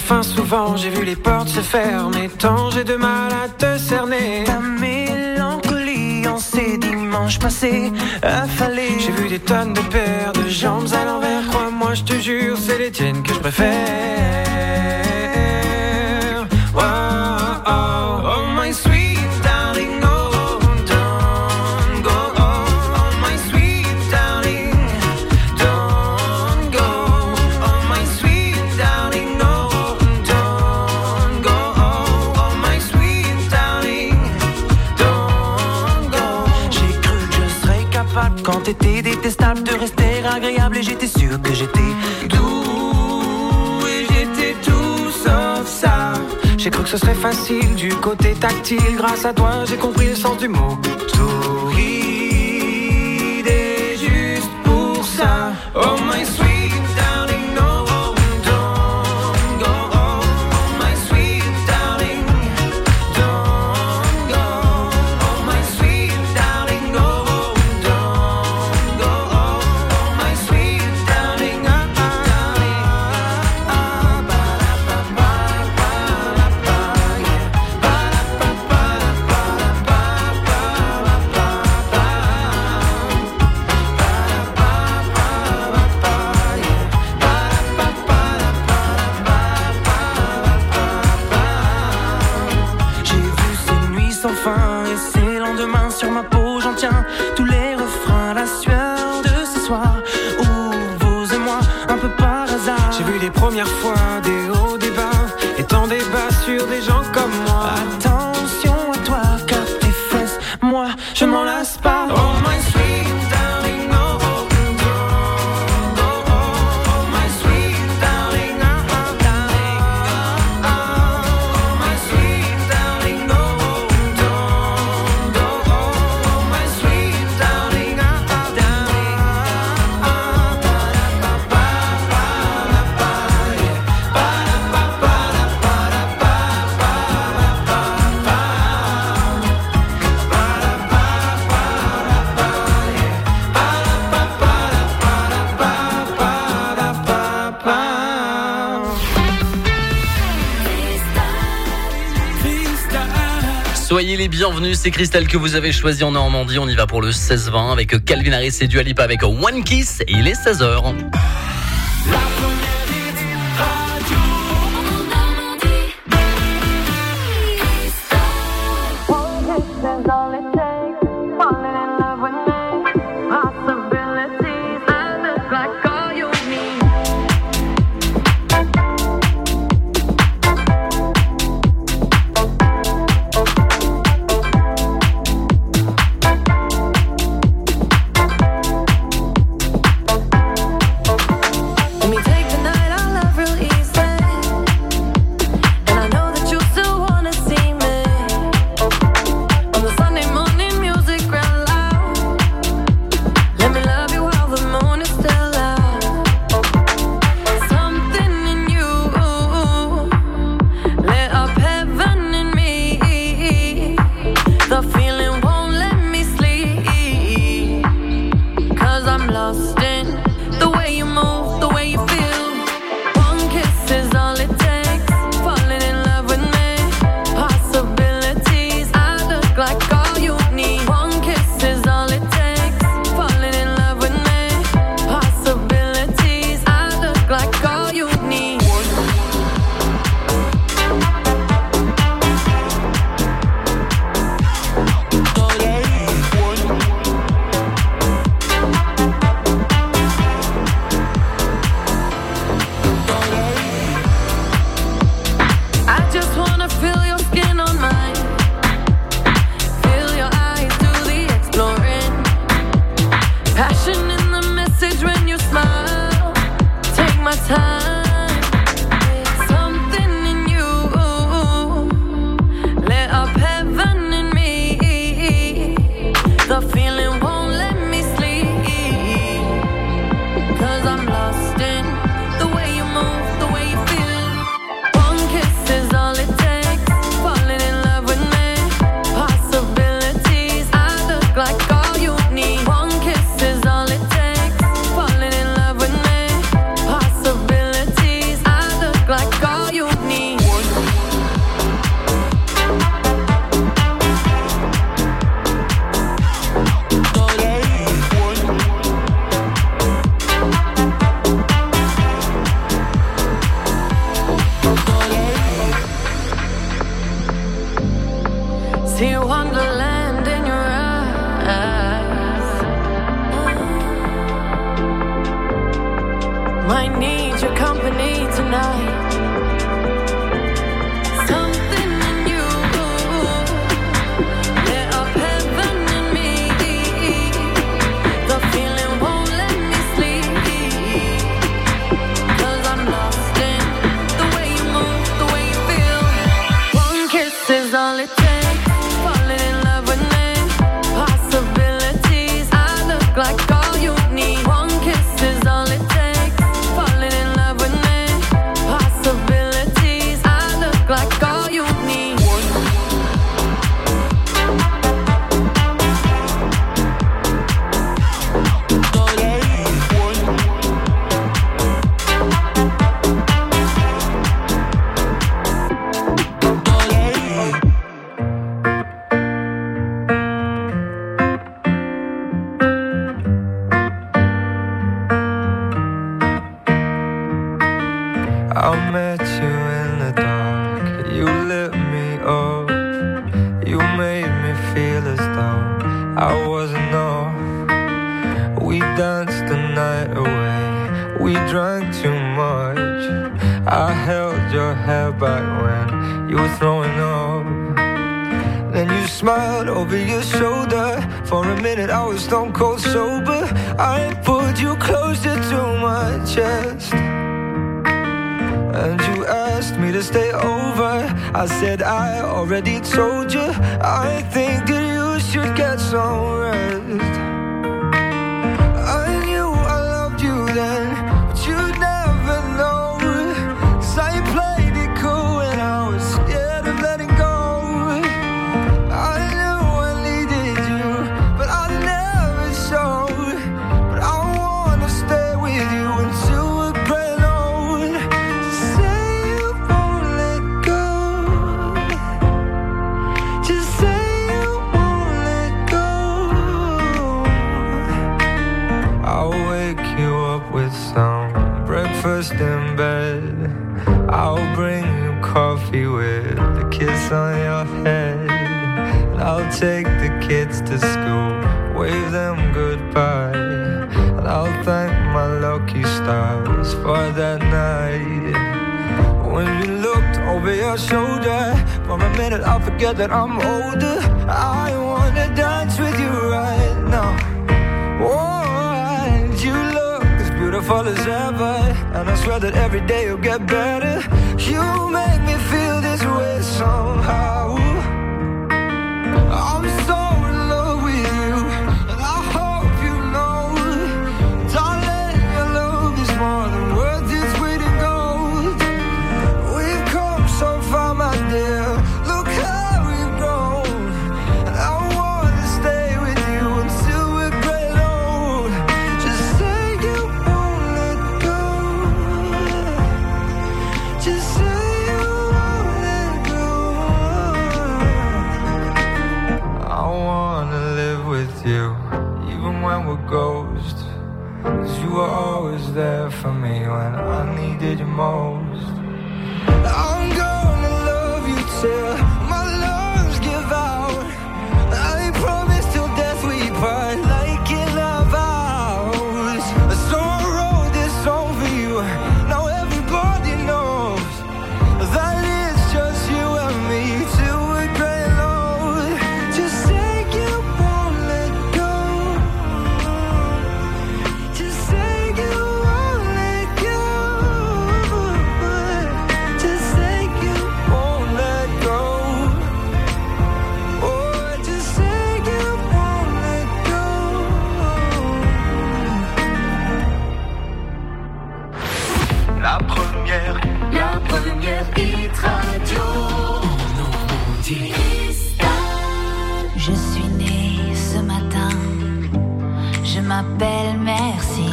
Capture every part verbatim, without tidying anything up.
fin souvent j'ai vu les portes se fermer. Tant j'ai de mal à te cerner. Ta mélancolie en ces dimanches passés affalés. J'ai vu des tonnes de paires de jambes à l'envers. Crois-moi je te jure c'est les tiennes que je préfère. Oh, oh, oh my sweet darling, oh don't go. Oh my sweet darling, don't go. Oh my sweet darling, no don't go. Oh my sweet darling, don't go. J'ai cru que je serais capable quand t'étais détestable de rester agréable et j'étais sûr que j'étais doux et j'étais tout sauf ça. J'ai cru que ce serait facile du côté tactile. Grâce à toi j'ai compris le sens du mot torride. Et juste pour ça, oh my sweet darling, no don't go. Oh my sweet darling, don't go. Oh my sweet darling, no don't go. Oh my sweet darling, ah, ah, ah, ah, ba, ba, ba, ba, ba, yeah. Ba, ba, ba, ba, ba, ba, ba, ba, J'ai vu ces nuits sans fin et ces lendemains sur ma peau, j'en tiens tous les refrains, la sueur de ce soir où vous et moi, un peu par hasard. J'ai vu les premières fois des hauts, des bas, et tant des bas sur des gens comme moi. Attention à toi car tes fesses, moi je m'en lasse pas. Oh my sweet darling, no don't go. Oh my sweet darling, ah, ah, darling, ah, ah. Oh my sweet darling, no don't go. Oh my sweet darling, ah, ah, darling, ah, ah. Ba, ba, ba, ba, ba, yeah. Ba, ba, ba, ba, ba, ba, ba, ba, ba. Soyez les bienvenus, c'est Christelle que vous avez choisi en Normandie. On y va pour le seize vingt avec Calvin Harris et Dua Lipa avec One Kiss et il est seize heures. hair back when you were throwing up. Then you smiled over your shoulder. For a minute I was stone cold sober. I pulled you closer to my chest, and you asked me to stay over. I said I already told you. I think that you should get some rest. I knew I loved you then, but you'd never know. 'Cause I played it cool and I was scared of letting go. I knew I needed you, but I never showed. But I wanna stay with you until we're growing old. Just say you won't let go. Just say you won't let go. I'll wake you up with some breakfast in bed. I'll bring you coffee with a kiss on your head. And I'll take the kids to school, wave them goodbye. And I'll thank my lucky stars for that night. When you looked over your shoulder, for a minute I forget that I'm older. I wanna dance with you right now. Oh, and you look as beautiful as ever, and I swear that every day you'll get better. You make me feel this way somehow. I'm so in love with you, and I hope you know, darling, your love is more than worth its weight in gold. We've come so far, my dear, look how we've grown. And I wanna stay with you until we're great old. Just say you won't let go. Just say you won't let go. I wanna live with you, even when we're ghosts. 'Cause you were always there for me when I needed you most. I'm gonna love you till my lungs give out. I promise till death we part, like in our vows. So I wrote this song for you, now everybody knows that it's just you and me till we're growing old. Just say you won't let go. Just say you won't let go. Just say you won't let go. Oh, just say you won't let go. La première, La première hit radio. Je suis née ce matin, je m'appelle Merci.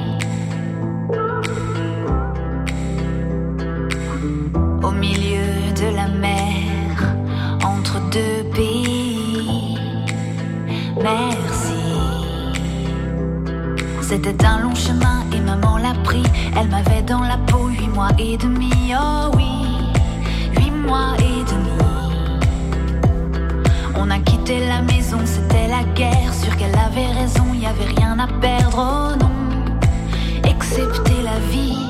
Au milieu de la mer, entre deux pays. Merci. C'était un long chemin et maman l'a pris. Elle m'avait dans la peau huit mois et demi. Oh oui, huit mois et demi. On a quitté la maison, c'était la guerre. Sûr qu'elle avait raison, y avait rien à perdre. Oh non, excepté la vie.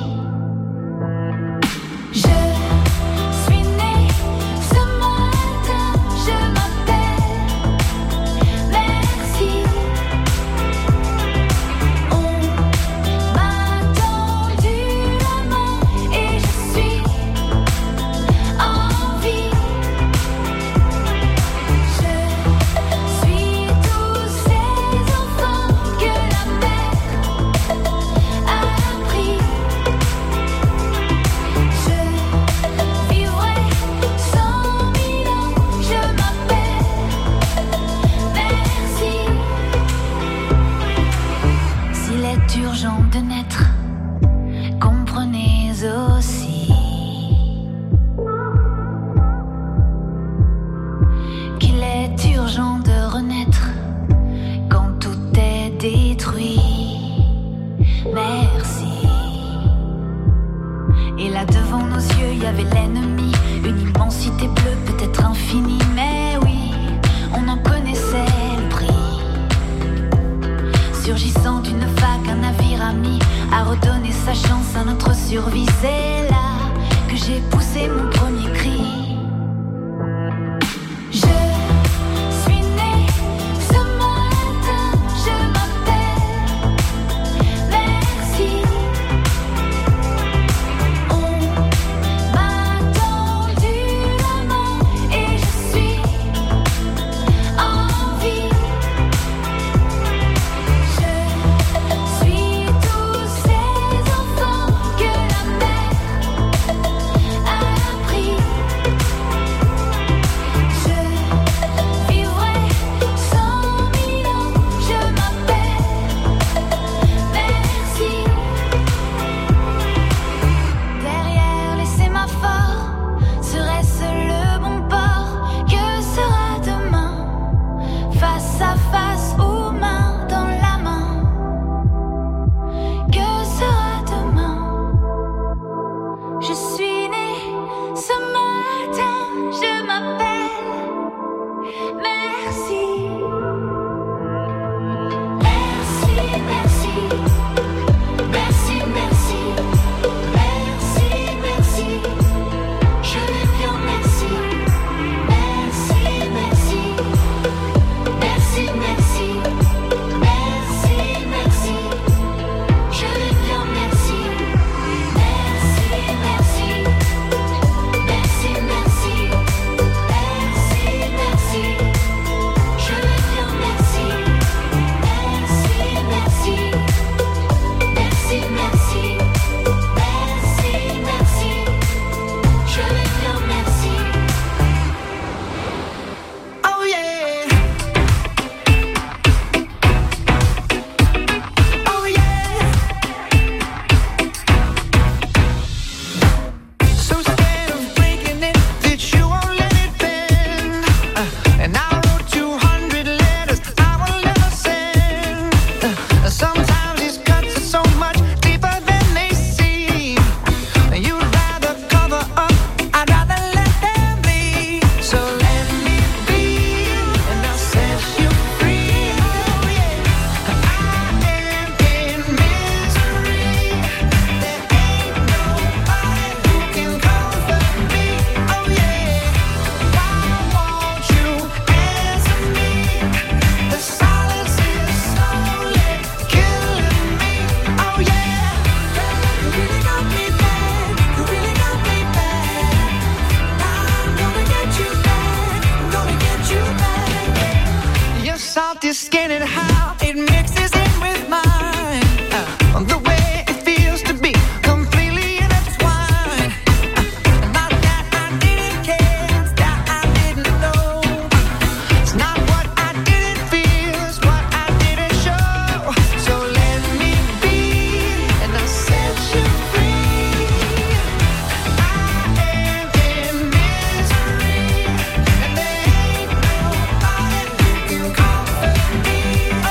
Je suis née ce matin, je m'appelle Merci. On m'a tendu la main et je suis en vie. Je suis tous ces enfants que la mère a pris. Je vivrai cent mille ans, je m'appelle Merci. S'il est urgent de naître, comprenez aussi qu'il est urgent de renaître quand tout est détruit. Merci. Et là devant nos yeux, il y avait l'ennemi, une immensité bleue, peut-être infinie, mais oui, on en connaissait le prix. Surgissant d'une vague, un navire ami a redonné sa chance à notre survie. C'est là que j'ai poussé mon premier cri. Je suis née ce matin, je m'appelle Merci. On m'a tendu la main et je suis en vie. Je suis tous ces enfants que la mer a pris. Je vivrai cent mille ans, je m'appelle Merci. Derrière les sémaphores, serait-ce le bon port? Que sera demain? Face à face ou main dans la main? Que sera demain? Je suis née ce matin, je m'appelle Merci. Merci, merci. Merci, merci. Merci, merci. Je vais bien, merci. Merci, merci. Merci, merci. Merci, merci. Je vais bien, merci. Merci, merci. Merci, merci. Merci, merci. Je vais bien, merci. Merci, merci. Merci, merci. Merci, merci. Je vais bien, merci. Oh yeah. Oh yeah. So scared of breaking it that you won't let it bend. Uh, and I wrote two hundred letters I will never send. Uh, sometimes these cuts are so much deeper than they seem. You'd rather cover up, I'd rather let them bleed. So let me be, and I'll set you free. Oh yeah. I am in misery. There ain't nobody who can comfort me. Oh yeah. Why won't you answer me? The silence is slowly killing me. Oh yeah. You really got me bad. You really got me bad. I'm gonna get you back. I'm gonna get you back. Your salty skin and how it mixes in with mine. Uh, the way it feels to be completely intertwined. Uh, not that I didn't care, it's that I didn't know. It's not what I didn't feel, it's what I didn't show. So let me be, and I'll set you free. I am in misery, and there ain't nobody who can comfort me. Oh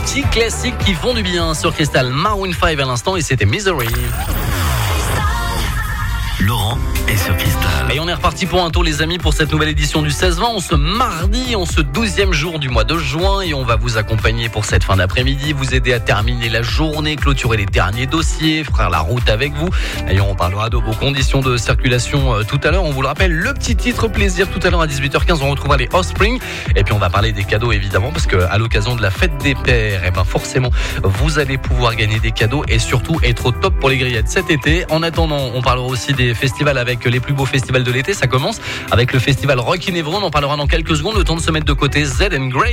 petits classiques qui font du bien sur Cristal. Maroon cinq à l'instant et c'était Misery. Laurent est sur Cristal. Et on est reparti pour un tour les amis pour cette nouvelle édition du seize vingt. On se mardi, en ce douzième jour du mois de juin et on va vous accompagner pour cette fin d'après-midi, vous aider à terminer la journée, clôturer les derniers dossiers, faire la route avec vous. D'ailleurs on parlera de vos conditions de circulation euh, tout à l'heure. On vous le rappelle, le petit titre plaisir tout à l'heure à dix-huit heures quinze, on retrouvera les Offspring. Et puis on va parler des cadeaux évidemment parce que à l'occasion de la fête des pères, et ben forcément vous allez pouvoir gagner des cadeaux et surtout être au top pour les grillettes cet été. En attendant, on parlera aussi des festivals avec les plus beaux festivals de l'été. Ça commence avec le festival Rock in Évron. On en parlera dans quelques secondes. Le temps de se mettre de côté Z and Grey.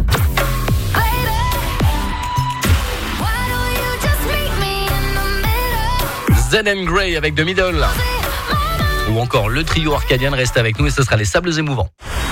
Z and Grey avec The Middle. Ou encore le trio Arcadian reste avec nous et ce sera les Sables Émouvants.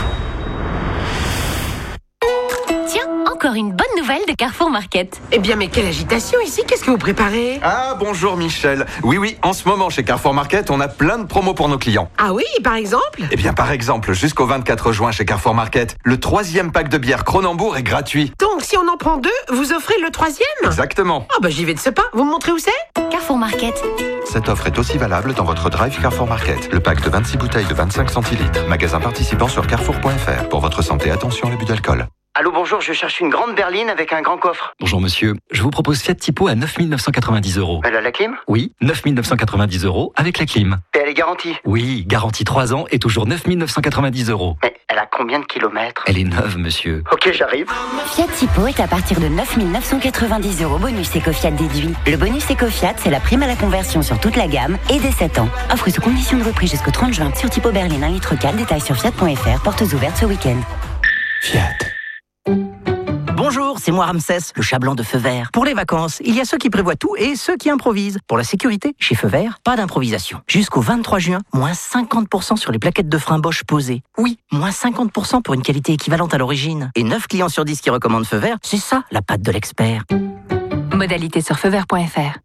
Tiens, encore une bonne nouvelle de Carrefour Market. Eh bien, mais quelle agitation ici, qu'est-ce que vous préparez? Ah, bonjour Michel. Oui, oui, en ce moment chez Carrefour Market, on a plein de promos pour nos clients. Ah oui, par exemple? Eh bien, par exemple, jusqu'au vingt-quatre juin chez Carrefour Market, le troisième pack de bière Kronenbourg est gratuit. Donc, si on en prend deux, vous offrez le troisième? Exactement. Ah bah j'y vais de ce pas, vous me montrez où c'est? Carrefour Market. Cette offre est aussi valable dans votre drive Carrefour Market. Le pack de vingt-six bouteilles de vingt-cinq centilitres. Magasin participant sur carrefour point f r. Pour votre santé, attention à l'abus d'alcool. Allô, bonjour, je cherche une grande berline avec un grand coffre. Bonjour monsieur, je vous propose Fiat Tipo à neuf mille neuf cent quatre-vingt-dix euros. Elle a la clim? Oui, neuf mille neuf cent quatre-vingt-dix euros avec la clim. Et elle est garantie? Oui, garantie trois ans et toujours neuf mille neuf cent quatre-vingt-dix euros. Mais elle a combien de kilomètres? Elle est neuve monsieur. Ok, j'arrive. Fiat Tipo est à partir de neuf mille neuf cent quatre-vingt-dix euros bonus Ecofiat déduit. Le bonus Ecofiat, c'est la prime à la conversion sur toute la gamme et dès sept ans. Offre sous conditions de reprise jusqu'au trente juin sur Tipo berline un litre quatre. Détails sur fiat point f r. Portes ouvertes ce week-end. Fiat. Bonjour, c'est moi Ramsès, le chat blanc de Feu Vert. Pour les vacances, il y a ceux qui prévoient tout et ceux qui improvisent. Pour la sécurité, chez Feu Vert, pas d'improvisation. Jusqu'au vingt-trois juin, moins cinquante pour cent sur les plaquettes de frein Bosch posées. Oui, moins cinquante pour cent pour une qualité équivalente à l'origine. Et neuf clients sur dix qui recommandent Feu Vert, c'est ça la patte de l'expert. Modalité sur feu vert point f r.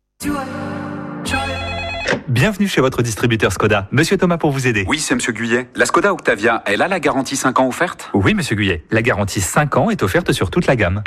Bienvenue chez votre distributeur Skoda. Monsieur Thomas pour vous aider. Oui, c'est Monsieur Guyet. La Skoda Octavia, elle a la garantie cinq ans offerte? Oui, Monsieur Guyet. La garantie cinq ans est offerte sur toute la gamme.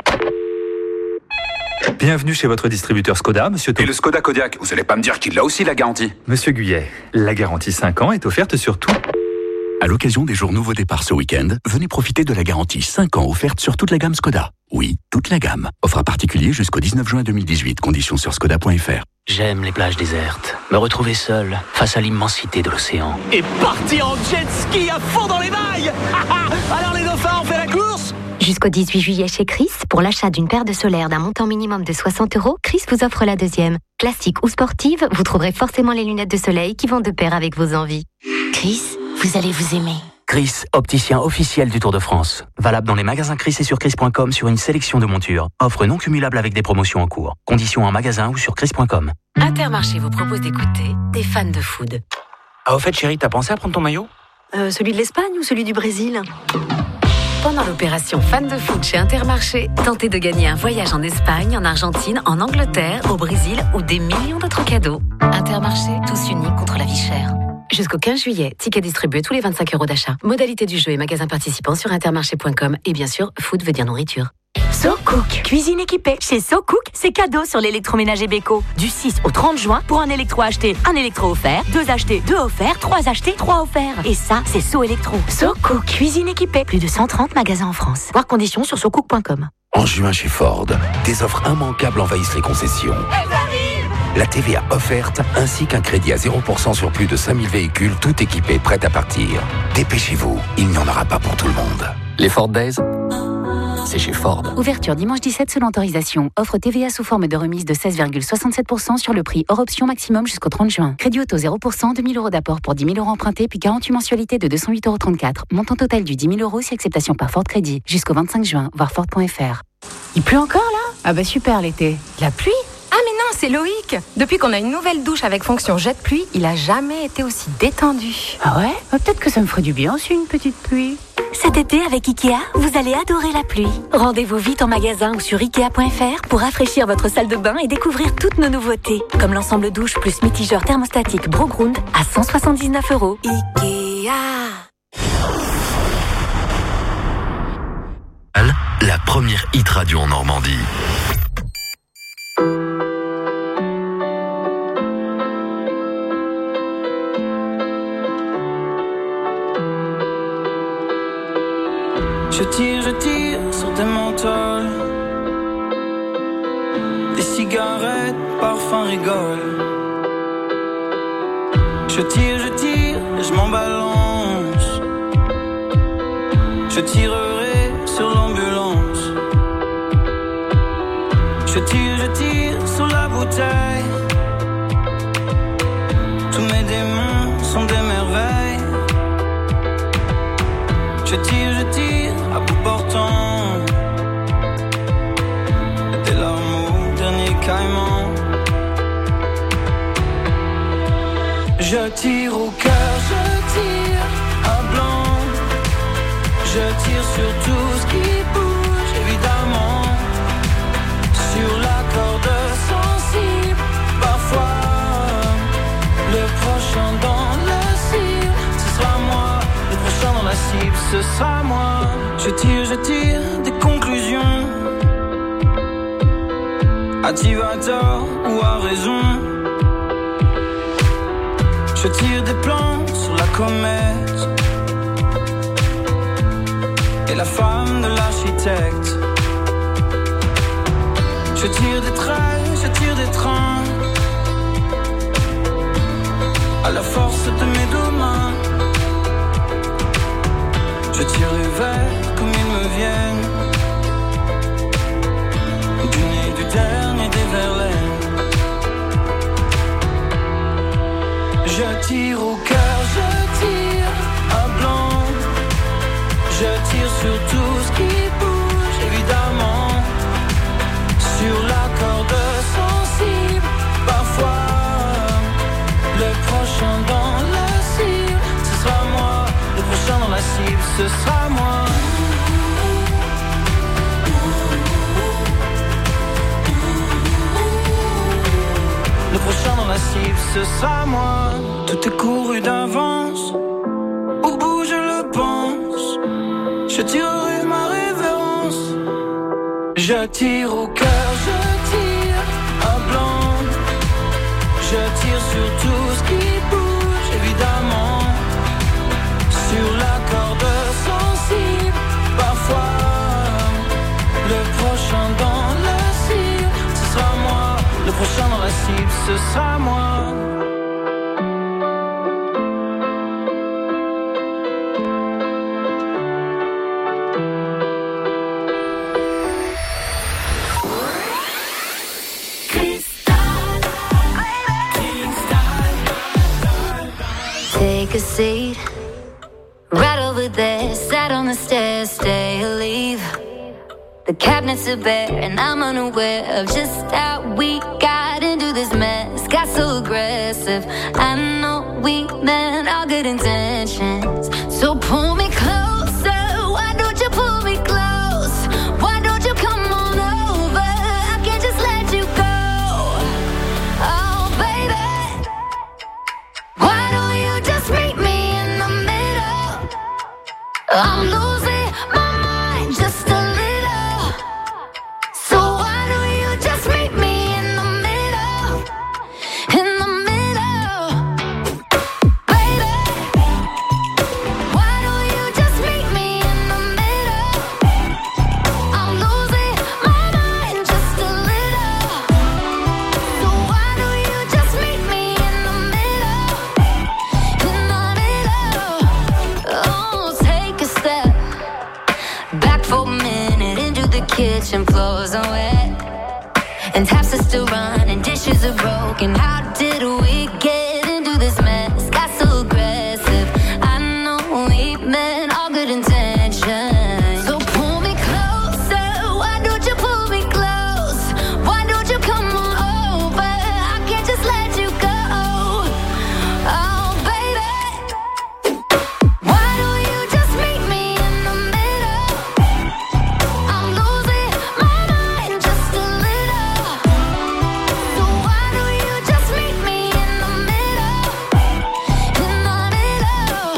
Bienvenue chez votre distributeur Skoda, Monsieur Thomas. Et le Skoda Kodiaq, vous allez pas me dire qu'il a aussi la garantie? Monsieur Guyet, la garantie cinq ans est offerte sur tout. À l'occasion des jours nouveaux départ ce week-end, venez profiter de la garantie cinq ans offerte sur toute la gamme Skoda. Oui, toute la gamme. Offre à particulier jusqu'au dix-neuf juin deux mille dix-huit. Conditions sur skoda point f r. J'aime les plages désertes. Me retrouver seul face à l'immensité de l'océan. Et partir en jet ski à fond dans les vagues. Alors les dauphins, on fait la course? Jusqu'au dix-huit juillet chez Chris, pour l'achat d'une paire de solaires d'un montant minimum de soixante euros, Chris vous offre la deuxième. Classique ou sportive, vous trouverez forcément les lunettes de soleil qui vont de pair avec vos envies. Chris, vous allez vous aimer. Chris, opticien officiel du Tour de France. Valable dans les magasins Chris et sur chris point com sur une sélection de montures. Offre non cumulable avec des promotions en cours. Conditions en magasin ou sur chris point com. Intermarché vous propose d'écouter des fans de food. Ah, au fait, chérie, t'as pensé à prendre ton maillot? Euh, celui de l'Espagne ou celui du Brésil? Pendant l'opération Fan de Food chez Intermarché, tentez de gagner un voyage en Espagne, en Argentine, en Angleterre, au Brésil ou des millions d'autres cadeaux. Intermarché, tous unis contre la vie chère. Jusqu'au quinze juillet, tickets distribués tous les vingt-cinq euros d'achat. Modalité du jeu et magasin participant sur intermarché point com. Et bien sûr, food veut dire nourriture. SoCook, cuisine équipée. Chez SoCook, c'est cadeau sur l'électroménager Beko. Du six au trente juin, pour un électro acheté, un électro offert. Deux achetés, deux offerts. Trois achetés, trois offerts. Et ça, c'est So Electro. SoCook, cuisine équipée. Plus de cent trente magasins en France. Voir conditions sur socook point com. En juin chez Ford, des offres immanquables envahissent les concessions. La T V A offerte, ainsi qu'un crédit à zéro pour cent sur plus de cinq mille véhicules, tout équipés, prêts à partir. Dépêchez-vous, il n'y en aura pas pour tout le monde. Les Ford Days, c'est chez Ford. Ouverture dimanche dix-sept selon autorisation. Offre T V A sous forme de remise de seize virgule soixante-sept pour cent sur le prix hors option maximum jusqu'au trente juin. Crédit auto zéro pour cent, deux mille euros d'apport pour dix mille euros empruntés, puis quarante-huit mensualités de deux cent huit euros trente-quatre. Montant total du dix mille euros si acceptation par Ford Crédit. Jusqu'au vingt-cinq juin, voir Ford point f r. Il pleut encore là? Ah bah super l'été. La pluie? Ah mais non, c'est Loïc. Depuis qu'on a une nouvelle douche avec fonction jet-pluie, il a jamais été aussi détendu. Ah ouais? Bah, peut-être que ça me ferait du bien aussi une petite pluie. Cet été, avec Ikea, vous allez adorer la pluie. Rendez-vous vite en magasin ou sur ikea point f r pour rafraîchir votre salle de bain et découvrir toutes nos nouveautés. Comme l'ensemble douche plus mitigeur thermostatique Broground à cent soixante-dix-neuf euros. Ikea. La première hit radio en Normandie. Je tire, je tire sur des menthols. Des cigarettes, parfum rigole. Je tire, je tire et je m'en balance. Je tirerai sur l'ambulance. Je tire, je tire sur la bouteille. Tous mes démons sont des merveilles. Je tire, je tire à bout portant. Des larmes au dernier caïman. Je tire au cœur, je tire à blanc. Je tire sur tout ce qui bouge, évidemment. Sur la corde sensible, parfois. Le prochain dans la cible, ce sera moi. Le prochain dans la cible, ce sera moi. Je tire, je tire des conclusions. A-t-il à tort ou à raison? Je tire des plans sur la comète et la femme de l'architecte. Je tire des traits, je tire des trains à la force de mes deux mains. Je tire les verres comme ils me viennent, du nez du dernier des Verlaine. Je tire au cœur, je tire à blanc. Je tire sur tout ce qui bouge, évidemment. Sur la corde sensible, parfois. Le prochain dans la cible, ce sera moi. Le prochain dans la cible, ce sera moi. Le prochain dans la cible, ce sera moi. Tout est couru d'avance. Au bout je le pense. Je tirerai ma révérence. Je tire au cœur, je tire à blanc. Je tire sur tout ce qui bouge, évidemment. Sur la corde sensible, parfois. Le prochain dans la cible, ce sera moi. Le prochain dans la cible, ce sera moi. Take a seat, right over there, sat on the stairs, stay or leave. The cabinets are bare and I'm unaware of just how we got into this mess. Got so aggressive, I know we meant all good intentions. So pull me closer, why don't you pull me close? Why don't you come on over, I can't just let you go. Oh baby, why don't you just meet me in the middle? I'm losing my mind just a little. So why don't you just meet me in the middle? In the middle, baby. Why don't you just meet me in the middle? I'm losing my mind just a little. So why don't you just meet me in the middle? In the middle. Oh, take a step back for a minute into the kitchen. Floors are wet and taps are still running, dishes are broken. How did we get into this mess? Got so aggressive, I know we meant all good intentions. So pull me closer, why don't you pull me close? Why don't you come on over, I can't just let you go. Oh baby, why don't you just meet me in the middle? I'm losing my mind just a little. So why don't you just meet me in the middle? In the middle.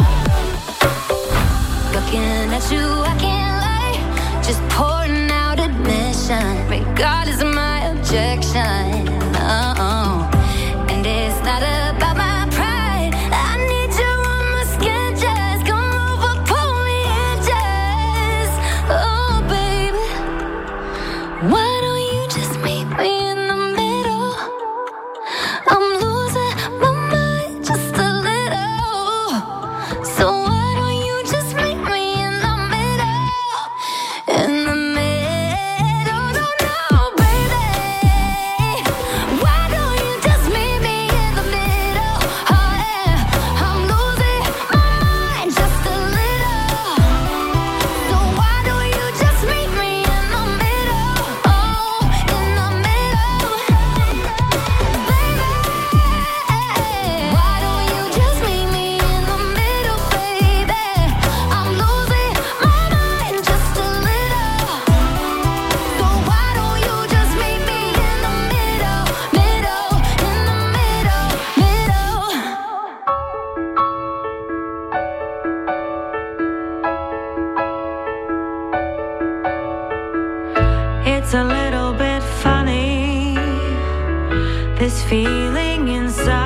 Looking at you, I can't lie. Just pouring out admission, regardless of my objection. Oh, and it's not about my pride. I need you on my skin, just come over, pull me in, just. a little bit funny, this feeling inside.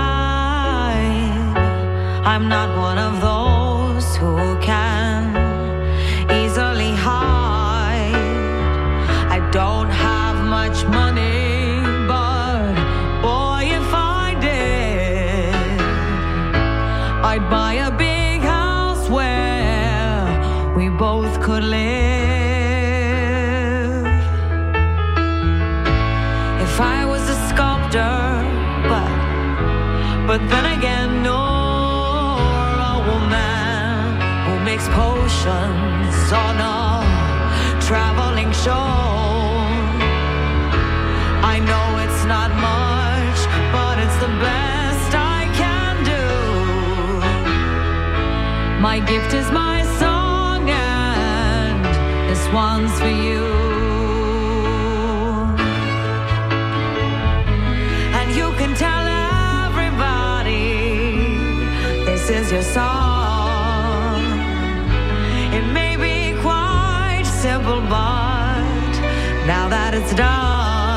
I'm not one of those who can easily hide. I don't have much money, but boy, if I did, I'd buy a big house where we both could live. If I was a sculptor, but but then again, no, a woman who makes potions on a traveling show. I know it's not much, but it's the best I can do. My gift is my song, and this one's for you. And you can tell everybody this is your song. It may be quite simple, but now that it's done,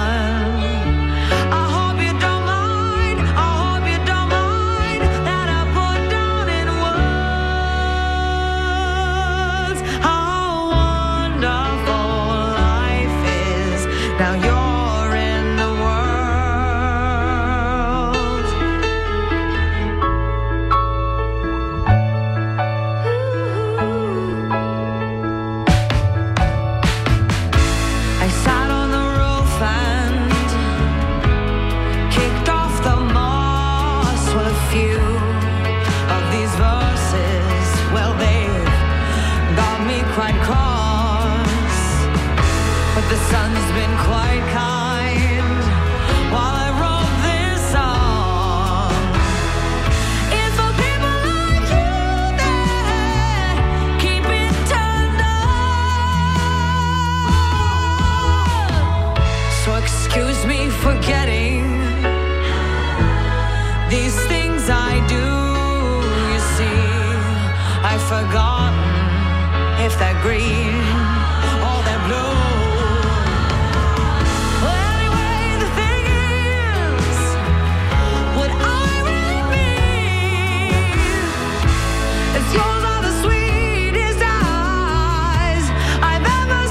the sun's been quite kind while I wrote this song. It's for people like you that keep it tender. So excuse me for getting these things I do. You see, I've forgotten if they're green or they're blue. Yours are the sweetest eyes I've ever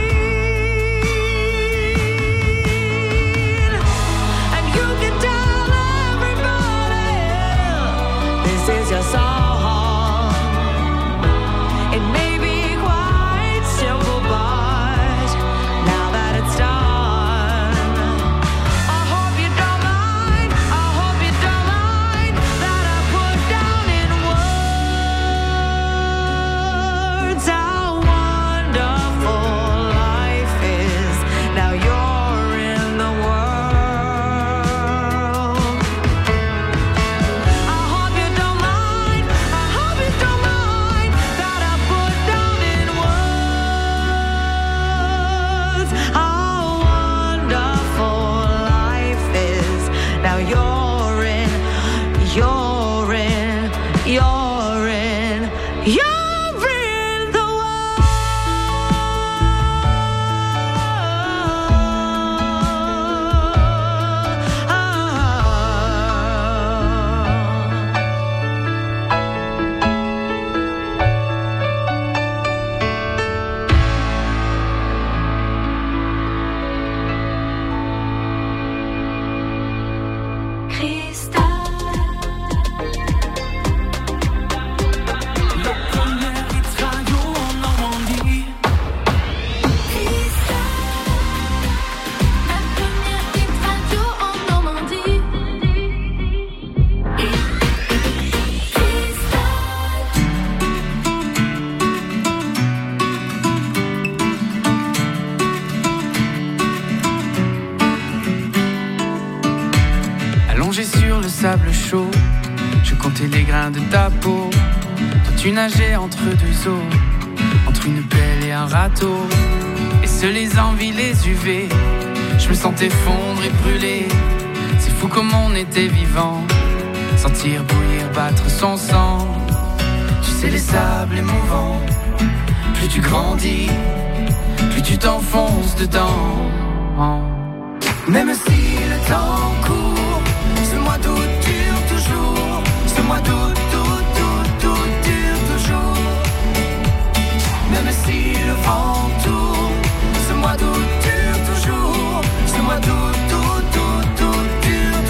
seen. And you can tell everybody this is your song. It may be quite simple, but now that it's done, I hope you don't mind, I hope you don't mind that I put down in words how wonderful life is. Now you're in the world. I hope you don't mind, I hope you don't mind that I put down in words how wonderful life is. Now you're in, you're in, you're in, you're in the Allongé sur le sable chaud, je comptais les grains de ta peau. Toi tu nageais entre deux eaux, entre une pelle et un râteau. Et seuls les envies, les U V, je me sentais fondre et brûler. C'est fou comme on était vivant, sentir bouillir, battre son sang. Tu sais les sables émouvants, plus tu grandis, plus tu t'enfonces dedans. Même si le temps court, ce mois d'août dure toujours. Ce mois d'août, d'août, d'août, d'août dure toujours. Même si le vent tourne, ce mois d'août dure toujours. Ce mois d'août, d'août, d'août, d'août dure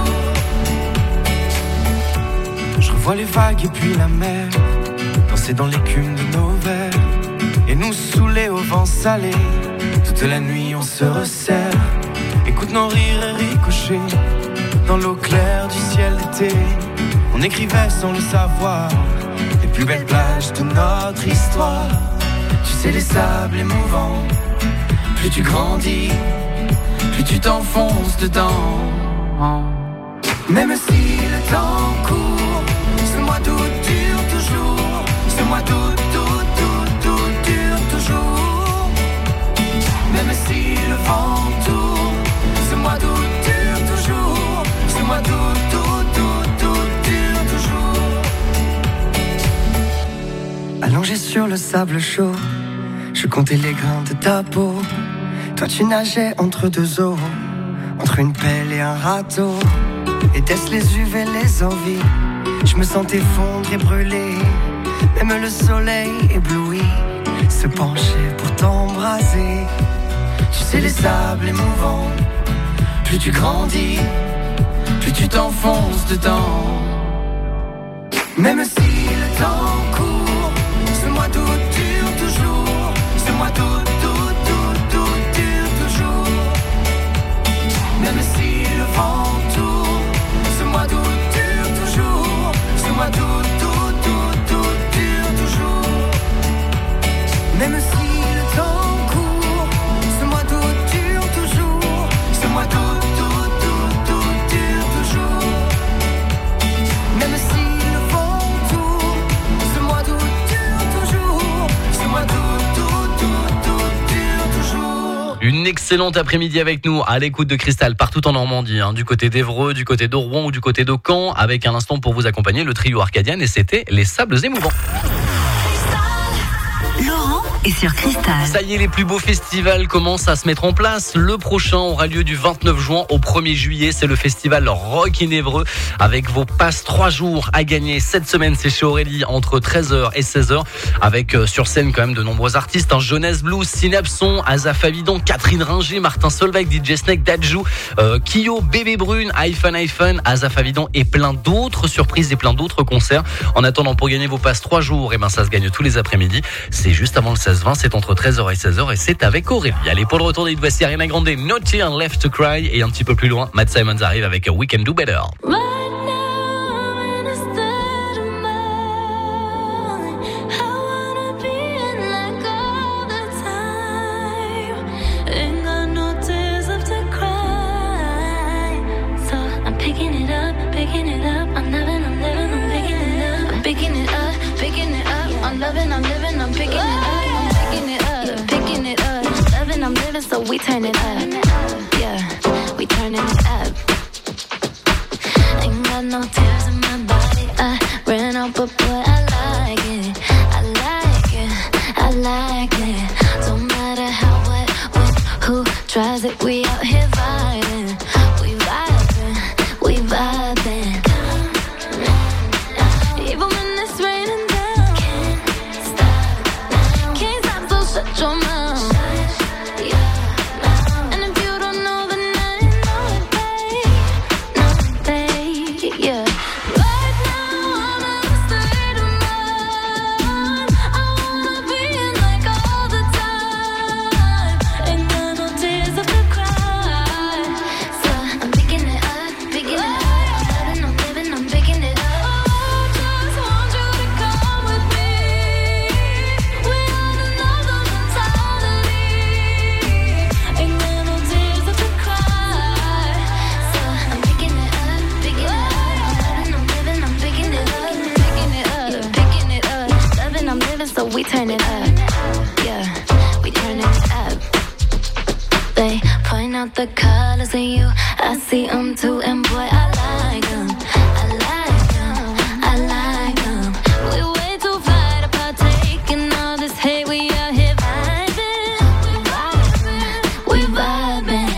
toujours. Je revois les vagues et puis la mer, danser dans l'écume de nos verres, et nous saouler au vent salé. Toute la nuit on se resserre, écoute nos rires et ricochets dans l'eau claire du ciel d'été. On écrivait sans le savoir les plus belles plages de notre histoire. Tu sais, les sables émouvants, plus tu grandis, plus tu t'enfonces dedans. Même si le temps court, ce mois d'août dure toujours. Ce mois d'août, d'août, d'août, d'août dure toujours. Même si le vent tourne, ce mois d'août dure toujours. Ce mois d'août, d'août, d'août, d'août dure toujours. Allongé sur le sable chaud, je comptais les grains de ta peau. Toi tu nageais entre deux eaux, entre une pelle et un râteau. Était-ce les U V, les envies? Je me sentais fondre et brûler. Même le soleil ébloui se penchait pour t'embraser. Tu sais, les sables émouvants, plus tu grandis, plus tu t'enfonces dedans. Même si le temps court, ce mois d'août dure toujours. Ce mois d'août, d'août, d'août, d'août dure toujours. Même si le vent tourne, ce mois d'août dure toujours. Ce mois d'août, d'août, d'août, d'août dure toujours. Même si le temps court, ce mois d'août dure toujours. Ce mois d'août, d'août, d'août, d'août dure toujours. Même si le vent tourne, ce mois d'août dure toujours. Ce mois d'août, d'août, d'août, d'août dure toujours. Une excellente après-midi avec nous à l'écoute de Cristal partout en Normandie, hein, du côté d'Évreux, du côté de Rouen ou du côté de Caen, avec un instant pour vous accompagner le trio Arcadian, et c'était les Sables émouvants. Laurent est sur Cristal. Ça y est, les plus beaux festivals commencent à se mettre en place. Le prochain aura lieu du vingt-neuf juin au premier juillet. C'est le festival Rock in Évreux, avec vos passes trois jours à gagner. Cette semaine, c'est chez Aurélie entre treize heures et seize heures, avec euh, sur scène quand même de nombreux artistes, hein, Jeunesse Blues, Synapson, Azaf Avidon, Catherine Ringer, Martin Solveig, D J Snake, Dadju, euh, Kyo, Bébé Brune, iPhone iPhone, Azaf Avidon et plein d'autres surprises et plein d'autres concerts. En attendant, pour gagner vos passes trois jours, et ben ça se gagne tous les après-midi. C'est juste avant le seize vingt, c'est entre treize heures et seize heures, et c'est avec Aurélie. Allez, pour le retour des voici Ariana Grande, No Tear Left to Cry, et un petit peu plus loin, Matt Simons arrive avec We Can Do Better. So we turn it up, yeah, we turning it up. Ain't got no tears in my body, I ran out, but boy, I like it, I like it, I like it. Don't matter how, what, when, who tries it, we out here vibing, we vibing, we vibing. Even when it's raining down, can't stop, can't stop, so shut your mouth. We turn it up, yeah, we turn it up. They point out the colors in you, I see them too, and boy, I like them, I like them, I like them. We way too fly to partake in all this hate, we out here vibing, we vibing, we vibing.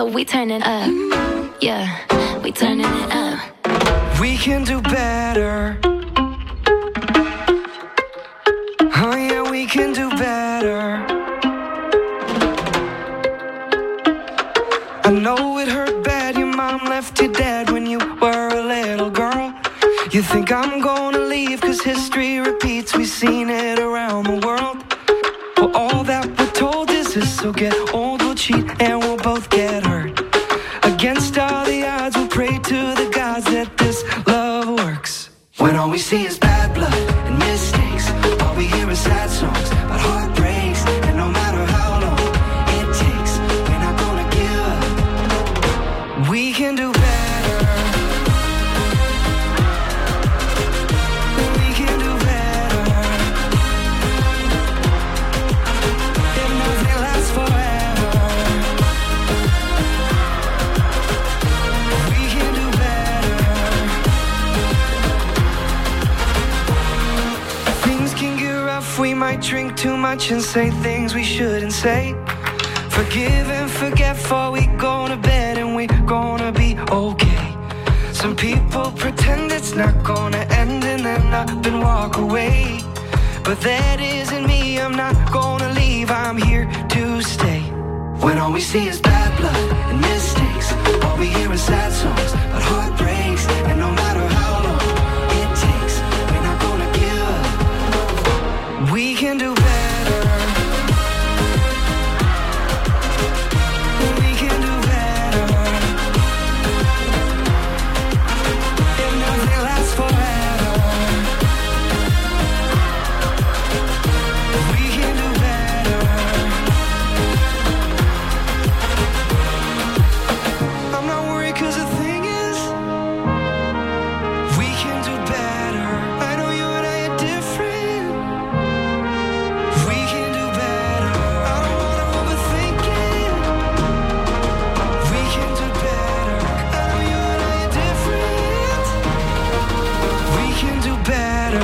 we turning up. Yeah, we turning it up. We can do better. Oh yeah, we can do better. I know it hurt bad, your mom left you dead when you were a little girl. You think I'm gonna leave cause history repeats, we've seen it around the world. Well, all that we're told is this, so get old, we'll cheat and we'll both get hurt. Against all the odds, we'll pray to the gods that this love works. When all we see is bad blood and mistakes, all we hear is sad songs about heartbreaks. And no matter how long it takes, we're not gonna give up. We can do better. We can do better. If nothing lasts forever, we can do better. Things can get rough, we might drink too much and say things we shouldn't say. Forgive and forget before we go to bed and we're gonna be okay. Some people pretend it's not gonna end and then up and walk away. But that isn't me, I'm not gonna leave, I'm here to stay. When all we see is bad blood and mistakes, all we hear is sad songs about heartbreaks. And no matter how long it takes, we're not gonna give up. We can do better. We can do better. If nothing lasts forever, we can do better. I'm not worried cause the thing is, we can do better. I know you and I are different. We can do better. I don't wanna overthink it. We can do better. I know you and I are different. We can do better.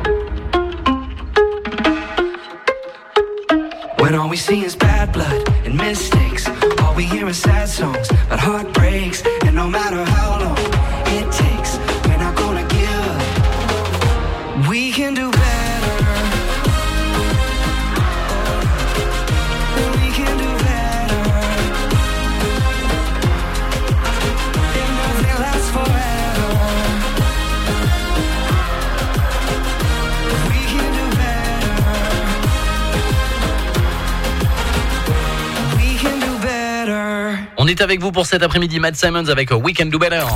When all we see is bad blood and mistakes, all we hear is sad songs about heartbreaks. And no matter how long it takes, we're not gonna give up. We can do better. We can do better. If nothing lasts forever, we can do better. We can do better. On est avec vous pour cet après-midi, Matt Simons avec We Can Do Better.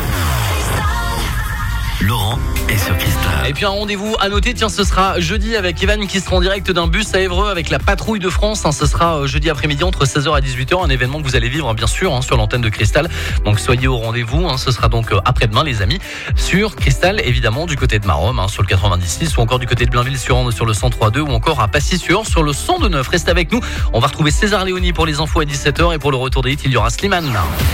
Laurent est sur Cristal. Et puis un rendez-vous à noter, tiens, ce sera jeudi avec Evan qui sera en direct d'un bus à Évreux avec la patrouille de France. Hein, ce sera jeudi après-midi entre seize heures et dix-huit heures, un événement que vous allez vivre bien sûr hein, sur l'antenne de Cristal. Donc soyez au rendez-vous, hein, ce sera donc après-demain les amis, sur Cristal évidemment du côté de Maromme hein, sur le quatre-vingt-dix-six ou encore du côté de Blainville-sur-Orne sur le cent trois deux ou encore à Passy-sur-Orne sur le cent deux neuf. Restez avec nous, on va retrouver César Léonie pour les infos à dix-sept heures et pour le retour des hits il y aura Slimane.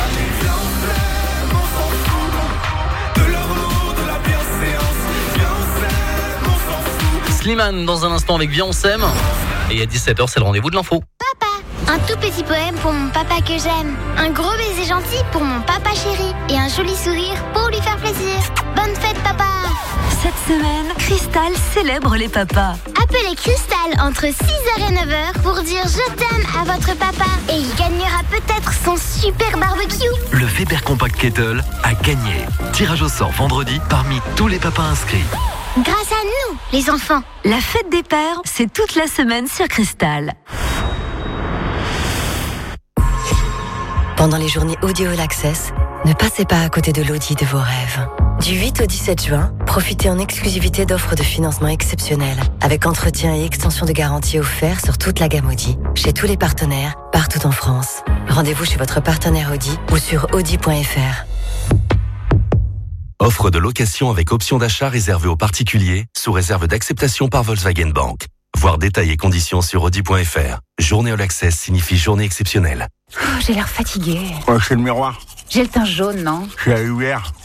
Slimane dans un instant avec Viens on s'aime. Et à dix-sept heures c'est le rendez-vous de l'info. Un tout petit poème pour mon papa que j'aime. Un gros baiser gentil pour mon papa chéri. Et un joli sourire pour lui faire plaisir. Bonne fête papa. Cette semaine, Cristal célèbre les papas. Appelez Cristal entre six heures et neuf heures pour dire je t'aime à votre papa. Et il gagnera peut-être son super barbecue. Le Weber Compact Kettle a gagné. Tirage au sort vendredi parmi tous les papas inscrits. Grâce à nous, les enfants. La fête des pères, c'est toute la semaine sur Cristal. Pendant les journées Audio All Access, ne passez pas à côté de l'Audi de vos rêves. Du huit au dix-sept juin, profitez en exclusivité d'offres de financement exceptionnelles, avec entretien et extension de garantie offerts sur toute la gamme Audi, chez tous les partenaires, partout en France. Rendez-vous chez votre partenaire Audi ou sur audi point f r. Offre de location avec option d'achat réservée aux particuliers, sous réserve d'acceptation par Volkswagen Bank. Voir détails et conditions sur audi point f r. Journée All Access signifie journée exceptionnelle. Oh, j'ai l'air fatiguée. Ouais, c'est le miroir. J'ai le teint jaune, non? J'ai la U R.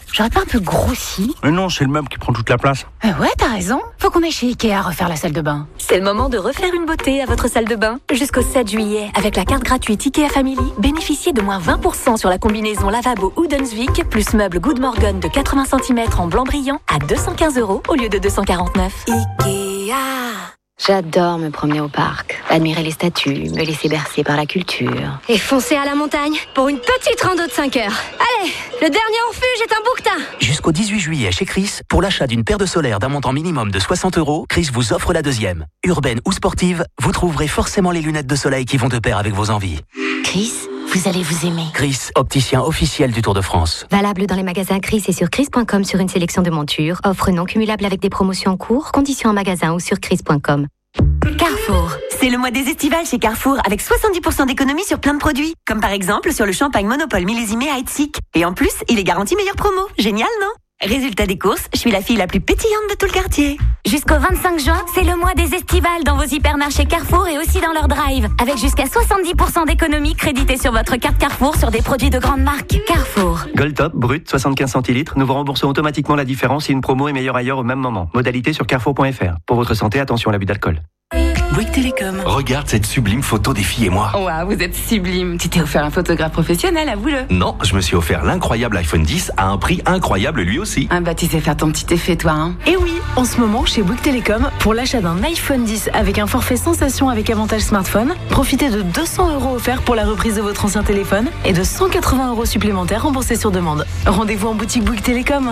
J'aurais pas un peu grossi? Mais non, c'est le meuble qui prend toute la place. Ah ouais, t'as raison. Faut qu'on aille chez Ikea refaire la salle de bain. C'est le moment de refaire une beauté à votre salle de bain. Jusqu'au sept juillet, avec la carte gratuite Ikea Family, bénéficiez de moins vingt pour cent sur la combinaison lavabo Udensvik plus meuble Good Morgan de quatre-vingts centimètres en blanc brillant à deux cent quinze euros au lieu de deux cent quarante-neuf. Ikea. J'adore me promener au parc, admirer les statues, me laisser bercer par la culture. Et foncer à la montagne pour une petite rando de cinq heures. Allez, le dernier refuge est un bouquetin. Jusqu'au dix-huit juillet chez Chris, pour l'achat d'une paire de solaires d'un montant minimum de soixante euros, Chris vous offre la deuxième. Urbaine ou sportive, vous trouverez forcément les lunettes de soleil qui vont de pair avec vos envies. Chris, vous allez vous aimer. Chris, opticien officiel du Tour de France. Valable dans les magasins Chris et sur chris point com sur une sélection de montures. Offre non cumulable avec des promotions en cours. Conditions en magasin ou sur chris point com. Carrefour, c'est le mois des estivales chez Carrefour avec soixante-dix pour cent d'économie sur plein de produits. Comme par exemple sur le champagne Monopole millésimé Heidsick. Et en plus, il est garanti meilleure promo. Génial, non? Résultat des courses, je suis la fille la plus pétillante de tout le quartier. Jusqu'au vingt-cinq juin, c'est le mois des estivales dans vos hypermarchés Carrefour et aussi dans leur drive. Avec jusqu'à soixante-dix pour cent d'économie créditée sur votre carte Carrefour sur des produits de grande marque. Carrefour. Gold Top, brut, soixante-quinze centilitres. Nous vous remboursons automatiquement la différence si une promo est meilleure ailleurs au même moment. Modalité sur carrefour point f r. Pour votre santé, attention à l'abus d'alcool. Bouygues Télécom. Regarde cette sublime photo des filles et moi. Waouh, vous êtes sublime. Tu t'es offert un photographe professionnel, avoue-le. Non, je me suis offert l'incroyable iPhone dix à un prix incroyable lui aussi. Ah bah tu sais faire ton petit effet toi, hein. Et oui, en ce moment chez Bouygues Télécom, pour l'achat d'un iPhone dix avec un forfait sensation avec avantage smartphone, profitez de deux cents euros offerts pour la reprise de votre ancien téléphone et de cent quatre-vingts euros supplémentaires remboursés sur demande. Rendez-vous en boutique Bouygues Télécom.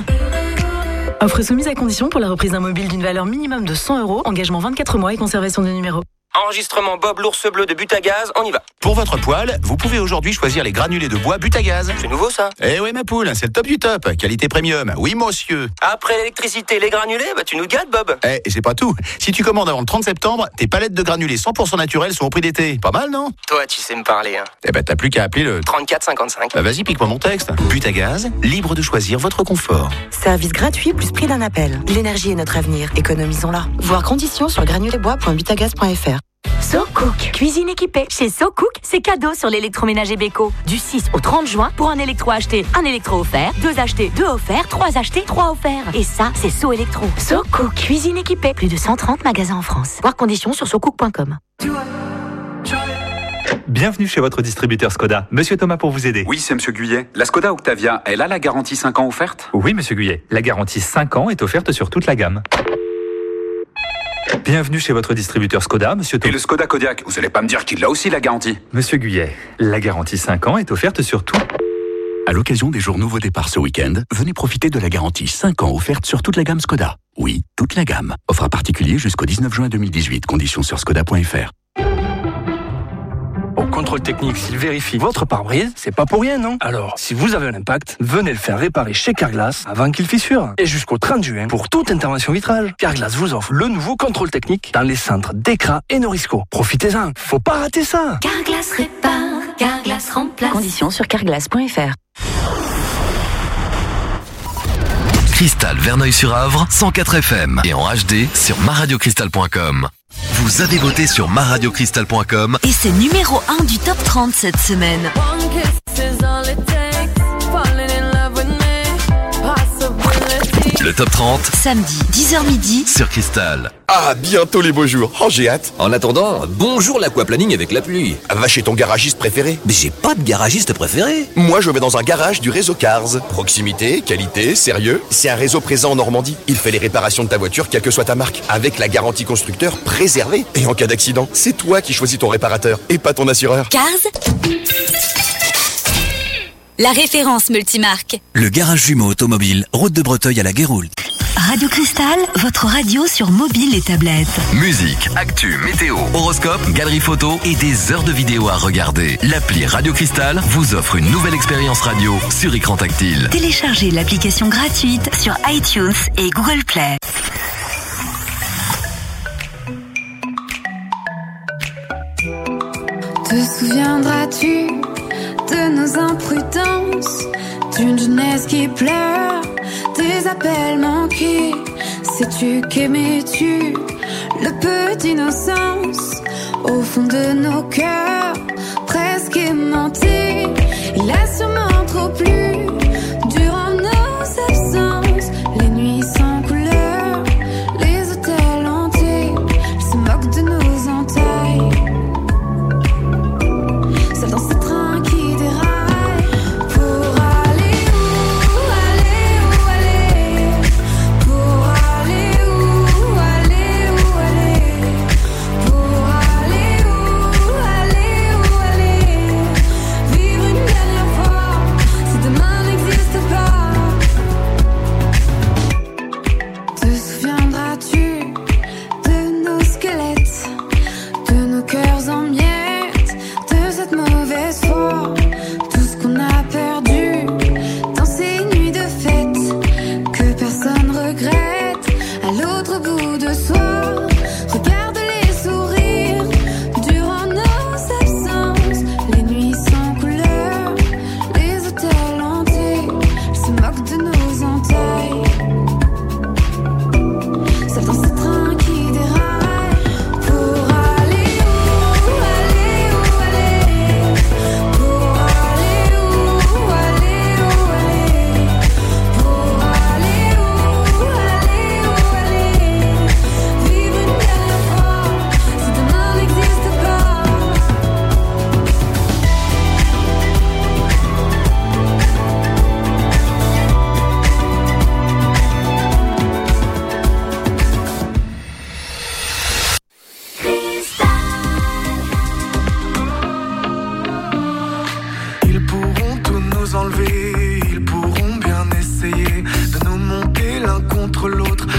Offre soumise à condition pour la reprise d'un mobile d'une valeur minimum de cent euros, engagement vingt-quatre mois et conservation de numéro. Enregistrement Bob l'ours bleu de Butagaz, on y va. Pour votre poêle, vous pouvez aujourd'hui choisir les granulés de bois Butagaz. C'est nouveau ça? Eh oui ma poule, c'est le top du top, qualité premium. Oui monsieur. Après l'électricité, les granulés, bah tu nous gâtes Bob. Eh, et c'est pas tout. Si tu commandes avant le trente septembre, tes palettes de granulés cent pour cent naturels sont au prix d'été. Pas mal non? Toi tu sais me parler hein. Eh ben t'as plus qu'à appeler le trente-quatre cinquante-cinq. Bah vas-y, pique-moi mon texte. Butagaz, libre de choisir votre confort. Service gratuit plus prix d'un appel. L'énergie est notre avenir, économisons-la. Voir conditions sur granulesbois point butagaz point f r. SoCook, cuisine équipée. Chez SoCook, c'est cadeau sur l'électroménager Beko. Du six au trente juin, pour un électro acheté, un électro offert. Deux achetés, deux offerts. Trois achetés, trois offerts. Et ça, c'est So Electro. SoCook, cuisine équipée. Plus de cent trente magasins en France. Voir conditions sur socook point com. Bienvenue chez votre distributeur Skoda. Monsieur Thomas pour vous aider. Oui, c'est Monsieur Guyet. La Skoda Octavia, elle a la garantie cinq ans offerte? Oui, Monsieur Guyet. La garantie cinq ans est offerte sur toute la gamme. Bienvenue chez votre distributeur Skoda, Monsieur Thomas. Et le Skoda Kodiaq, vous allez pas me dire qu'il a aussi la garantie? Monsieur Guyet, la garantie cinq ans est offerte sur tout. À l'occasion des jours nouveaux départs ce week-end, venez profiter de la garantie cinq ans offerte sur toute la gamme Skoda. Oui, toute la gamme. Offre à particulier jusqu'au dix-neuf juin deux mille dix-huit. Conditions sur skoda point f r. Au contrôle technique, s'il vérifie votre pare-brise, c'est pas pour rien, non? Alors, si vous avez un impact, venez le faire réparer chez Carglass avant qu'il fissure. Et jusqu'au trente juin, pour toute intervention vitrage, Carglass vous offre le nouveau contrôle technique dans les centres d'Ecra et Norisco. Profitez-en, faut pas rater ça. Carglass répare, Carglass remplace. Conditions sur carglass point f r. Cristal Verneuil-sur-Avre, cent quatre F M et en H D sur ma radio cristal point com. Vous avez voté sur ma radio cristal point com et c'est numéro un du top trente cette semaine. Le top trente, samedi, dix heures midi, sur Cristal. Ah, bientôt les beaux jours. Oh, j'ai hâte. En attendant, bonjour l'aquaplaning avec la pluie. Va chez ton garagiste préféré. Mais j'ai pas de garagiste préféré. Moi, je vais dans un garage du réseau Cars. Proximité, qualité, sérieux. C'est un réseau présent en Normandie. Il fait les réparations de ta voiture, quelle que soit ta marque. Avec la garantie constructeur préservée. Et en cas d'accident, c'est toi qui choisis ton réparateur et pas ton assureur. Cars, la référence multimarque. Le garage jumeau automobile, route de Breteuil à la Guéroult. Radio Cristal, votre radio sur mobile et tablette. Musique, actu, météo, horoscope, galerie photo et des heures de vidéo à regarder. L'appli Radio Cristal vous offre une nouvelle expérience radio sur écran tactile. Téléchargez l'application gratuite sur iTunes et Google Play. Te souviendras-tu de nos imprudences, d'une jeunesse qui pleure, des appels manqués? Sais-tu qu'aimais-tu le peu d'innocence au fond de nos cœurs, presque aimantés? Il a sûrement trop plu durant nos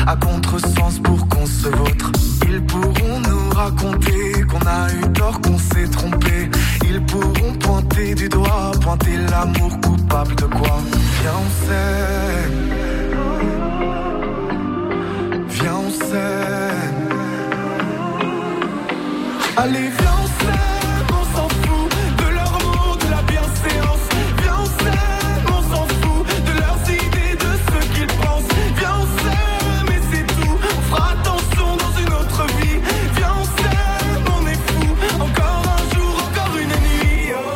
à contresens pour qu'on se vautre. Ils pourront nous raconter qu'on a eu tort, qu'on s'est trompé. Ils pourront pointer du doigt, pointer l'amour coupable de quoi. Viens on s'aime, viens on s'aime. Allez viens on s'aime, on s'en fout de leurs mots, de la bienséance. Viens on s'aime, on s'en fout de leurs idées, de ce qu'ils pensent. Viens on s'aime et c'est tout, on fera attention dans une autre vie. Viens on s'aime, on est fou, encore un jour, encore une nuit. Oh.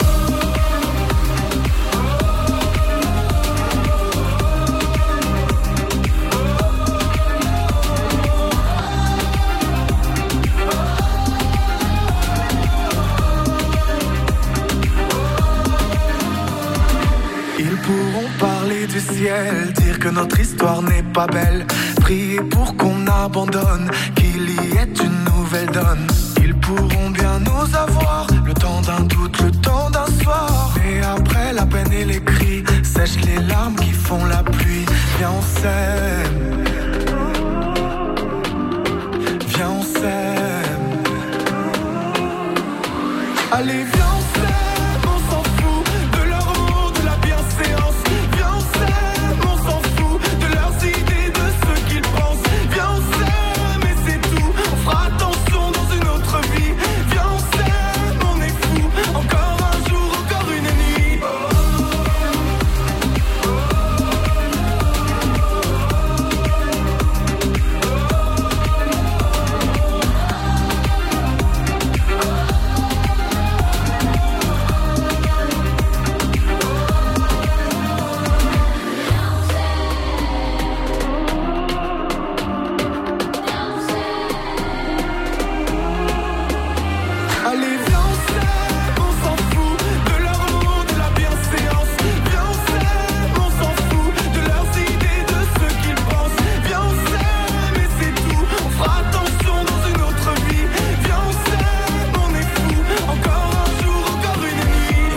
Ils pourront parler du ciel, dire que notre histoire n'est pas belle, prier pour qu'on abandonne, qu'il y ait une nouvelle donne. Ils pourront bien nous avoir, le temps d'un doute, le temps d'un soir. Et après la peine et les cris, sèche les larmes qui font la pluie. Viens on s'aime, viens on s'aime. Allez viens on s'aime, on s'en fout de leurs mots, de la bienséance. Viens on s'aime, on s'en fout de leurs idées, de ce qu'ils pensent. Viens on s'aime et c'est tout, on fera attention dans une autre vie. Viens on s'aime, on est fou, encore un jour, encore une nuit. Oh. Allez viens on s'aime, on s'en fout de leurs mots, de la bienséance. Viens on s'aime, on s'en fout de leurs idées, de ce qu'ils pensent. Viens on s'aime et c'est tout, on fera attention dans une autre vie. Viens on s'aime, on est fou, encore un jour, encore une nuit.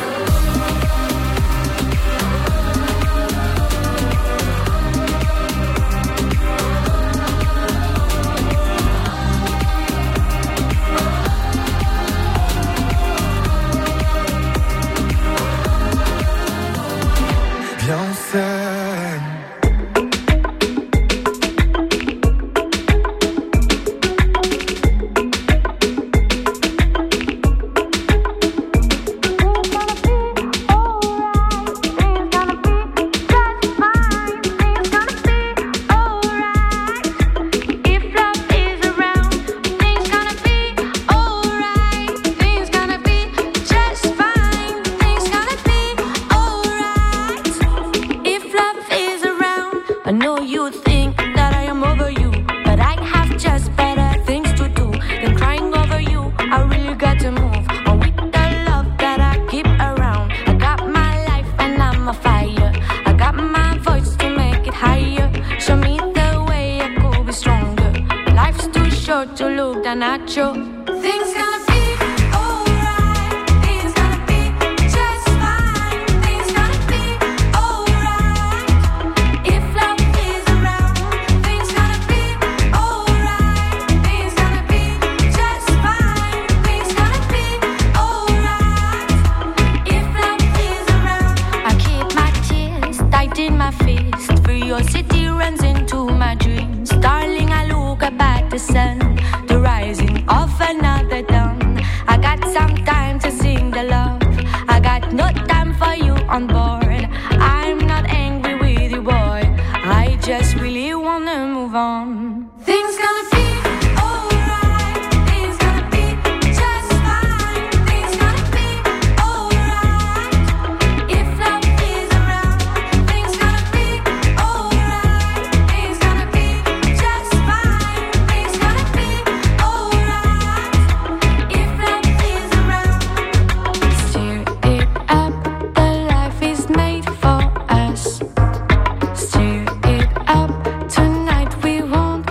Viens on s'aime. I know you think that I am over you, but I have just better things to do than crying over you. I really got to move on with the love that I keep around. I got my life and I'm a fire. I got my voice to make it higher. Show me the way I could be stronger. Life's too short to look down at you. Things gonna be alright. Things gonna be just fine. Things gonna be alright. If love is around, things gonna be alright. Things gonna be just fine. Things gonna be alright. If love is around, I keep my tears tight in my fist. Curiosity runs into my dreams. Darling, I look up at the sun, the rising of another dawn. I got some time to sing the love. I got no time for you on board. I'm not angry with you, boy. I just really wanna move on. Things gonna be alright. Things gonna be just fine. Things gonna be alright. If love is around, things gonna be alright. Things gonna be just fine. Things gonna be alright. If love is around, stir it up. The life is made for us. Stir it up. Tonight we won't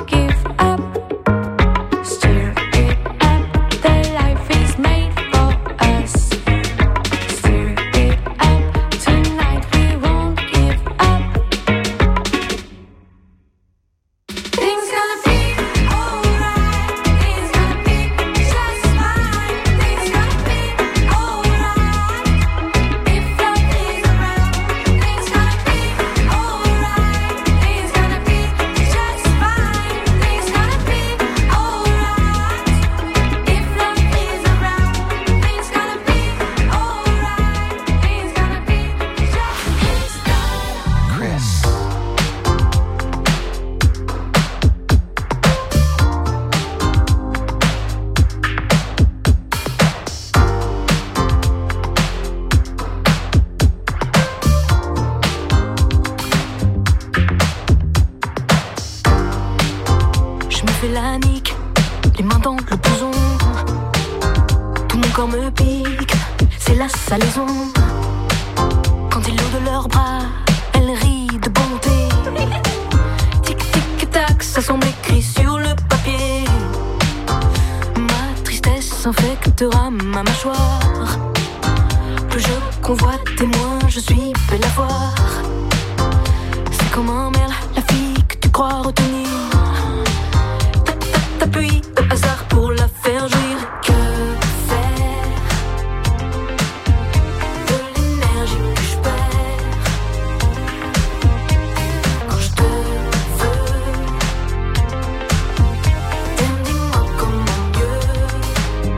fais la nique, les mains dans le blouson. Tout mon corps me pique, c'est la salaison. Quand ils l'ont de leurs bras, elle rit de bonté. Tic tic tac, ça semble écrit sur le papier. Ma tristesse infectera ma mâchoire. Plus je convoite et moins je suis belle à voir. C'est comme un merle, la fille que tu crois retenir. T'appuies au hasard pour la faire jouir. Que faire de l'énergie que je perds quand je te veux? Dis-moi comment mieux.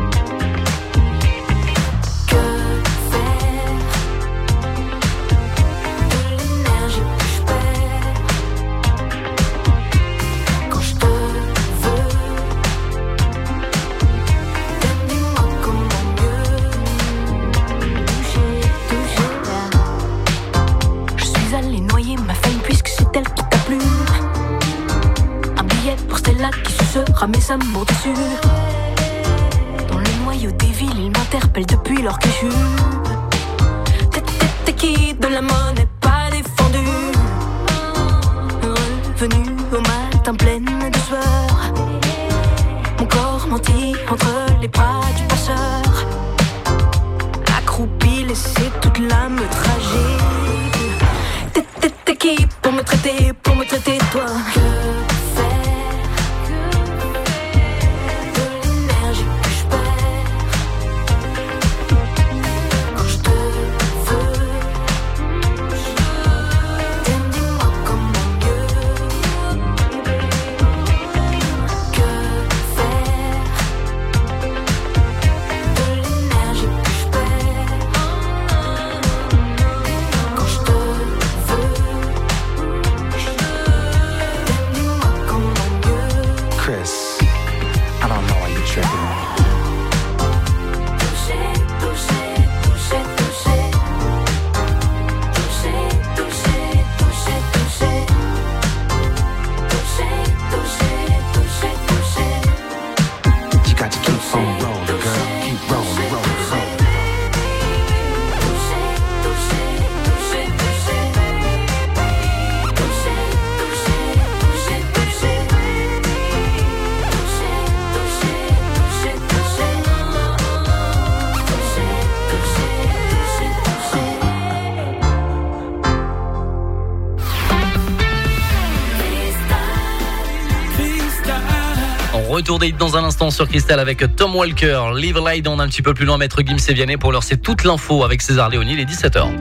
Que faire de l'énergie que je perds quand je te veux? Qui sucera mes amours déçus. Dans le noyau des villes, ils m'interpellent depuis leur cliché. T'es qui de la monnaie pas défendue, revenu au matin pleine de sueur. Mon corps menti entre les bras du passeur. Accroupi, laissé toute l'âme tragique. T'es qui pour me traiter, pour me traiter toi? Retour des hits dans un instant sur Cristal avec Tom Walker, Live Light. On est un petit peu plus loin, Maître Gims et Vianney pour leur c'est toute l'info avec César Léonie, il est dix-sept heures.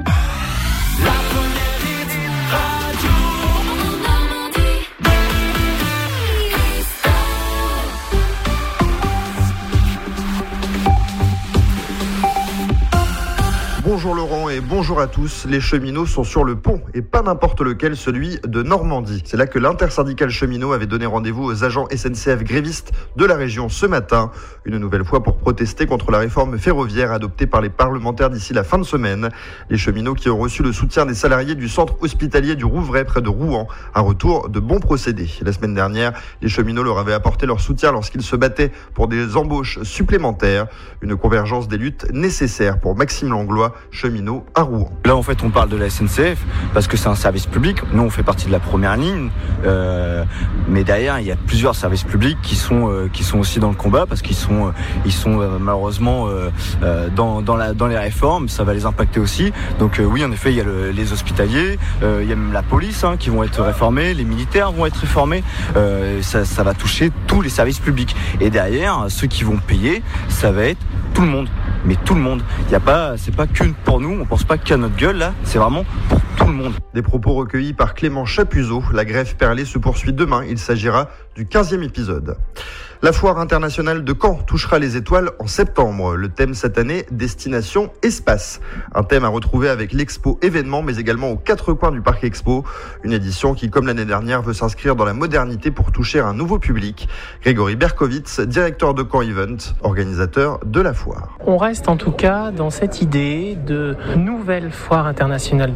Bonjour Laurent et bonjour à tous. Les cheminots sont sur le pont et pas n'importe lequel, celui de Normandie. C'est là que l'intersyndicale cheminot avait donné rendez-vous aux agents S N C F grévistes de la région ce matin. Une nouvelle fois pour protester contre la réforme ferroviaire adoptée par les parlementaires d'ici la fin de semaine. Les cheminots qui ont reçu le soutien des salariés du centre hospitalier du Rouvray près de Rouen. Un retour de bons procédés. La semaine dernière, les cheminots leur avaient apporté leur soutien lorsqu'ils se battaient pour des embauches supplémentaires. Une convergence des luttes nécessaires pour Maxime Langlois, cheminot à Rouen. Là en fait on parle de la S N C F parce que c'est un service public, nous on fait partie de la première ligne, euh, mais derrière il y a plusieurs services publics qui sont euh, qui sont aussi dans le combat parce qu'ils sont euh, ils sont euh, malheureusement euh, euh, dans dans la dans les réformes, ça va les impacter aussi. Donc euh, oui en effet il y a le, les hospitaliers, euh, il y a même la police hein, qui vont être réformés, les militaires vont être réformés, euh, ça ça va toucher tous les services publics et derrière ceux qui vont payer ça va être tout le monde. Mais tout le monde. Il y a pas, c'est pas qu'une pour nous. On pense pas qu'à notre gueule là. C'est vraiment pour tout le monde. Des propos recueillis par Clément Chapuzot. La grève perlée se poursuit demain. Il s'agira du quinzième épisode. La foire internationale de Caen touchera les étoiles en septembre. Le thème cette année, Destination Espace. Un thème à retrouver avec l'expo événement, mais également aux quatre coins du Parc Expo. Une édition qui, comme l'année dernière, veut s'inscrire dans la modernité pour toucher un nouveau public. Grégory Berkowitz, directeur de Caen Event, organisateur de la foire. On reste en tout cas dans cette idée de nouvelle foire internationale de Caen,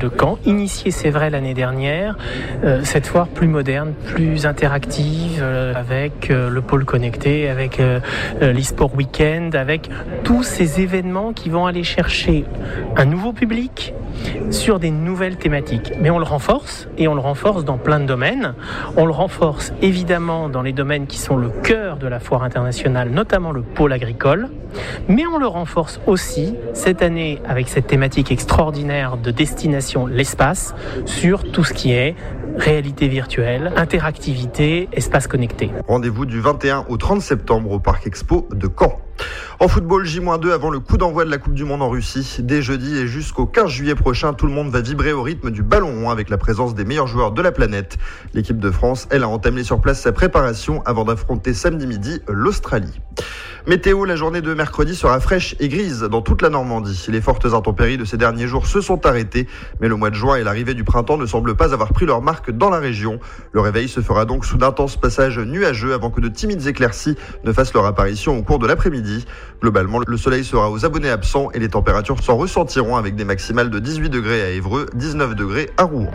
initié, c'est vrai, l'année dernière, euh, cette foire plus moderne, plus interactive, euh, avec euh, le pôle connecté, avec euh, l'e-sport week-end, avec tous ces événements qui vont aller chercher un nouveau public sur des nouvelles thématiques. Mais on le renforce, et on le renforce dans plein de domaines. On le renforce évidemment dans les domaines qui sont le cœur de la foire internationale, notamment le pôle agricole, mais on le renforce aussi cette année avec cette thématique extraordinaire de destination l'espace, sur tout ce qui est réalité virtuelle, interactivité, espace connecté. Rendez-vous du vingt et un au trente septembre au Parc Expo de Caen. En football, J moins deux avant le coup d'envoi de la Coupe du Monde en Russie. Dès jeudi et jusqu'au quinze juillet prochain, tout le monde va vibrer au rythme du ballon rond avec la présence des meilleurs joueurs de la planète. L'équipe de France, elle, a entamé sur place sa préparation avant d'affronter samedi midi l'Australie. Météo, la journée de mercredi sera fraîche et grise dans toute la Normandie. Les fortes intempéries de ces derniers jours se sont arrêtées, mais le mois de juin et l'arrivée du printemps ne semblent pas avoir pris leur marque dans la région. Le réveil se fera donc sous d'intenses passages nuageux avant que de timides éclaircies ne fassent leur apparition au cours de l'après-midi. Globalement, le soleil sera aux abonnés absents et les températures s'en ressentiront avec des maximales de dix-huit degrés à Évreux, dix-neuf degrés à Rouen.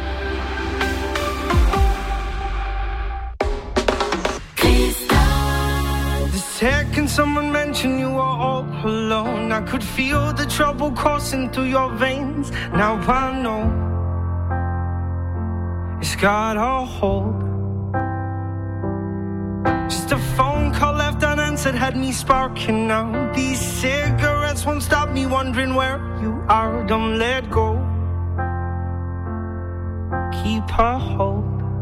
Second someone mentioned you were all alone, I could feel the trouble coursing through your veins. Now I know it's got a hold. Just a phone call left unanswered had me sparking now. These cigarettes won't stop me wondering where you are. Don't let go, keep a hold.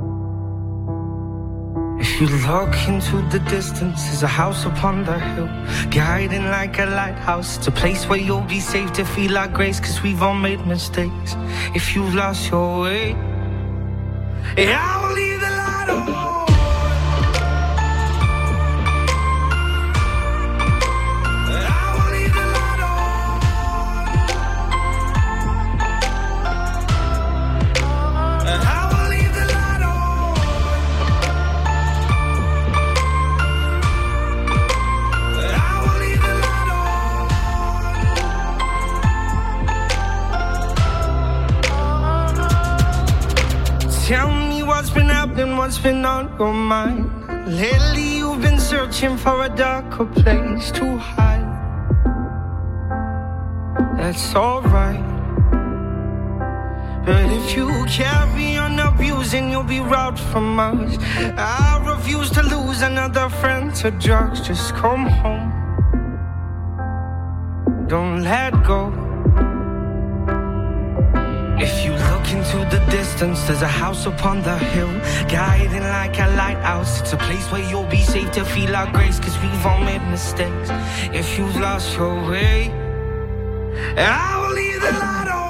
If you look into the distance, there's a house upon the hill, guiding like a lighthouse. It's a place where you'll be safe to feel our grace, cause we've all made mistakes. If you've lost your way, yeah, I will leave the light on. Tell me what's been happening, what's been on your mind. Lately you've been searching for a darker place to hide. That's alright, but if you carry on abusing, you'll be robbed from us. I refuse to lose another friend to drugs. Just come home, don't let go. If you look into the distance, there's a house upon the hill, guiding like a lighthouse. It's a place where you'll be safe to feel our grace, cause we've all made mistakes. If you've lost your way, I will leave the light on.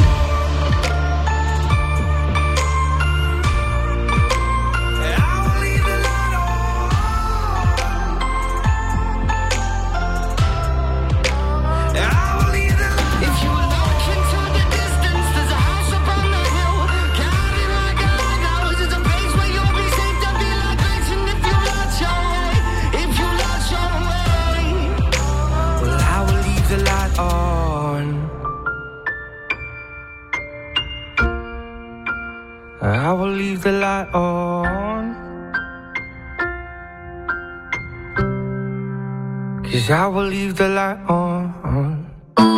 I will leave the light on, cause I will leave the light on.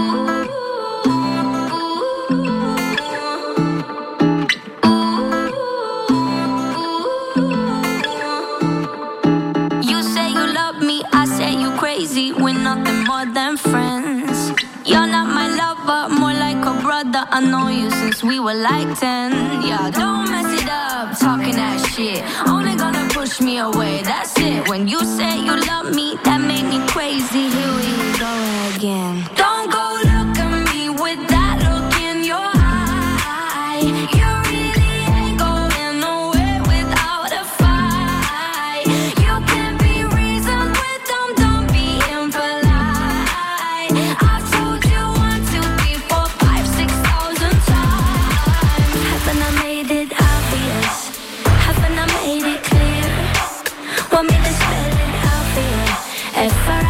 You say you love me, I say you crazy. We're nothing more than friends. You're not my lover, more like a brother. I know you since we were like ten. Yeah, don't mess it up, talking that shit. Only gonna push me away, that's it. When you say you love me, that made me crazy. Here we go again. Don't go look at me with that look in your eye. You really ain't going nowhere without a fight. You can't be reasoned with them, don't be impolite. I've told you one, two, three, four, five, six thousand times. Haven't I made it obvious? Haven't I made it clear? Want me to spell it out for you? F R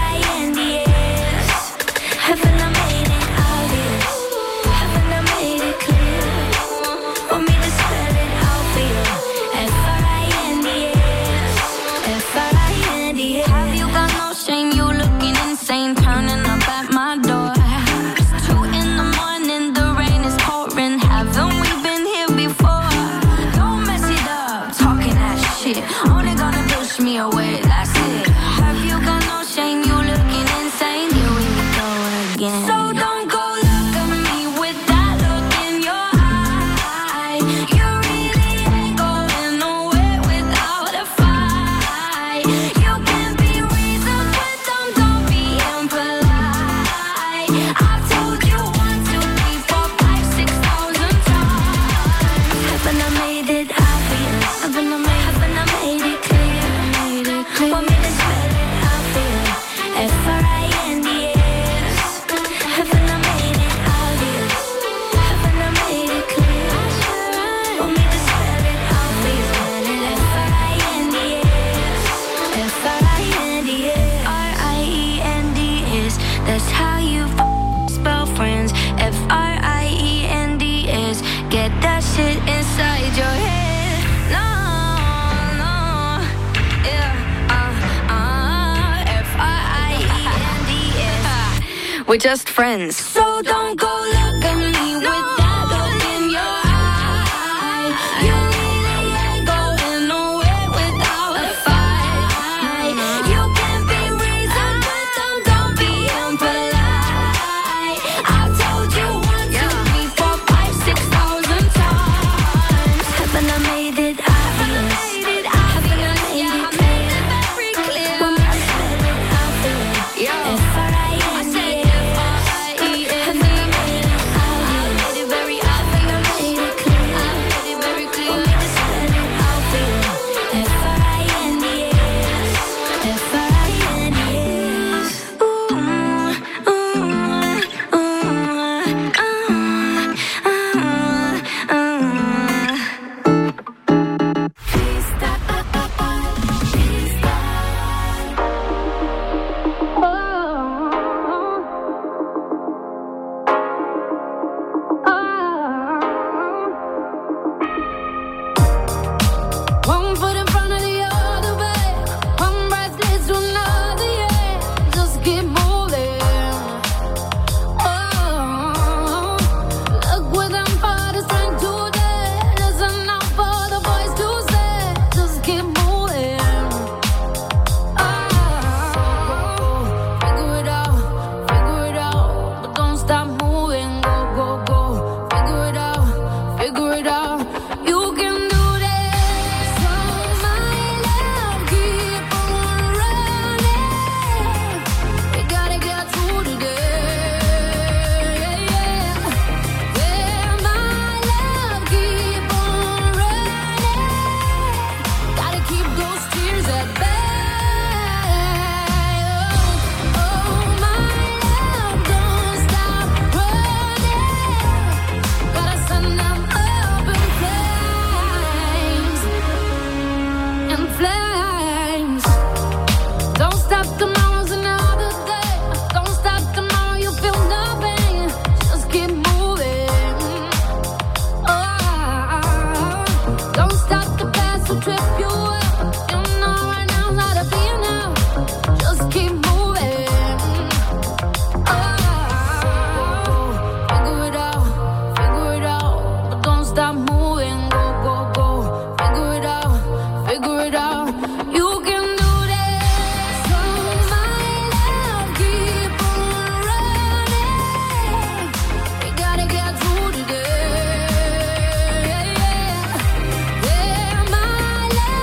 your way, that's it. Have you got no shame? You looking insane. Here we go again. So don't go look at me with that look in your eye. You really ain't going nowhere without a fight. You can be reasoned with them, don't be impolite. I've told you one, two, three, four, five, six thousand times. Haven't I made it obvious? Haven't I made, haven't I made it clear? Made it clear. Want me to spell it out for you? F R I N D S. Haven't I made it obvious? Haven't I made it clear? Want me to spell it out for you? F R I N D S. F R I N D S. R I E N D S. That's how you f- spell friends. F R I E N D S. Get that shit inside your head. No, no, yeah, uh, uh, F R I E N D S. We're just friends. So don't go look at me with that look in your eye. You really ain't going nowhere without a fight. You can be reasoned with them, don't be impolite. I've told you one, two, three, four, five, six thousand times. Haven't I made it obvious? Haven't I made it clear? Want me to spell it out for you? F R I N D S. Haven't I made it obvious? Haven't I made it clear? Want me to spell it out for you? F R I N D S. F R I N D S. Ooh, ooh, ooh, ooh, ooh, ooh. One foot in front of the other, babe. One breath leads to another, yeah. Just keep moving. Oh, look what I'm for the strength today. Listen out for the voice to say. Just keep moving. Oh, figure it out, figure it out, but don't stop moving. Go, go, go. Figure it out, figure it out. You can do this. So my love, keep on running. We gotta get through today. Yeah, yeah, my love, keep on running. Gotta keep those tears at bay. Oh, oh, my love, don't stop running. Gotta send them up in flames, in flames. Don't stop, tomorrow's another day. Don't stop, tomorrow you feel nothing. Just keep moving. Oh, don't stop, the past will trip you up. You know right now how to be now. Just keep moving. Oh, figure it out, figure it out, but don't stop moving. Go, go, go. Figure it out, figure it out. You can do this. So my love, keep on running. We gotta get through today. Yeah, my love,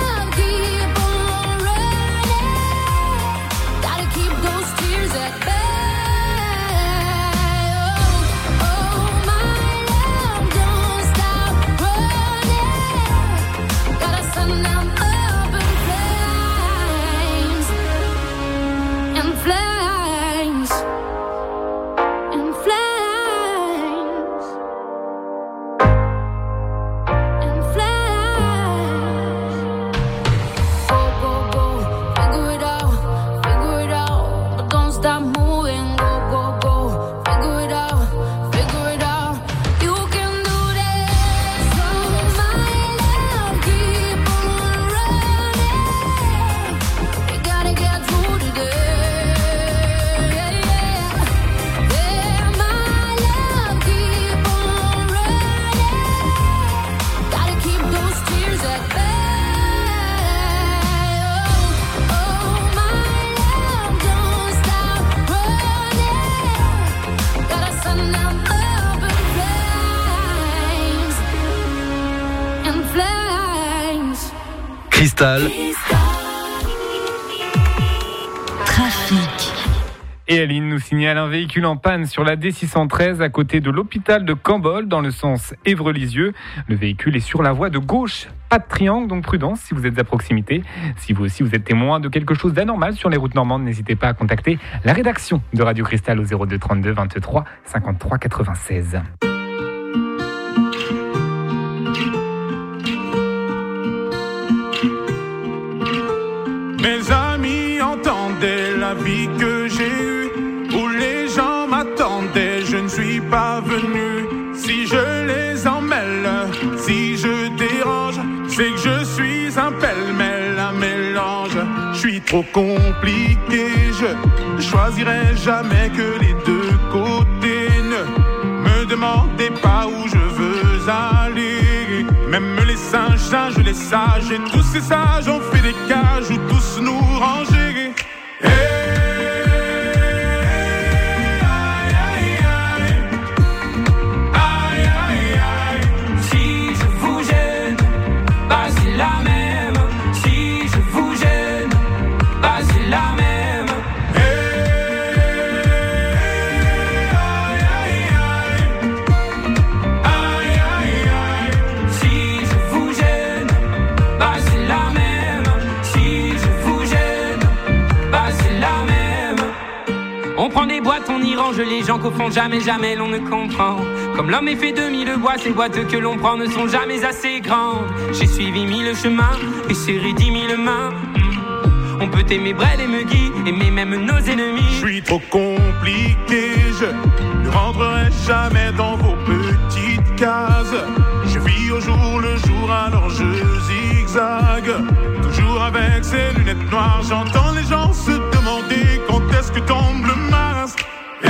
Cristal. Trafic. Et Aline nous signale un véhicule en panne sur la D six cent treize à côté de l'hôpital de Cambol dans le sens Évreux-Lisieux. Le véhicule est sur la voie de gauche. Pas de triangle, donc prudence si vous êtes à proximité. Si vous aussi vous êtes témoin de quelque chose d'anormal sur les routes normandes, n'hésitez pas à contacter la rédaction de Radio Cristal au zéro deux trente-deux vingt-trois cinquante-trois quatre-vingt-seize. Mes amis entendaient la vie que j'ai eue, où les gens m'attendaient, je ne suis pas venu. Si je les emmêle, si je dérange, c'est que je suis un pêle-mêle, un mélange. Je suis trop compliqué, je choisirai jamais que les deux côtés. Ne me demandez pas où je veux aller. Même les singes, singes, les sages, et tous ces sages ont fait des cages où tous nous ranger. Hey. On y range les gens qu'au fond jamais, jamais l'on ne comprend. Comme l'homme est fait de mille boîtes, ces boîtes que l'on prend ne sont jamais assez grandes. J'ai suivi mille chemins et serré dix mille mains. On peut aimer Brel et Megui, aimer même nos ennemis. Je suis trop compliqué, je ne rentrerai jamais dans vos petites cases. Je vis au jour le jour, alors je zigzague. Toujours avec ces lunettes noires, j'entends les gens se demander quand est-ce que tombe le masque. Hey.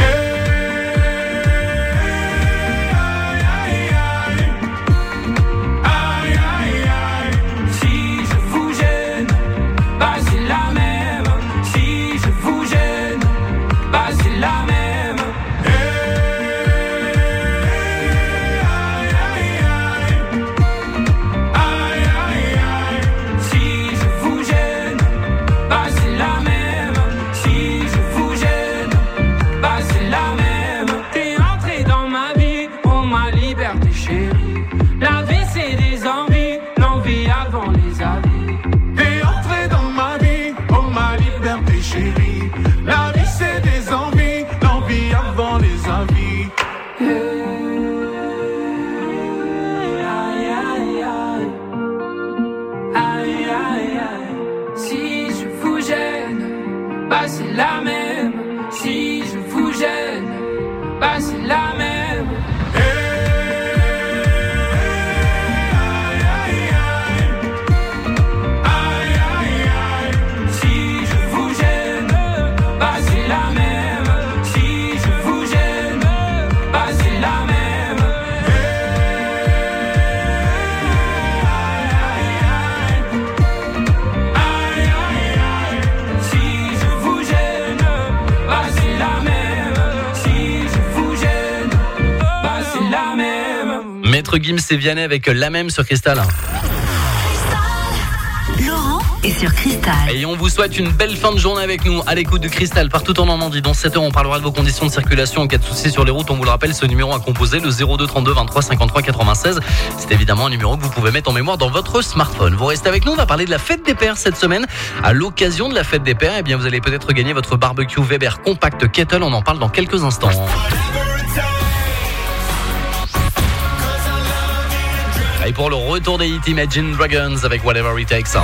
Maître Gims et Vianney avec La Même sur Cristal. Laurent est sur Cristal. Et on vous souhaite une belle fin de journée avec nous à l'écoute de Cristal partout en Normandie. Dans sept heures, on parlera de vos conditions de circulation en cas de soucis sur les routes. On vous le rappelle, ce numéro à composer, le zéro deux trente-deux vingt-trois cinquante-trois quatre-vingt-seize. C'est évidemment un numéro que vous pouvez mettre en mémoire dans votre smartphone. Vous restez avec nous, on va parler de la fête des pères cette semaine. À l'occasion de la fête des pères, eh bien, vous allez peut-être gagner votre barbecue Weber Compact Kettle. On en parle dans quelques instants. Et pour le retour des hits, Imagine Dragons avec Whatever It Takes.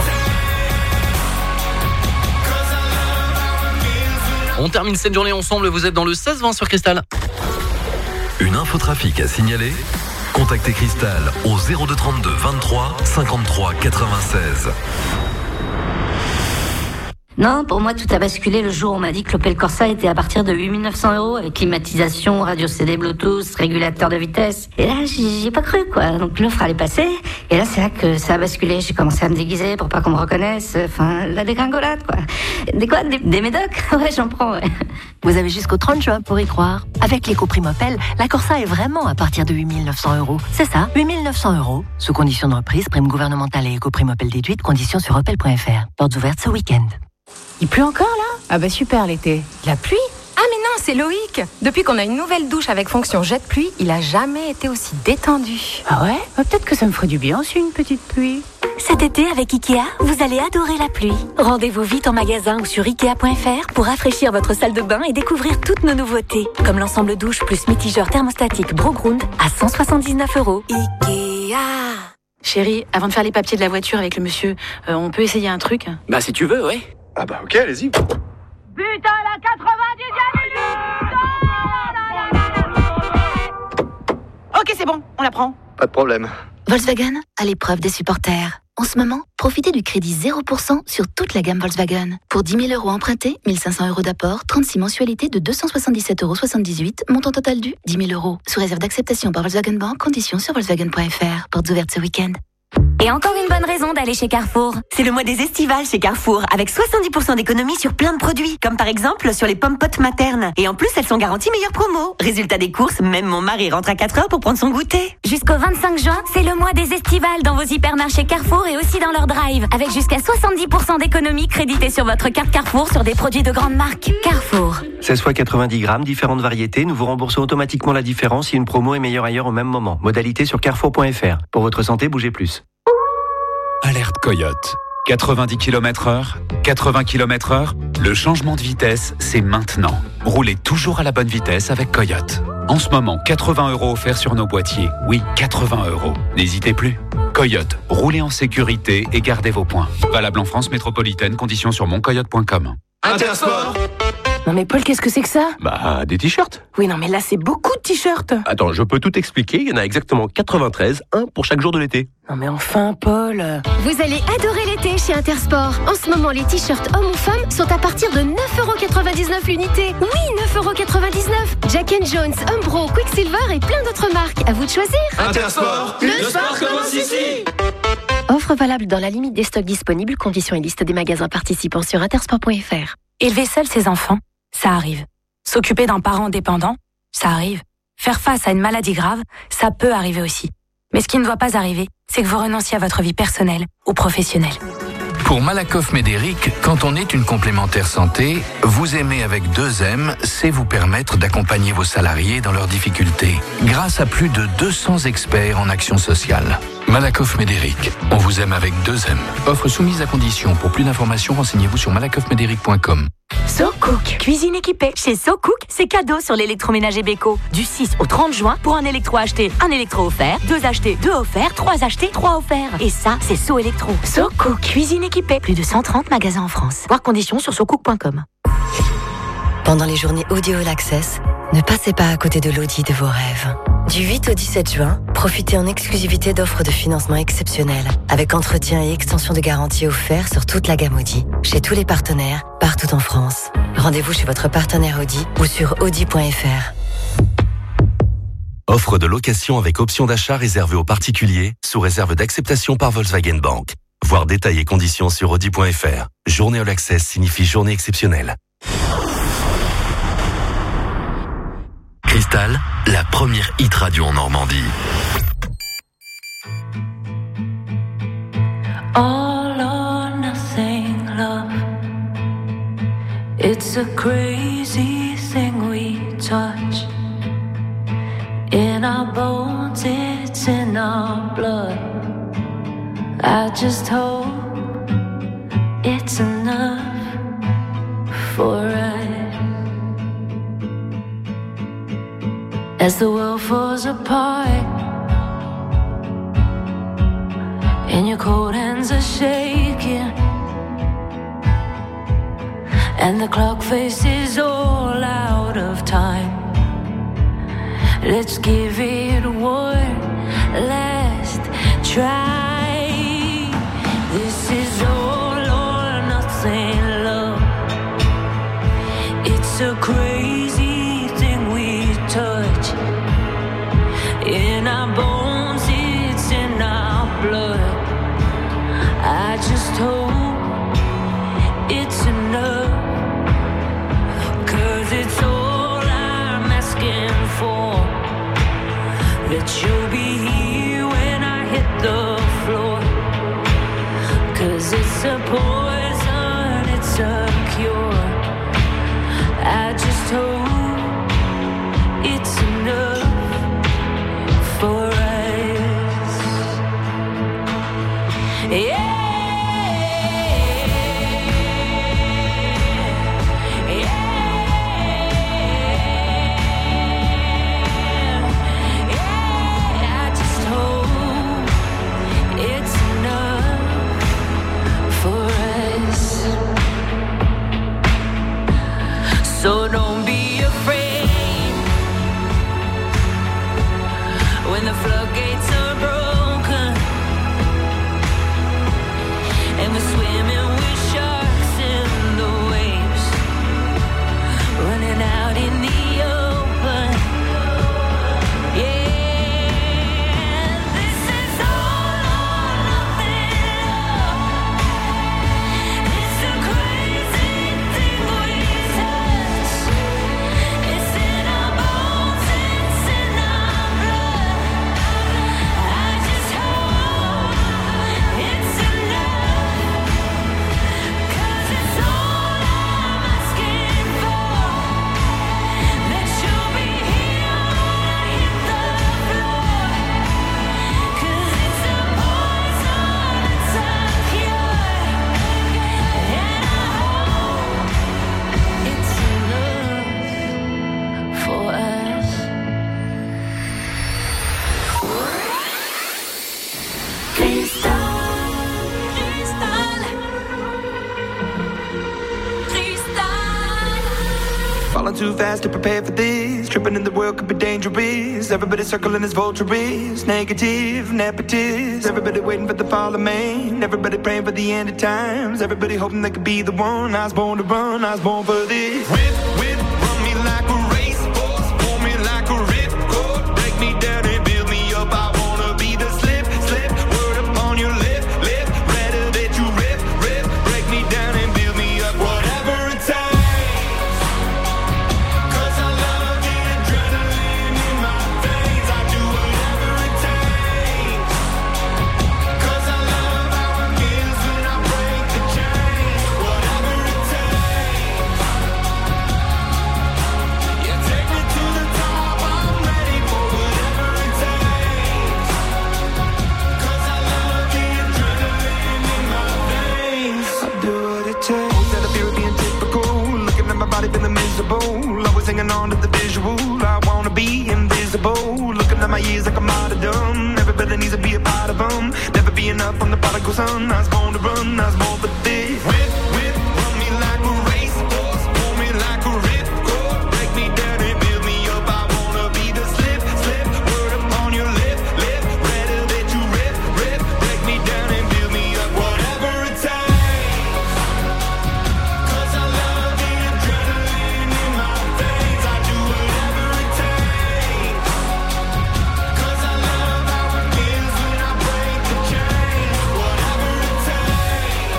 On termine cette journée ensemble, vous êtes dans le seize vingt sur Cristal. Une infotrafic à signaler? Contactez Cristal au zéro deux trente-deux vingt-trois cinquante-trois quatre-vingt-seize. Non, pour moi, tout a basculé le jour où on m'a dit que l'Opel Corsa était à partir de huit mille neuf cents euros avec climatisation, radio C D, Bluetooth, régulateur de vitesse. Et là, j'y ai pas cru, quoi. Donc l'offre allait passer. Et là, c'est là que ça a basculé. J'ai commencé à me déguiser pour pas qu'on me reconnaisse. Enfin, la dégringolade, quoi. Des quoi? Des, des médocs? Ouais, j'en prends, ouais. Vous avez jusqu'au trente juin pour y croire. Avec l'éco-prime Opel, la Corsa est vraiment à partir de huit mille neuf cents euros. C'est ça, huit mille neuf cents euros. Sous condition de reprise, prime gouvernementale et éco-prime Opel déduite, conditions sur opel point f r. Portes ouvertes ce week-end. Il pleut encore là? Ah bah super l'été. La pluie? Ah mais non, c'est Loïc. Depuis qu'on a une nouvelle douche avec fonction jet pluie, il a jamais été aussi détendu. Ah ouais? Bah, peut-être que ça me ferait du bien aussi une petite pluie. Cet été avec Ikea, vous allez adorer la pluie. Rendez-vous vite en magasin ou sur ikea point f r pour rafraîchir votre salle de bain et découvrir toutes nos nouveautés. Comme l'ensemble douche plus mitigeur thermostatique Brogrund à cent soixante-dix-neuf euros. Ikea. Chérie, avant de faire les papiers de la voiture avec le monsieur, euh, on peut essayer un truc? Bah si tu veux, ouais. Ah bah ok, allez-y. But à la quatre-vingt-dixième minute. Ok, c'est bon, on la prend. Pas de problème. Volkswagen, à l'épreuve des supporters. En ce moment, profitez du crédit zéro pour cent sur toute la gamme Volkswagen. Pour dix mille euros empruntés, mille cinq cents euros d'apport, trente-six mensualités de deux cent soixante-dix-sept euros soixante-dix-huit, montant total dû dix mille euros. Sous réserve d'acceptation par Volkswagen Bank, conditions sur volkswagen point f r. Portes ouvertes ce week-end. Et encore une bonne raison d'aller chez Carrefour. C'est le mois des estivales chez Carrefour, avec soixante-dix pour cent d'économie sur plein de produits, comme par exemple sur les pommes potes maternes. Et en plus, elles sont garanties meilleure promo. Résultat des courses, même mon mari rentre à quatre heures pour prendre son goûter. Jusqu'au vingt-cinq juin, c'est le mois des estivales dans vos hypermarchés Carrefour et aussi dans leur drive, avec jusqu'à soixante-dix pour cent d'économie créditée sur votre carte Carrefour sur des produits de grande marque. Carrefour. seize fois quatre-vingt-dix grammes, différentes variétés. Nous vous remboursons automatiquement la différence si une promo est meilleure ailleurs au même moment. Modalité sur carrefour point f r. Pour votre santé, bougez plus. Alerte Coyote. quatre-vingt-dix kilomètres heure, quatre-vingts kilomètres heure, le changement de vitesse, c'est maintenant. Roulez toujours à la bonne vitesse avec Coyote. En ce moment, quatre-vingts euros offerts sur nos boîtiers. Oui, quatre-vingts euros. N'hésitez plus. Coyote, roulez en sécurité et gardez vos points. Valable en France métropolitaine, conditions sur mon coyote point com. Intersport. Non mais Paul, qu'est-ce que c'est que ça? Bah, des t-shirts. Oui, non mais là, c'est beaucoup de t-shirts. Attends, je peux tout expliquer. Il y en a exactement quatre-vingt-treize, un pour chaque jour de l'été. Non mais enfin, Paul. Vous allez adorer l'été chez Intersport. En ce moment, les t-shirts hommes ou femmes sont à partir de neuf euros quatre-vingt-dix-neuf l'unité. Oui, neuf euros quatre-vingt-dix-neuf. Jack and Jones, Umbro, Quicksilver et plein d'autres marques. À vous de choisir. Intersport. Le, le sport commence ici. Offre valable dans la limite des stocks disponibles. Conditions et liste des magasins participants sur intersport point f r. Élever seul ses enfants, ça arrive. S'occuper d'un parent dépendant, ça arrive. Faire face à une maladie grave, ça peut arriver aussi. Mais ce qui ne doit pas arriver, c'est que vous renonciez à votre vie personnelle ou professionnelle. Pour Malakoff Médéric, quand on est une complémentaire santé, vous aimer avec deux M, c'est vous permettre d'accompagner vos salariés dans leurs difficultés. Grâce à plus de deux cents experts en action sociale. Malakoff Médéric, on vous aime avec deux M. Offre soumise à condition. Pour plus d'informations, renseignez-vous sur malakoff médéric point com. SoCook, cuisine équipée. Chez SoCook, c'est cadeau sur l'électroménager Beko. Du six au trente juin, pour un électro acheté, un électro offert. Deux achetés, deux offerts. Trois achetés, trois offerts. Et ça, c'est So Electro. SoCook, cuisine équipée. Plus de cent trente magasins en France. Voir conditions sur socook point com. Pendant les journées Audio All Access, ne passez pas à côté de l'Audi de vos rêves. Du huit au dix-sept juin, profitez en exclusivité d'offres de financement exceptionnelles, avec entretien et extension de garantie offerts sur toute la gamme Audi, chez tous les partenaires, partout en France. Rendez-vous chez votre partenaire Audi ou sur audi point f r. Offre de location avec option d'achat réservée aux particuliers, sous réserve d'acceptation par Volkswagen Bank. Voir détails et conditions sur audi point f r. Journée All Access signifie journée exceptionnelle. Cristal, la première hit radio en Normandie. All or nothing, love. It's a crazy thing we touch. In our bones, it's in our blood. I just hope it's enough for us. As the world falls apart and your cold hands are shaking and the clock faces all out of time, let's give it one last try. This is all or nothing, love. just hope it's enough, 'cause it's all I'm asking for, that you'll be here when I hit the floor, 'cause it's a poison, it's a cure. I just hope it's enough for us. Yeah. So don't be afraid when the floodgates are broken and we're swimming with sharks in the waves, running out in the open. Yeah, this is all or nothing love. It's a crazy thing we touch. It's in our bones, it's in our blood. I just hope it's enough, 'cause it's all I'm asking for, that you'll be here when I hit the floor, 'cause it's a poison, it's a cure, and I hope it's enough for us. Crystal, crystal, crystal. Falling too fast to prepare for this. Tripping in the world could be dangerous. Everybody circling as vultures. Negative, nepotist. Everybody waiting for the fall of man. Everybody praying for the end of times. Everybody hoping they could be the one. I was born to run, I was born for this. Whip, whip, run me like a racehorse. Pull me like a ripcord. Break me down and build me up. I wanna be the slip, slip. Word upon your lip, lip. Rather that you rip, rip. Break me down and build me up. Whatever it takes. 'Cause I love the adrenaline in my veins. I do whatever it takes. 'Cause I love how it feels when I break the chains. Whatever it takes. You take me to the top. I'm ready for whatever it takes. 'Cause I love the adrenaline in my veins. I do what it takes. Out of fear of being typical. Looking at my body feeling miserable. Always hanging on to the visual. I wanna be invisible. Looking at my years like I'm out of dumb. Everybody needs to be a part of them. Never be enough on the prodigal son. I was born to run, I was born for this. Whip, whip, run me like a racehorse. Pull me like a ripcord. Break me down and build me up. I wanna be the slip, slip. Word upon your lip, lip. Rather that you rip, rip. Break me down and build me up. Whatever it takes. 'Cause I love the adrenaline in my veins. I do whatever it takes. 'Cause I love how it feels when I break the chains. Whatever it takes.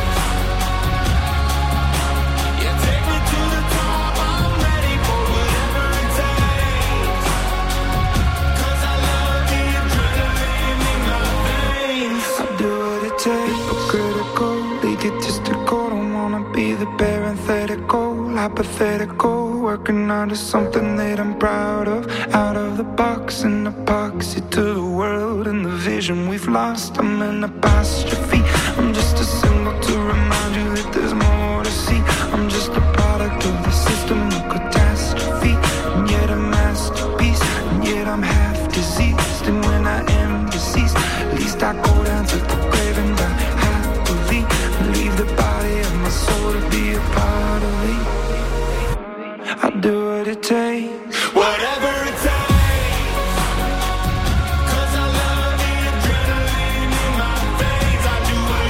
You take me to the top. I'm ready for whatever it takes. 'Cause I love the adrenaline in my veins. I do what it takes. Hypocritical, egotistical. Don't wanna be the parenthetical, hypothetical. Working out of something that I'm proud of. Out of the box, an epoxy to the world and the vision we've lost. I'm an apostrophe. I'm just a symbol to remind you that there's more to see. I'm just a product of the system of catastrophe. And yet a masterpiece. And yet I'm half diseased. And when I am deceased, at least I go down to the grave and die happily. Leave the body of my soul to be a part of me. I do what it takes. Whatever it takes. 'Cause I love the adrenaline in my veins. I do what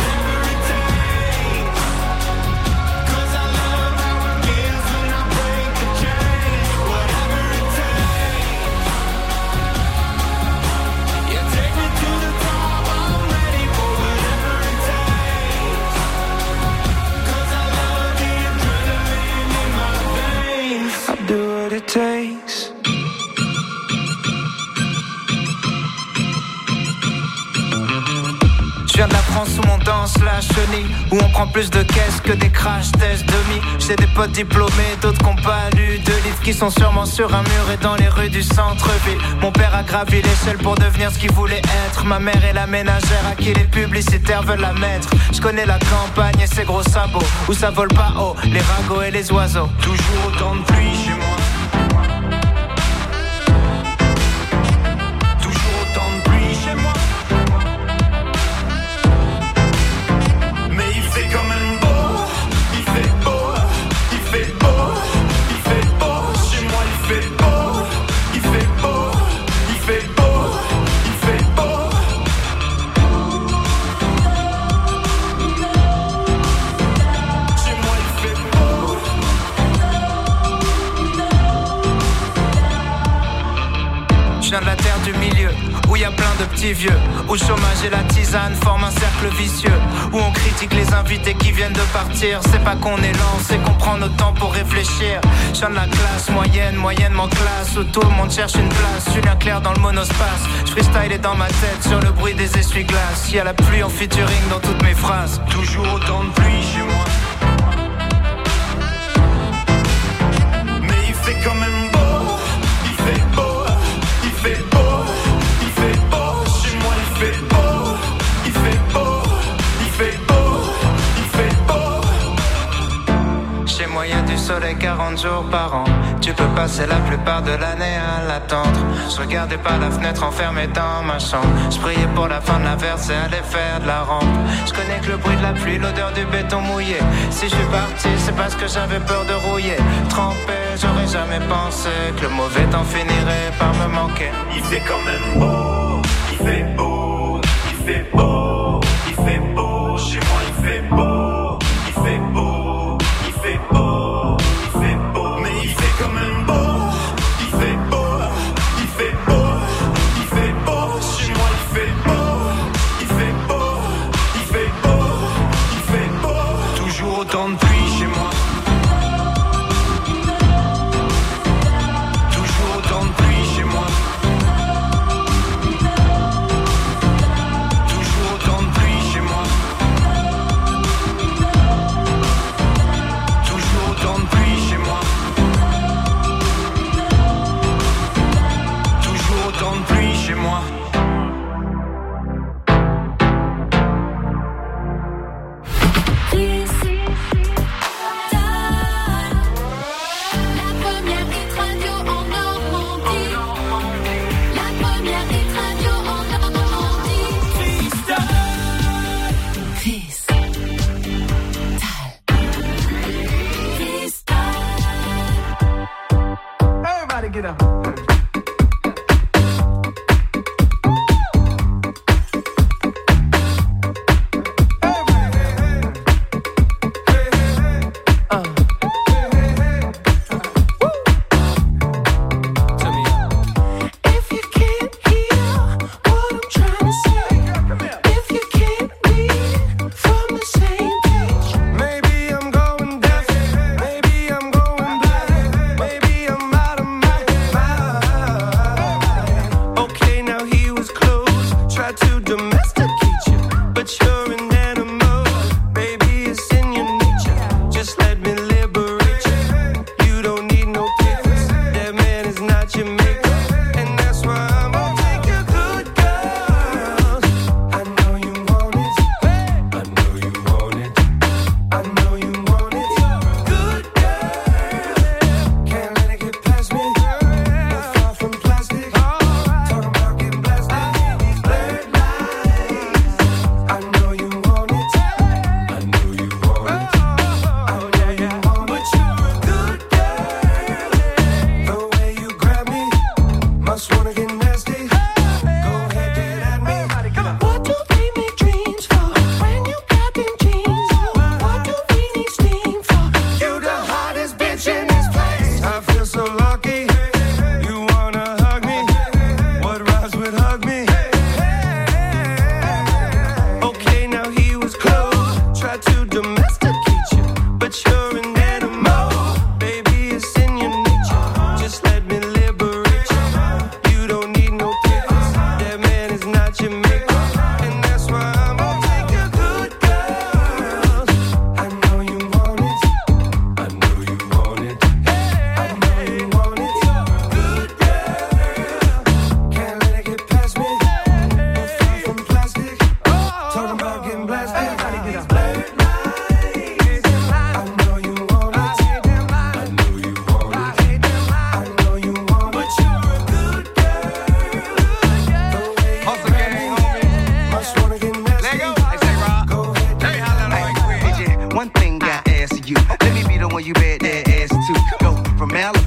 lance la chenille, où on prend plus de caisses que des crash tests demi. J'ai des potes diplômés, d'autres qui n'ont pas lu de livres, qui sont sûrement sur un mur et dans les rues du centre-ville. Mon père a gravi l'échelle pour devenir ce qu'il voulait être. Ma mère est la ménagère à qui les publicitaires veulent la mettre. Je connais la campagne et ses gros sabots, où ça vole pas haut, les ragots et les oiseaux. Toujours autant de pluie chez moi. Toujours autant de pluie chez moi. Mais il fait quand même beau. Il fait beau. Il fait beau. Il fait beau. Chez moi il fait beau. Il fait beau. Il fait beau. Il fait beau. Chez moi il fait beau. Je viens de la terre du milieu, où y a plein de petits vieux, où le chômage et la tisane forment un cercle vicieux, où on critique les invités qui viennent de partir. C'est pas qu'on est lent, c'est qu'on prend notre temps pour réfléchir. Je viens de la classe moyenne, moyennement classe, où tout le monde cherche une place. Julien Clerc dans le monospace, je freestyle est dans ma tête sur le bruit des essuie-glaces. Y a la pluie en featuring dans toutes mes phrases. Toujours autant de pluie chez moi. Mais il fait quand même beau. Il fait beau. Il fait beau. Il fait beau. Chez moi il fait beau. Il fait beau. Il fait beau. Il fait beau. Chez moi y a du soleil quarante jours par an. Tu peux passer la plupart de l'année à l'attendre. Je regardais par la fenêtre enfermé dans ma chambre. Je priais pour la fin de la verse et aller faire de la rampe. Je connais que le bruit de la pluie, l'odeur du béton mouillé. Si je suis parti, c'est parce que j'avais peur de rouiller. Trempé, j'aurais jamais pensé que le mauvais temps finirait par me manquer. Il fait quand même beau. Il fait beau. Il fait beau. Il fait beau. Chez moi il fait beau. Il fait beau. Il fait beau. Il fait beau. Mais il fait quand même beau. Il fait beau. Il fait beau. Il fait beau. Chez moi il fait beau. Il fait beau. Il fait beau. Il fait beau. Toujours autant de pluie chez moi. Toujours autant de pluie chez moi. Toujours autant de pluie chez moi. Toujours autant de pluie chez moi. Toujours autant de pluie chez moi. La première hit radio en Normandie. La première hit radio en Normandie. Chris. Everybody get up. If you can't hear what I'm trying to say, if you can't read from the same page, Maybe I'm going deaf, maybe I'm going blind, maybe I'm out of my mind. Okay, now he was close, tried to domesticate you, but you're an animal, baby, it's in your nature. Just let me liberate you. You don't need no papers, that man is not your maker, and that's why I'm gonna take your good girls. I know you want it, I know you want it. I know you want it. Good girl. Can't let it get past me. You're far from plastic. Talking about getting blasted. These blurred lines. I know you want it. I know you want it. I know you want it. But you're a good girl. The way you grab me, must wanna get nasty. Go ahead, get at me. what do we make dreams for when you got them jeans on? What do we need steam for? You the hottest bitch in this place. I feel so lucky. You wanna hug me? What rhymes with hug me? Okay, now he was close. Tried to domesticate you, but you're an animal. Baby, it's in your nature. Just let me liberate you. You don't need no papers. That man is not your maker, and that's why I'm gonna take your good girl.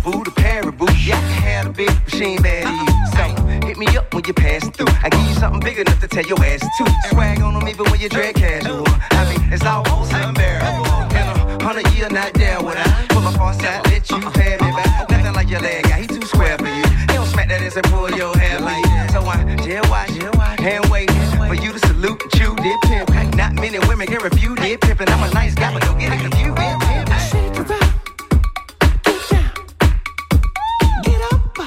Malibu to Paribu. Yeah, I can have a big machine bad to you. So hit me up when you're passing through. I give you something big enough to tell your ass to. Swag on them even when you dress casual. I mean, it's almost unbearable. In a hundred year, not there would I pull up on side, let you pay me back. Nothing like your leg guy, he too square for you. He don't smack that ass and pull your hair like that. So I jail watch, hand wait for you to salute and chew dip pimp. Not many women can refute dip pimpin'. I'm a nice guy, but don't get it confused. Dip pimp. Shake it up, get down, get up.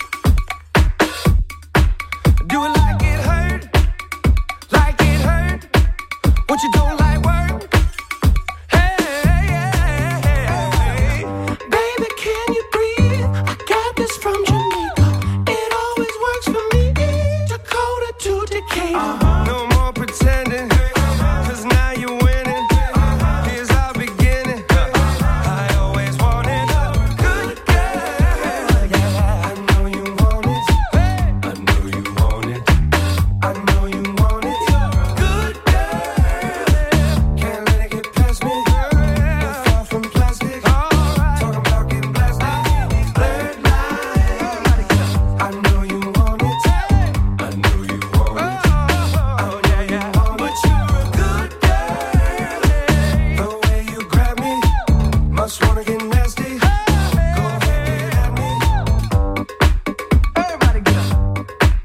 Do it like it hurt, like it hurt. What you don't like work? Hey, hey, hey, hey. Baby, can you breathe? I got this from Jamaica. It always works for me. Dakota to Decatur. Uh-huh. No more pretending, cause now you're winning. Here's our beginning. I always wanted a good girl. I know you want it. I know you want it. I know you want it. Good girl. Can't let it get past me. No far from plastic. Talking about getting blasted. Blurred lines. I know you want it. I know you want it. Oh yeah, yeah. But you're a good girl. The way you grab me, must wanna get nasty. Go ahead, get at me. Everybody get up.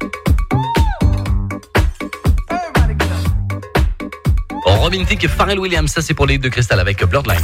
Everybody get up. Robin Thicke et Pharrell Williams, ça c'est pour les hits de Cristal avec Bloodline.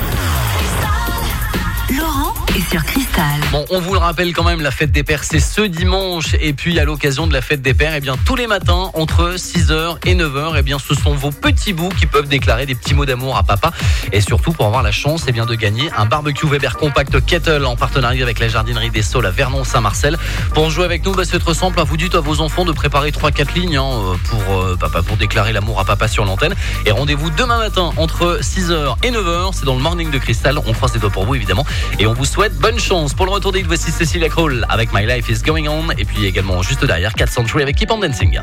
Laurent est sur Cristal. Bon, on vous le rappelle quand même, la fête des pères, c'est ce dimanche. Et puis, à l'occasion de la fête des pères, eh bien, tous les matins, entre six heures et neuf heures, eh bien, ce sont vos petits bouts qui peuvent déclarer des petits mots d'amour à papa. Et surtout, pour avoir la chance, eh bien, de gagner un barbecue Weber Compact Kettle en partenariat avec la jardinerie des Saules à Vernon-Saint-Marcel. Pour jouer avec nous, bah, c'est très simple. Vous dites à vos enfants de préparer trois quatre lignes, hein, pour, euh, papa, pour déclarer l'amour à papa sur l'antenne. Et rendez-vous demain matin, entre six heures et neuf heures. C'est dans le morning de Cristal. On croise les doigts pour vous, évidemment. Et on vous souhaite bonne chance. Pour le retour des hits, voici Cecilia Kroll avec My Life is Going On. Et puis également, juste derrière, Cat Century avec Keep on Dancing.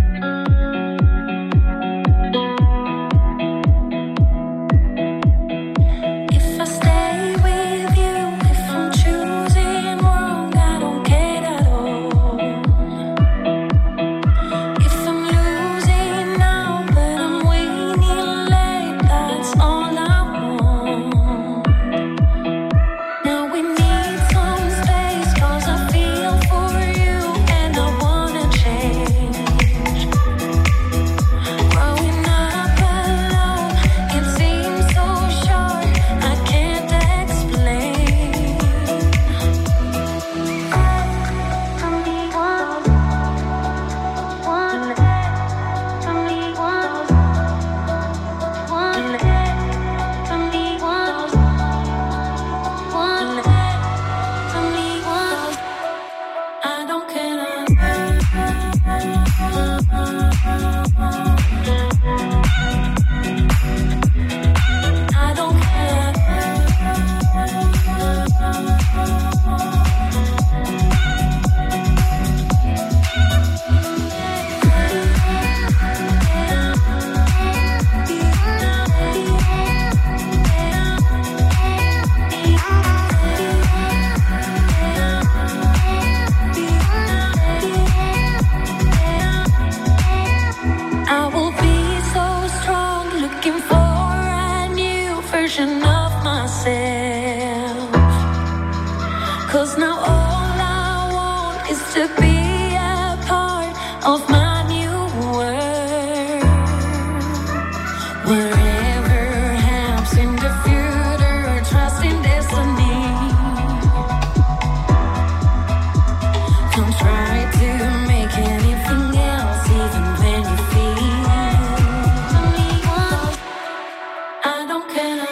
If I stay with you, if I'm choosing wrong, I don't care at all. If I'm losing now, but I'm winning late, that's all I want. Now we need some space, cause I feel for you and I wanna change. Growing up alone, it seems so short, I can't explain. For me, one, one, for me, one, one, for me, one, one, for me, one. I don't care. I don't care. I will be so strong, looking for a new version of myself. Cause now all I want is to be a part of my new world. Wherever happens in the future, trust in destiny. Don't try to make anything else, even when you feel. For me, one, I don't care.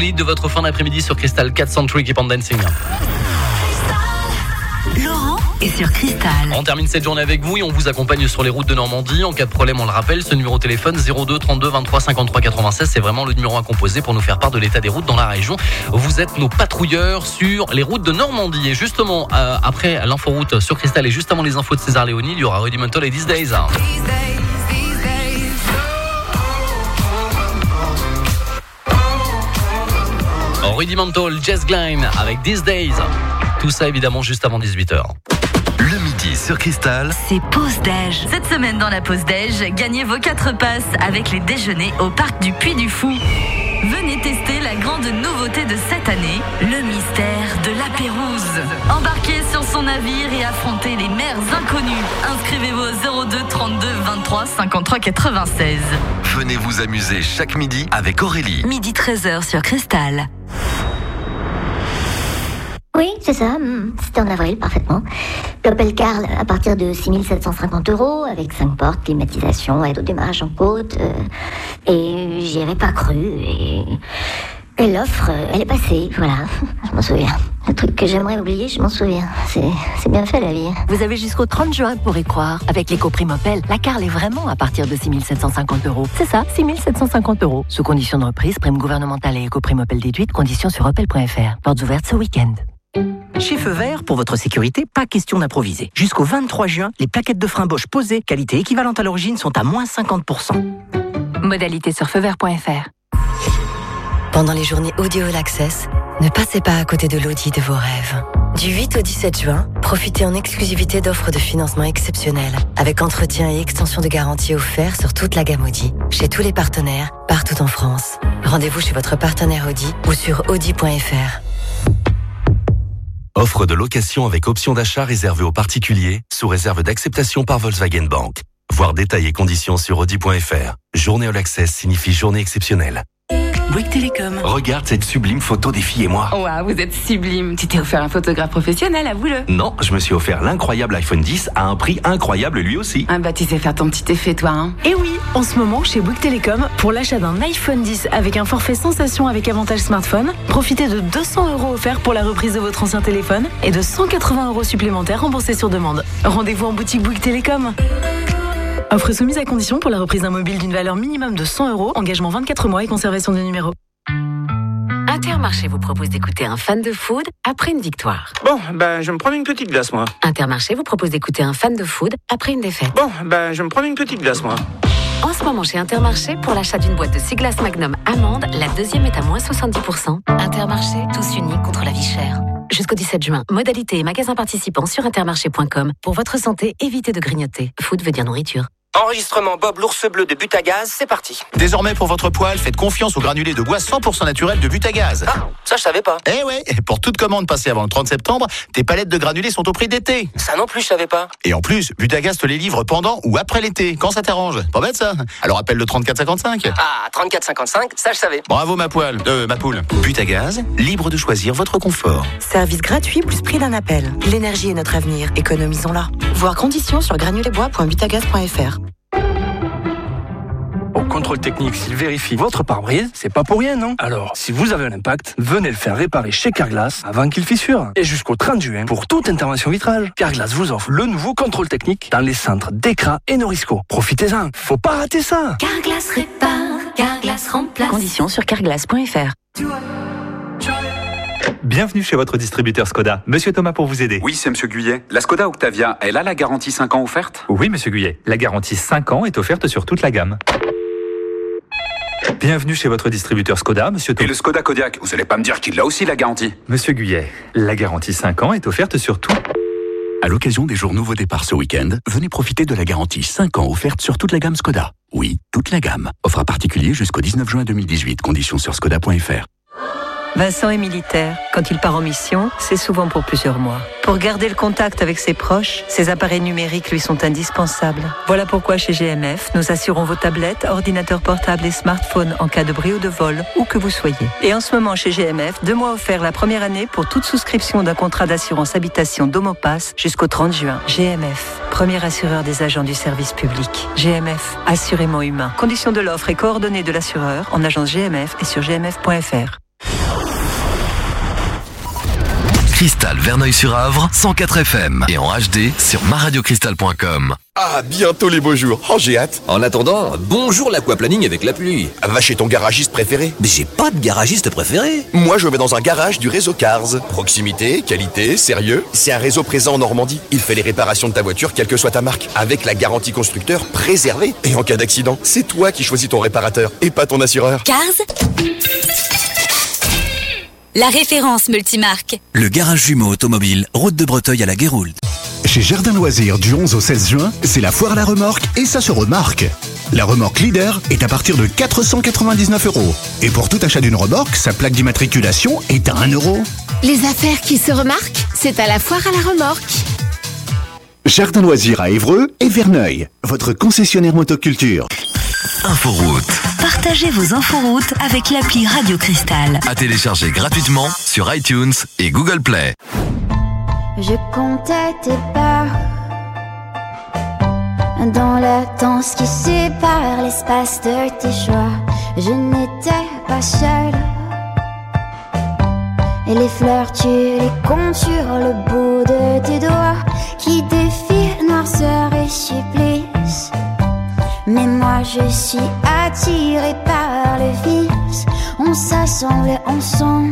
hits de votre fin d'après-midi sur Cristal. quatre Century Keep on Dancing. Laurent est sur Cristal. On termine cette journée avec vous et on vous accompagne sur les routes de Normandie. En cas de problème, on le rappelle, ce numéro de téléphone zéro deux trente-deux vingt-trois cinquante-trois quatre-vingt-seize, c'est vraiment le numéro à composer pour nous faire part de l'état des routes dans la région. Vous êtes nos patrouilleurs sur les routes de Normandie. Et justement, euh, après l'inforoute sur Cristal et juste avant les infos de César Léonie, il y aura Rudimental et These Days. Rudimental, Jess Glynne avec These Days. Tout ça évidemment juste avant dix-huit heures. Le midi sur Cristal, c'est pause déj. Cette semaine dans la pause déj, gagnez vos quatre passes avec les déjeuners au parc du Puy du Fou. Venez tester la grande nouveauté de cette année, le mystère de la Pérouse. Embarquez sur son navire et affrontez les mers inconnues. Inscrivez-vous au zéro deux trente-deux vingt-trois cinquante-trois quatre-vingt-seize. venez vous amuser chaque midi avec Aurélie. Midi treize heures sur Cristal. Oui, c'est ça. C'était en avril, parfaitement. L'Opel Karl à partir de six mille sept cent cinquante euros, avec cinq portes, climatisation, aide au démarrage en côte. Euh, et j'y avais pas cru. Et, et l'offre, elle est passée, voilà. Je m'en souviens. Le truc que j'aimerais oublier, je m'en souviens. C'est, c'est bien fait, la vie. Vous avez jusqu'au trente juin pour y croire. Avec l'éco-prime Opel, la Karl est vraiment à partir de six mille sept cent cinquante euros. C'est ça, six mille sept cent cinquante euros. Sous condition de reprise, prime gouvernementale et éco-prime Opel déduite, conditions sur opel point f r. Portes ouvertes ce week-end. Chez Feu Vert, pour votre sécurité, pas question d'improviser. Jusqu'au vingt-trois juin, les plaquettes de frein Bosch posées, qualité équivalente à l'origine, sont à moins cinquante pour cent. Modalité sur feu vert point f r. Pendant les journées Audi All Access, ne passez pas à côté de l'Audi de vos rêves. Du huit au dix-sept juin, profitez en exclusivité d'offres de financement exceptionnelles, avec entretien et extension de garantie offerts sur toute la gamme Audi, chez tous les partenaires, partout en France. Rendez-vous chez votre partenaire Audi ou sur audi point f r. Offre de location avec option d'achat réservée aux particuliers, sous réserve d'acceptation par Volkswagen Bank. Voir détails et conditions sur audi point f r. Journée All Access signifie journée exceptionnelle. Bouygues Télécom. Regarde cette sublime photo des filles et moi. Waouh, vous êtes sublime. Tu t'es offert un photographe professionnel, avoue-le. Non, je me suis offert l'incroyable iPhone dix à un prix incroyable lui aussi. Ah bah tu sais faire ton petit effet toi, hein. Et oui, en ce moment chez Bouygues Télécom, pour l'achat d'un iPhone dix avec un forfait sensation avec avantage smartphone, profitez de deux cents euros offerts pour la reprise de votre ancien téléphone et de cent quatre-vingts euros supplémentaires remboursés sur demande. Rendez-vous en boutique Bouygues Télécom. Offre soumise à condition pour la reprise d'un mobile d'une valeur minimum de cent euros, engagement vingt-quatre mois et conservation de numéro. Intermarché vous propose d'écouter un fan de food après une victoire. Bon, ben je me prends une petite glace, moi. Intermarché vous propose d'écouter un fan de food après une défaite. Bon, ben je me prends une petite glace, moi. En ce moment chez Intermarché, pour l'achat d'une boîte de six glaces Magnum Amande, la deuxième est à moins soixante-dix pour cent. Intermarché, tous unis contre la vie chère. Jusqu'au dix-sept juin, modalités et magasins participants sur intermarché point com. Pour votre santé, évitez de grignoter. Food veut dire nourriture. Enregistrement Bob l'ours bleu de Butagaz, c'est parti. Désormais pour votre poêle, faites confiance aux granulés de bois cent pour cent naturels de Butagaz. Ah, ça je savais pas. Eh ouais, pour toute commande passée avant le trente septembre, tes palettes de granulés sont au prix d'été. Ça non plus je savais pas. Et en plus, Butagaz te les livre pendant ou après l'été, quand ça t'arrange. Pas bête ça. Alors appelle le trente-quatre cinquante-cinq. Ah, trente-quatre cinquante-cinq, ça je savais. Bravo ma poêle, euh, ma poule. Butagaz, libre de choisir votre confort. Service gratuit plus prix d'un appel. L'énergie est notre avenir, économisons-la. Voir conditions sur granulesbois point butagaz point f r. Au contrôle technique, s'il vérifie votre pare-brise, c'est pas pour rien, non? Alors, si vous avez un impact, venez le faire réparer chez Carglass avant qu'il fissure. Et jusqu'au trente juin, pour toute intervention vitrage, Carglass vous offre le nouveau contrôle technique dans les centres d'Ecra et Norisco. Profitez-en, faut pas rater ça. Carglass répare, Carglass remplace. Conditions sur carglass point f r. Bienvenue chez votre distributeur Skoda. Monsieur Thomas pour vous aider. Oui, c'est Monsieur Guyet. La Skoda Octavia, elle a la garantie cinq ans offerte? Oui, Monsieur Guyet. La garantie cinq ans est offerte sur toute la gamme. Bienvenue chez votre distributeur Skoda, Monsieur Thomas. Et le Skoda Kodiaq, vous allez pas me dire qu'il a aussi la garantie? Monsieur Guyet, la garantie cinq ans est offerte sur tout. À l'occasion des jours nouveaux départ ce week-end, venez profiter de la garantie cinq ans offerte sur toute la gamme Skoda. Oui, toute la gamme. Offre à particulier jusqu'au dix-neuf juin deux mille dix-huit. Conditions sur skoda point f r. Vincent est militaire. Quand il part en mission, c'est souvent pour plusieurs mois. Pour garder le contact avec ses proches, ses appareils numériques lui sont indispensables. Voilà pourquoi chez G M F, nous assurons vos tablettes, ordinateurs portables et smartphones en cas de bris ou de vol, où que vous soyez. Et en ce moment chez G M F, deux mois offerts la première année pour toute souscription d'un contrat d'assurance habitation Domopass jusqu'au trente juin. G M F, premier assureur des agents du service public. G M F, assurément humain. Conditions de l'offre et coordonnées de l'assureur en agence G M F et sur g m f point f r. Cristal Verneuil-sur-Avre, cent quatre F M et en H D sur ma radio cristal point com. Ah, bientôt les beaux jours. Oh, j'ai hâte. En attendant, bonjour l'aquaplaning avec la pluie. Va chez ton garagiste préféré. Mais j'ai pas de garagiste préféré. Moi, je vais dans un garage du réseau Cars. Proximité, qualité, sérieux. C'est un réseau présent en Normandie. Il fait les réparations de ta voiture, quelle que soit ta marque, avec la garantie constructeur préservée. Et en cas d'accident, c'est toi qui choisis ton réparateur et pas ton assureur. Cars, la référence multimarque. Le garage jumeau automobile, route de Breteuil à la Guéroult. Chez Jardin Loisirs, du onze au seize juin, c'est la foire à la remorque et ça se remarque. La remorque Leader est à partir de quatre cent quatre-vingt-dix-neuf euros. Et pour tout achat d'une remorque, sa plaque d'immatriculation est à un euro. Les affaires qui se remarquent, c'est à la foire à la remorque. Jardin Loisirs à Évreux et Verneuil, votre concessionnaire motoculture. Inforoute. Partagez vos inforoutes avec l'appli Radio Cristal. À télécharger gratuitement sur iTunes et Google Play. Je comptais tes pas dans la danse qui sépare l'espace de tes choix. Je n'étais pas seule. Et les fleurs, tu les comptes sur le bout de tes doigts qui défient noirceur et supplice. Mais moi je suis attirée par le vice. On s'assemble ensemble.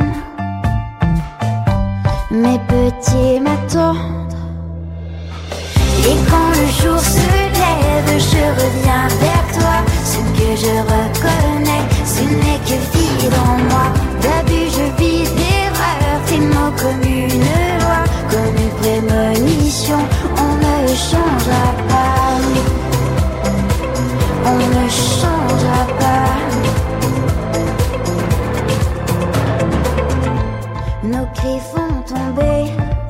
Mes petits m'attendent. Et quand le jour se lève, je reviens vers toi. Ce que je reconnais, ce n'est que vie dans moi. D'abus, je vis d'erreurs, tes mots comme une loi, comme une prémonition. On ne changera pas, on ne changera pas. Nos cris font tomber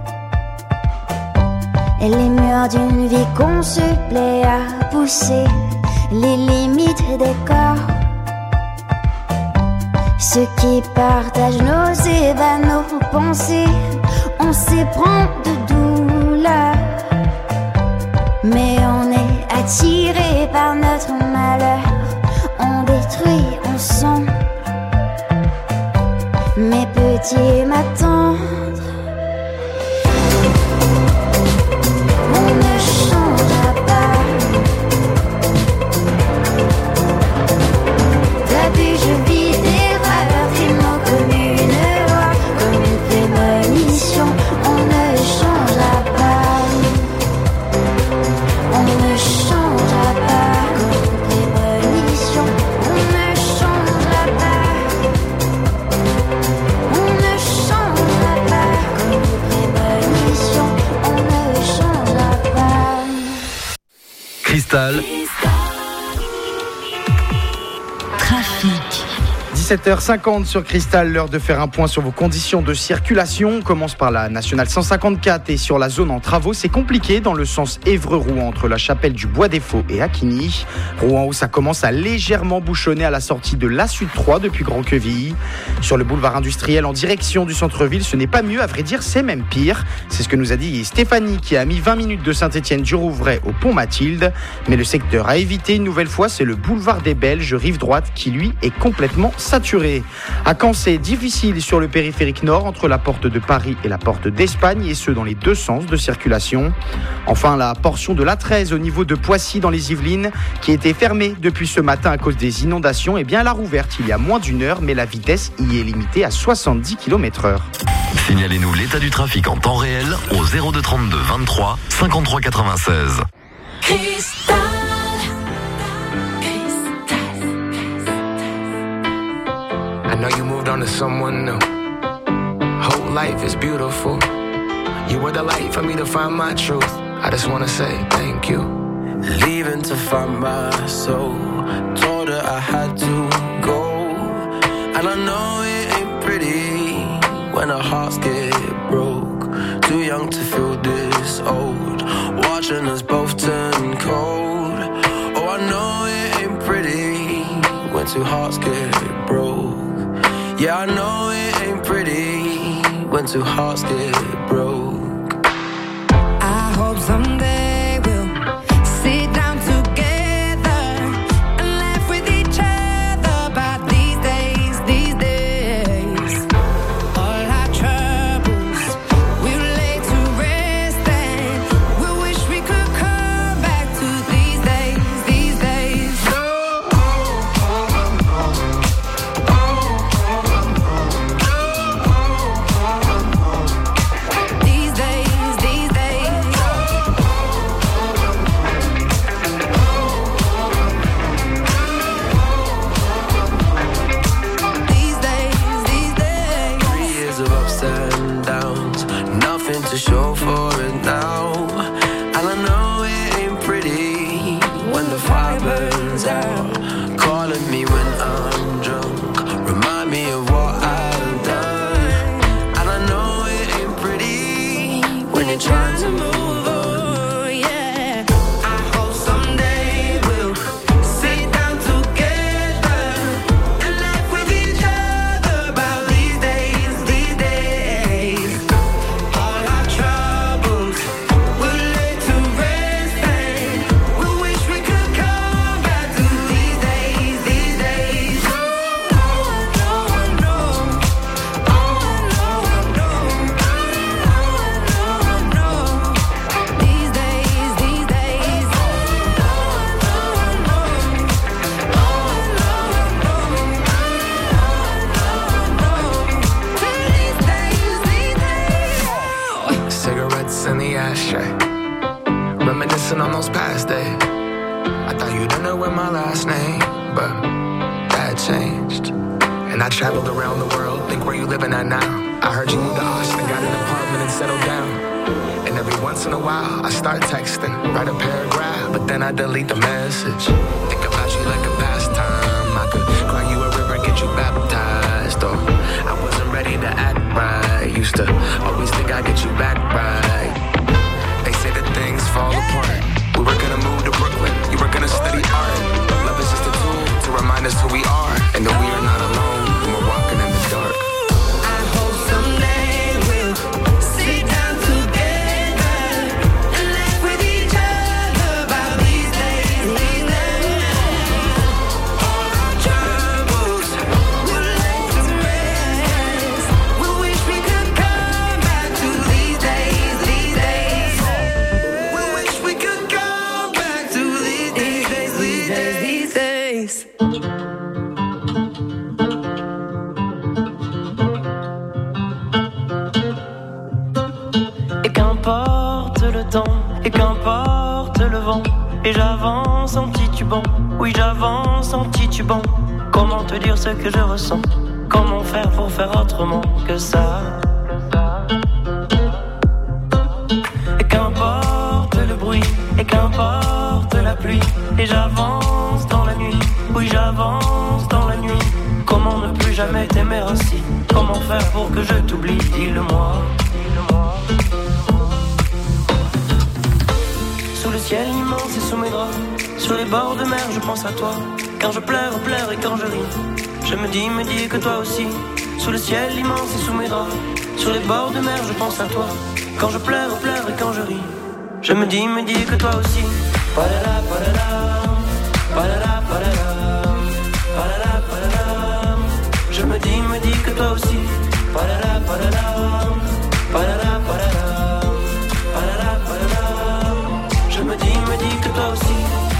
et les murs d'une vie qu'on se plaît à pousser, les limites des corps. Ceux qui partagent nos ébats, nos pensées, on s'éprend de douleur, mais on est attiré par notre malheur. On détruit ensemble. Mes petits m'attendent. On ne changera pas. D'abus, je vis d'erreurs, des mots comme une loi, comme une prémonition. On ne changera pas. On ne changera pas, comme une prémonition. On ne changera pas. On ne changera pas, comme une prémonition. On ne changera pas. Cristal. Trafic. dix-sept heures cinquante sur Cristal, l'heure de faire un point sur vos conditions de circulation. On commence par la nationale cent cinquante-quatre et sur la zone en travaux, c'est compliqué dans le sens Évreux-Rouen entre la chapelle du Bois-des-Faux et Acquigny. Rouen où ça commence à légèrement bouchonner à la sortie de l'A Sud trois depuis Grand-Quevilly. Sur le boulevard industriel en direction du centre-ville, ce n'est pas mieux, à vrai dire, c'est même pire. C'est ce que nous a dit Stéphanie qui a mis vingt minutes de Saint-Étienne-du-Rouvray au pont Mathilde. Mais le secteur à éviter une nouvelle fois, c'est le boulevard des Belges, rive droite, qui lui est complètement saturé. À Caen, c'est difficile sur le périphérique nord entre la porte de Paris et la porte d'Espagne, et ce dans les deux sens de circulation. Enfin, la portion de l'A treize au niveau de Poissy dans les Yvelines, qui était fermée depuis ce matin à cause des inondations, eh bien elle a rouverte il y a moins d'une heure, mais la vitesse y est limitée à soixante-dix kilomètres heure. Signalez-nous l'état du trafic en temps réel au zéro deux trente-deux vingt-trois cinquante-trois quatre-vingt-seize. Cristal. I know you moved on to someone new. Whole life is beautiful. You were the light for me to find my truth. I just wanna say thank you. Leaving to find my soul. Told her I had to go. And I know it ain't pretty when our hearts get broke. Too young to feel this old. Watching us both turn cold. Oh, I know it ain't pretty when two hearts get broke. Yeah, I know it ain't pretty when two hearts get broke. I hope someday we'll sit down together and laugh with each other about these days, these days. All our troubles a show for it now. And I know it ain't pretty when the fire burns out. Calling me when I'm drunk, remind me of what I've done. And I know it ain't pretty when you're trying to move on. Reminiscing on those past days. I thought you didn't know my last name, but that changed. And I traveled around the world, think where you living at now. I heard you moved to Austin, got an apartment and settled down. And every once in a while, I start texting, write a paragraph, but then I delete the message. Think about you like a pastime. I could cry you a river, get you baptized. Or I wasn't ready to act right. Used to always think I'd get you back right. They say that things fall apart. We were gonna move to Brooklyn, you were gonna study art. Love is just a tool to remind us who we are, and that we are not alone when we're walking in the dark. I hope someday we'll sit down together and laugh with each other about these days, these days. All our troubles will lay to rest. We wish we could come back to these days, these days. We wish we could come back to these days, these days, these days. Et qu'importe le temps, et qu'importe le vent, et j'avance en titubant, oui j'avance en titubant. Comment te dire ce que je ressens? Comment faire pour faire autrement que ça? Et qu'importe le bruit, et qu'importe la pluie, et j'avance dans la nuit, oui j'avance dans la nuit. Comment ne plus jamais t'aimer ainsi? Comment faire pour que je t'oublie? Dis-le-moi. Sous le ciel immense et sous mes draps, sur les bords de mer je pense à toi. Quand je pleure, pleure et quand je ris, je me dis, me dis que toi aussi. Sous le ciel immense et sous mes draps, sur les bords de mer je pense à toi. Quand je pleure, pleure et quand je ris, je me dis, me dis que toi aussi. Padada, padada, padada, padada, padada, padada. Je me dis, me dis que toi aussi. Padada, padada, padada, padada, padada, padada. Je me dis, me dis que toi aussi.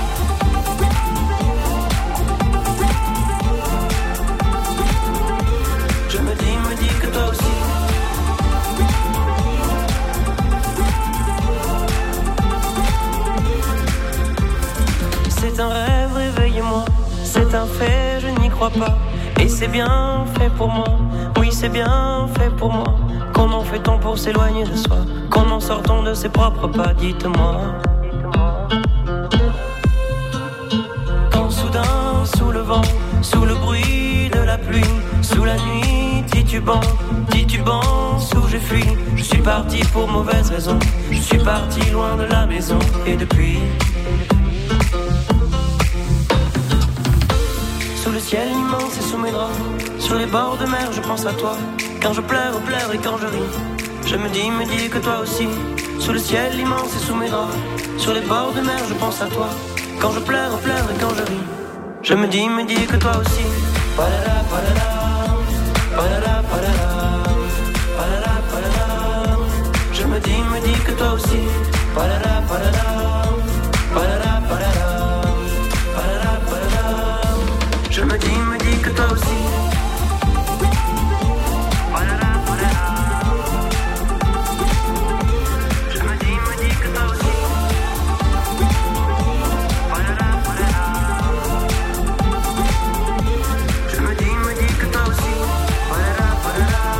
Je me dis, me dis que toi aussi. C'est un rêve, réveillez-moi. C'est un fait, je n'y crois pas. Et c'est bien fait pour moi. Oui, c'est bien fait pour moi. Comment fait-on pour s'éloigner de soi? Comment sort-on de ses propres pas? Dites-moi. Quand soudain, sous le vent, sous le bruit de la pluie, sous la nuit, titubant, titubant, sous je fuis. Je suis parti pour mauvaise raison. Je suis parti loin de la maison. Et depuis, sous le ciel immense et sous mes draps, sur les bords de mer je pense à toi. Quand je pleure, pleure et quand je ris, je me dis, me dis que toi aussi. Sous le ciel immense et sous mes draps, sur les bords de mer je pense à toi. Quand je pleure, pleure et quand je ris, je me dis, me dis que toi aussi. Padada, padada, padada, padada, padada, padada. Je me dis, me dis que toi aussi. Padada, padada, padada, padada, padada, padada. Je me dis, me dis que toi aussi. Padada, padada. Je me dis, me dis que toi aussi. Padada, padada. Je me dis, me dis que toi aussi. Padada, padada.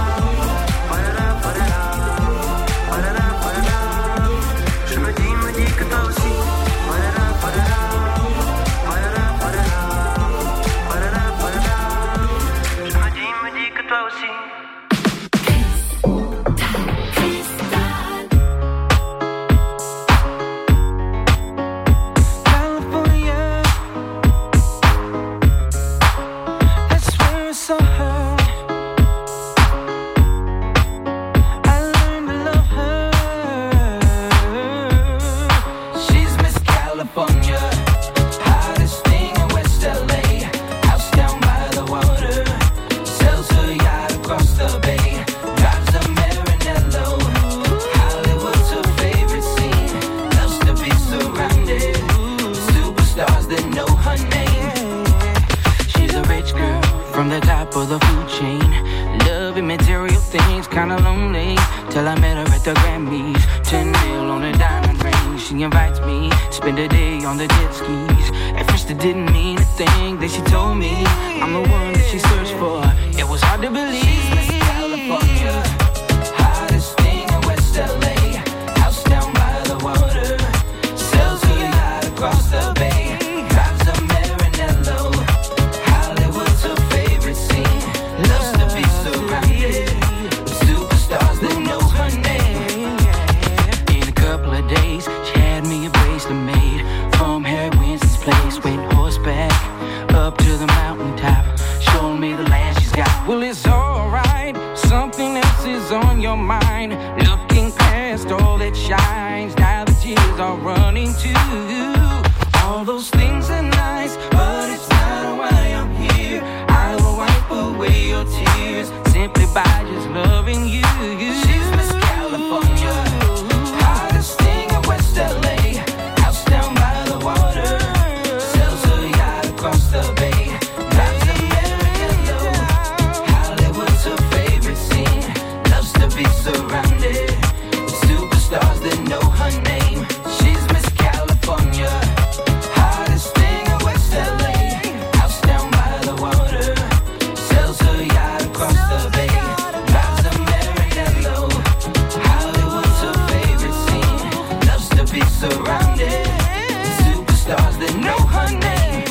loving material things, kinda lonely. Till I met her at the Grammys. Ten mil on a diamond ring. She invites me, spend a day on the jet skis. At first it didn't mean a thing. Then she told me I'm the one that she searched for. It was hard to believe. She's Miss California, hottest thing in West L A. House down by the water, sells her yacht across the bay. Drives a Maranello, Hollywood's her favorite scene. Loves to be surrounded with superstars that know her name. In a couple of days, she had me a bracelet made from Harry Winston's place. Went horseback up to the mountaintop, showing me the land she's got. Well, it's alright, something else is on your mind. Looking past all that shines, now the tears are running too. All those things are nice, but it's not why I'm here. I will wipe away your tears simply by just loving you. She's Miss California, hottest thing in West L A. House down by the water, sells her yacht across the bay. Drives a Maranello, Hollywood's her favorite scene. Loves to be surrounded with superstars that know her name. She's Miss California, hottest thing in West L A. House down by the water, sells her yacht across the bay. Drives a Maranello, Hollywood's her favorite scene. Loves to be surrounded with superstars that know her name.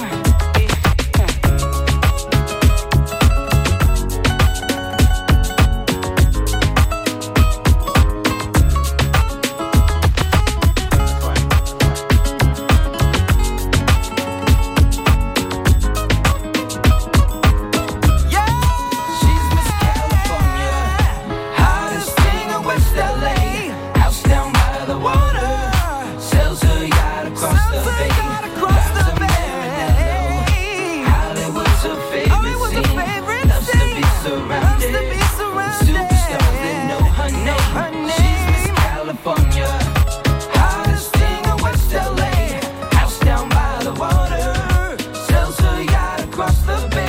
Hottest thing in West L A. House down by the water, sells her yacht across the bay. Drives a Maranello, Hollywood's her favorite scene. Loves to be surrounded with superstars that know her name. She's Miss California, hottest thing in West L A. House down by the water, sells her yacht across the bay.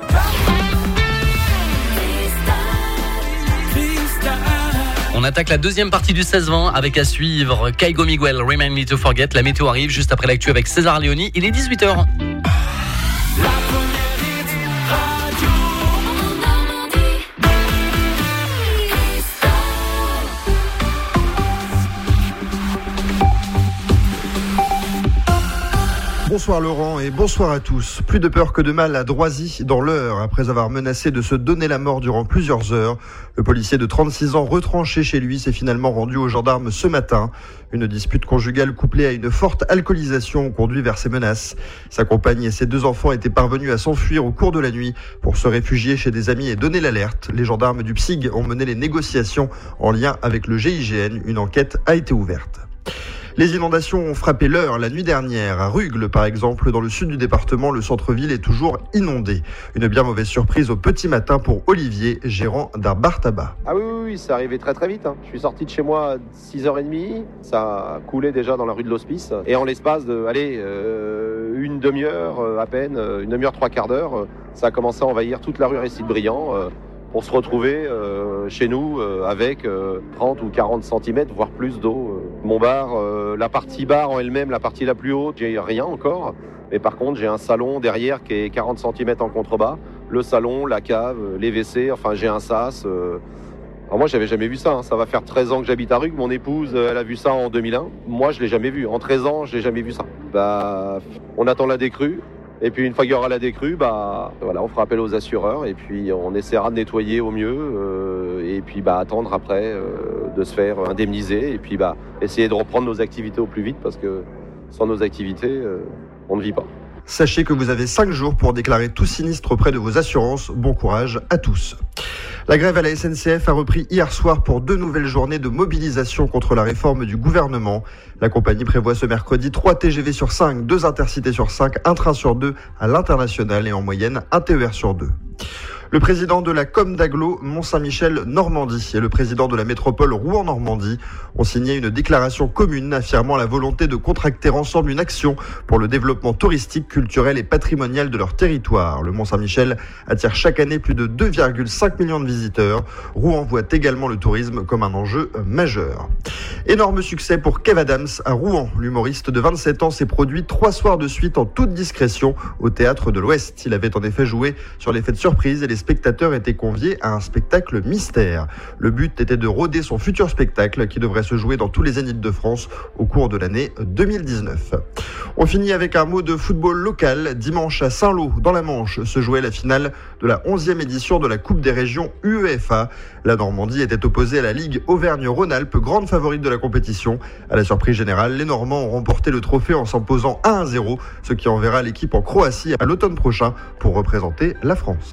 On attaque la deuxième partie du seize vingt avec à suivre Kaigo Miguel, Remind Me to Forget. La météo arrive juste après l'actu avec César Léoni. Il est dix-huit heures. Bonsoir Laurent et bonsoir à tous. Plus de peur que de mal à Droisy dans l'Eure. Après avoir menacé de se donner la mort durant plusieurs heures, le policier de trente-six ans retranché chez lui s'est finalement rendu aux gendarmes ce matin. Une dispute conjugale couplée à une forte alcoolisation conduit vers ces menaces. Sa compagne et ses deux enfants étaient parvenus à s'enfuir au cours de la nuit pour se réfugier chez des amis et donner l'alerte. Les gendarmes du P S I G ont mené les négociations en lien avec le G I G N. Une enquête a été ouverte. Les inondations ont frappé l'Eure la nuit dernière. À Rugles, par exemple, dans le sud du département, le centre-ville est toujours inondé. Une bien mauvaise surprise au petit matin pour Olivier, gérant d'un bar tabac. Ah oui, oui, oui, c'est arrivé très très vite. Hein. Je suis sorti de chez moi à six heures trente. Ça coulait déjà dans la rue de l'Hospice. Et en l'espace de, allez, euh, une demi-heure euh, à peine, euh, une demi-heure, trois quarts d'heure, euh, ça a commencé à envahir toute la rue Aristide-Briand. Euh, pour se retrouver euh, chez nous euh, avec euh, trente ou quarante centimètres, voire plus d'eau. Euh. Mon bar, euh, la partie bar en elle-même, la partie la plus haute, j'ai rien encore. Mais par contre, j'ai un salon derrière qui est quarante centimètres en contrebas. Le salon, la cave, les W C, enfin j'ai un sas. Euh. Alors moi, j'avais jamais vu ça. Hein. Ça va faire treize ans que j'habite à Rugles. Mon épouse, elle a vu ça en deux mille un. Moi, je l'ai jamais vu. En treize ans, je l'ai jamais vu ça. Bah, on attend la décrue. Et puis une fois qu'il y aura la décrue, bah voilà, on fera appel aux assureurs et puis on essaiera de nettoyer au mieux euh, et puis bah attendre après euh, de se faire indemniser et puis bah essayer de reprendre nos activités au plus vite parce que sans nos activités, euh, on ne vit pas. Sachez que vous avez cinq jours pour déclarer tout sinistre auprès de vos assurances. Bon courage à tous. La grève à la S N C F a repris hier soir pour deux nouvelles journées de mobilisation contre la réforme du gouvernement. La compagnie prévoit ce mercredi trois T G V sur cinq, deux intercités sur cinq, un train sur deux à l'international et en moyenne un T E R sur deux. Le président de la Com d'Aglo Mont-Saint-Michel Normandie et le président de la métropole Rouen-Normandie ont signé une déclaration commune affirmant la volonté de contracter ensemble une action pour le développement touristique, culturel et patrimonial de leur territoire. Le Mont-Saint-Michel attire chaque année plus de deux virgule cinq millions de visiteurs. Rouen voit également le tourisme comme un enjeu majeur. Énorme succès pour Kev Adams à Rouen. L'humoriste de vingt-sept ans s'est produit trois soirs de suite en toute discrétion au Théâtre de l'Ouest. Il avait en effet joué sur l'effet de surprise et les spectateurs étaient conviés à un spectacle mystère. Le but était de roder son futur spectacle qui devrait se jouer dans tous les zéniths de France au cours de l'année deux mille dix-neuf. On finit avec un mot de football local. Dimanche à Saint-Lô, dans la Manche, se jouait la finale de la onzième édition de la Coupe des régions U E F A. La Normandie était opposée à la Ligue Auvergne-Rhône-Alpes, grande favorite de la compétition. À la surprise générale, les Normands ont remporté le trophée en s'imposant un à zéro, ce qui enverra l'équipe en Croatie à l'automne prochain pour représenter la France.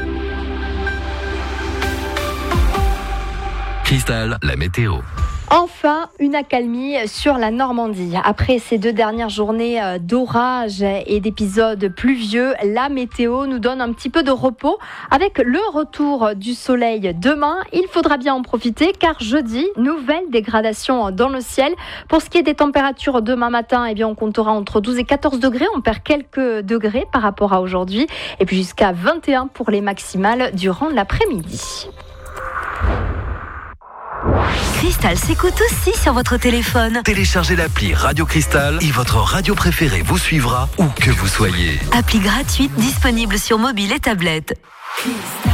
Cristal, la météo. Enfin, une accalmie sur la Normandie. Après ces deux dernières journées d'orage et d'épisodes pluvieux, la météo nous donne un petit peu de repos. Avec le retour du soleil demain, il faudra bien en profiter car jeudi, nouvelle dégradation dans le ciel. Pour ce qui est des températures demain matin, eh bien, on comptera entre douze et quatorze degrés. On perd quelques degrés par rapport à aujourd'hui. Et puis jusqu'à vingt et un pour les maximales durant l'après-midi. Cristal s'écoute aussi sur votre téléphone. Téléchargez l'appli Radio Cristal et votre radio préférée vous suivra où que vous soyez. Appli gratuite disponible sur mobile et tablette. Cristal.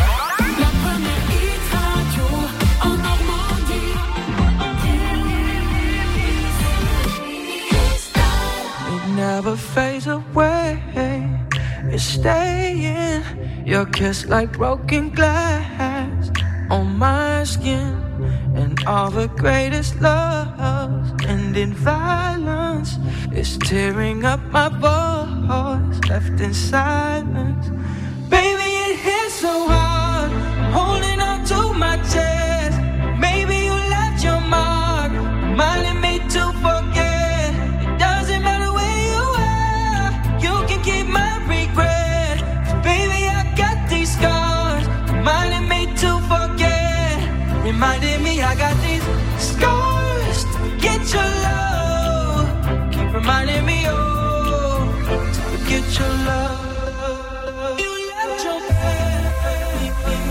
Never fades away, it's staying. Your kiss like broken glass on my skin, and all the greatest loves end in violence. It's tearing up my voice, left in silence. Baby, it hits so hard, I'm holding on to my chest. Maybe you left your mark, reminding me to forget. It doesn't matter where you are, you can keep my regret. 'Cause baby, I got these scars, reminding me to forget. Reminding me I got these scars to get your love. Keep reminding me, oh, to forget your love. You left your baby,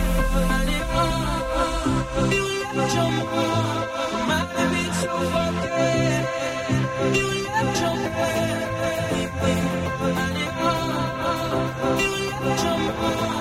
you left your mom, reminding me to forget. You left your baby, you left your mom.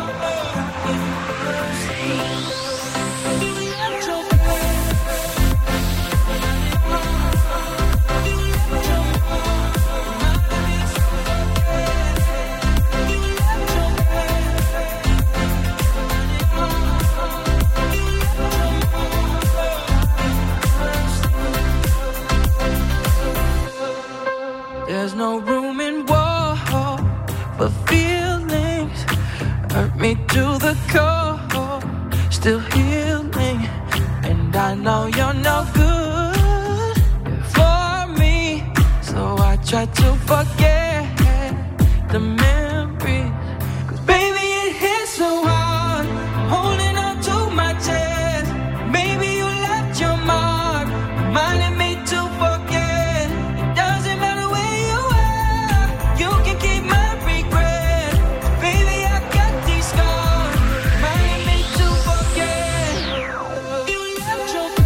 There's no room in war for feelings. Hurt me to the core, still healing. And I know you're no good for me, so I try to forget the memories. 'Cause baby, it hits so hard, holding on to my chest. Maybe you left your mark, reminding me to forget. It doesn't matter where you are, you can keep my regret. Baby, I got these scars, reminding me to forget. You left your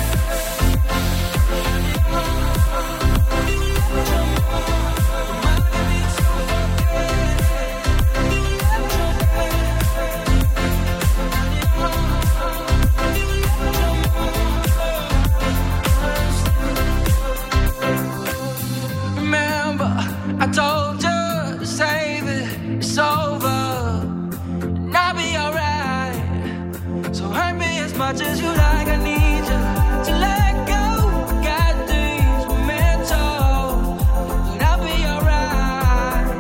Remember, I told you to save it, it's over, and I'll be alright. So hurt me as much as you like, I need you to let go. Got things we're meant to, but I'll be alright.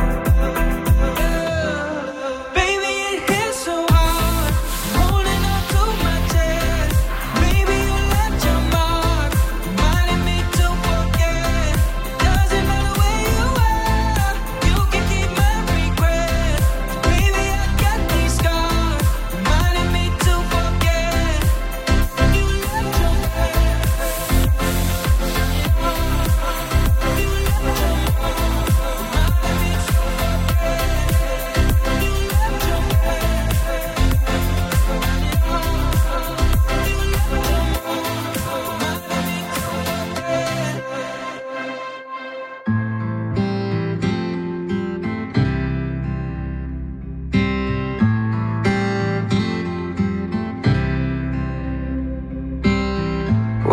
Yeah. Baby, it hits so hard, holding on to my chest. Maybe you left your mark, reminding me to forget. It doesn't matter where you are, you can keep my regret. Baby, I got these scars.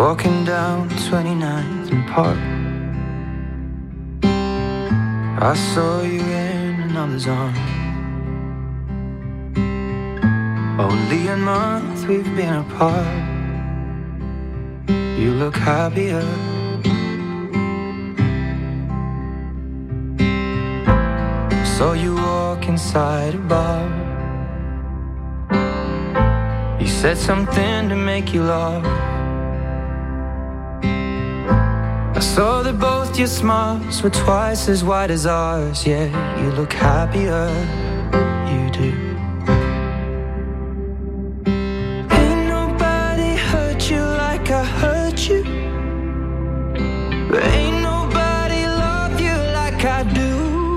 Walking down twenty-ninth and Park, I saw you in another's arms. Only a month we've been apart. You look happier. Saw you walk inside a bar. You said something to make you laugh. I saw that both your smiles were twice as wide as ours. Yeah, you look happier, you do. Ain't nobody hurt you like I hurt you. But ain't nobody love you like I do.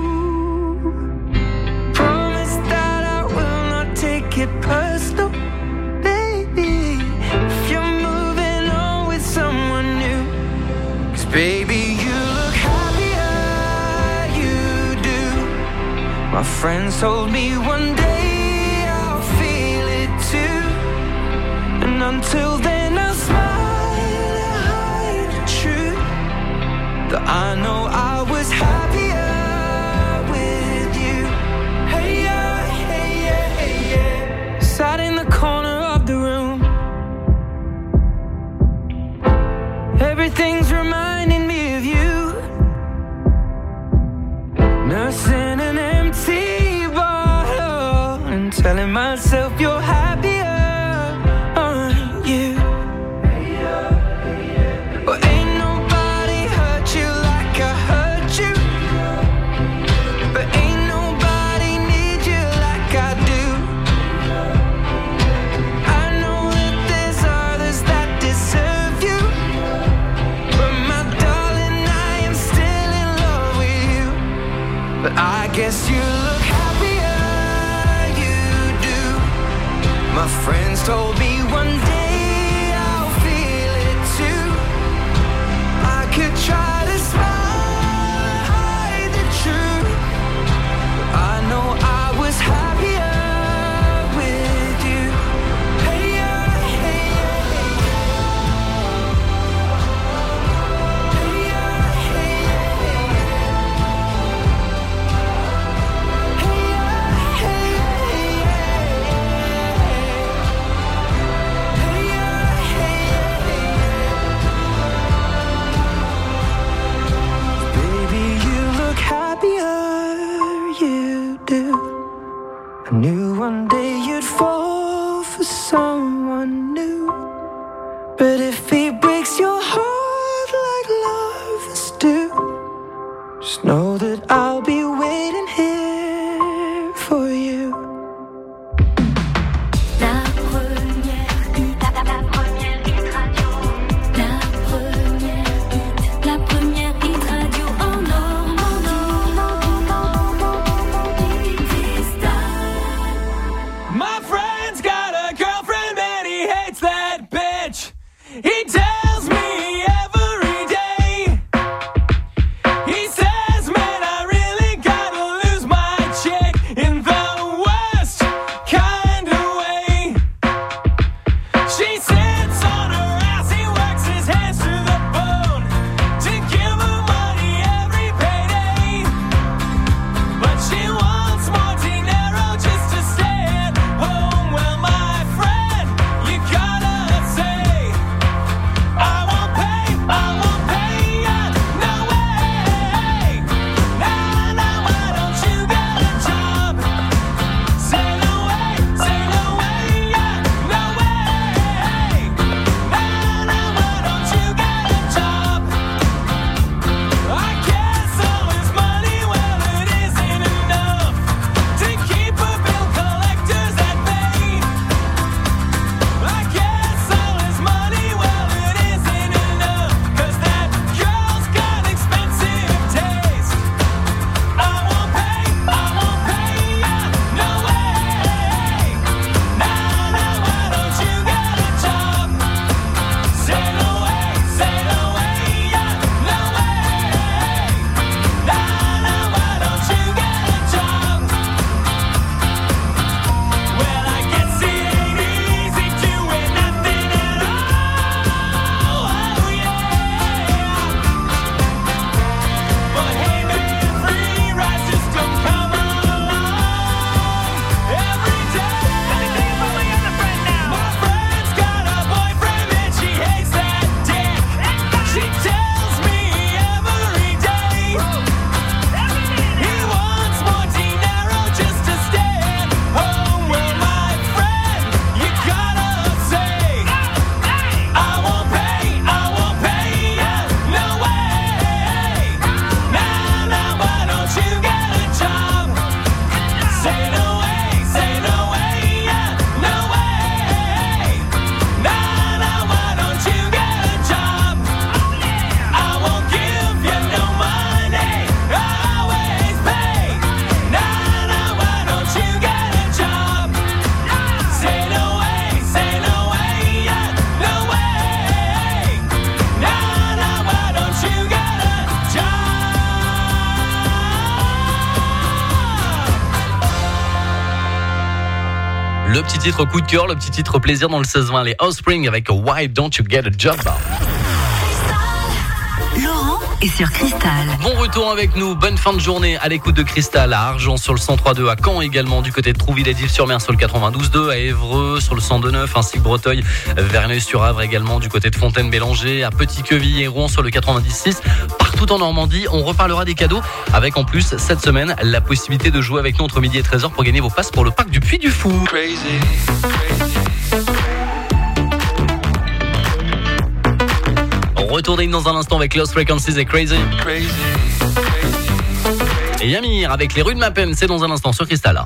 Promise that I will not take it personal, baby, if you're moving on with someone new. Baby, you look happier, you do. My friends told me one day I'll feel it too. And until then I'll smile and hide the truth, that I know I was happier with you. Hey yeah, hey yeah, hey yeah. Sat in the corner of the room. Everything's reminding me of you. Nursing an empty bottle and telling myself you're happier, aren't you? Well, ain't nobody hurt you like I hurt you. But ain't nobody need you like I do. I know that there's others that deserve you. But I guess you look happier, you do. My friends told me one day I'll feel it too. I could try to smile, hide the truth, but I know I was happier with you. Hey yeah, hey yeah, hey yeah. Hey yeah, hey yeah, hey I knew one day you'd fall for someone new. But if he breaks your heart like lovers do, just know that I'll be waiting here for you. La première hit, la, la première hit radio. La première hit, la première hit radio en My friend's got a girlfriend and he hates that bitch. He tells me every day. He says, man, I really gotta lose my chick in the worst kind of way. She sits on her ass, he works his hands to the bone to give her money every payday. But she wants more dinero just to stay at home. Well, my friend, you gotta say, petit titre coup de cœur, le petit titre plaisir dans le seize vingt. Les Offspring avec Why Don't You Get a Job. Laurent est sur Cristal. Bon retour avec nous, bonne fin de journée à l'écoute de Cristal, à Argent sur le cent trois deux, à Caen également, du côté de Trouville-et-Dille-sur-Mer sur le quatre-vingt-douze deux, à Évreux sur le cent deux neuf, ainsi que Breteuil, Verneuil-sur-Avre également, du côté de Fontaine-Bélanger, à Petit-Queville et Rouen sur le quatre-vingt-dix six. Partout en Normandie, on reparlera des cadeaux avec en plus cette semaine la possibilité de jouer avec nous entre midi et treize heures pour gagner vos passes pour le parc du Puy du Fou. Crazy, crazy. Retour d'Aim dans un instant avec Lost Frequencies et Crazy. Crazy, crazy. Et Yamir avec les rues de Mappen, c'est dans un instant sur Cristal.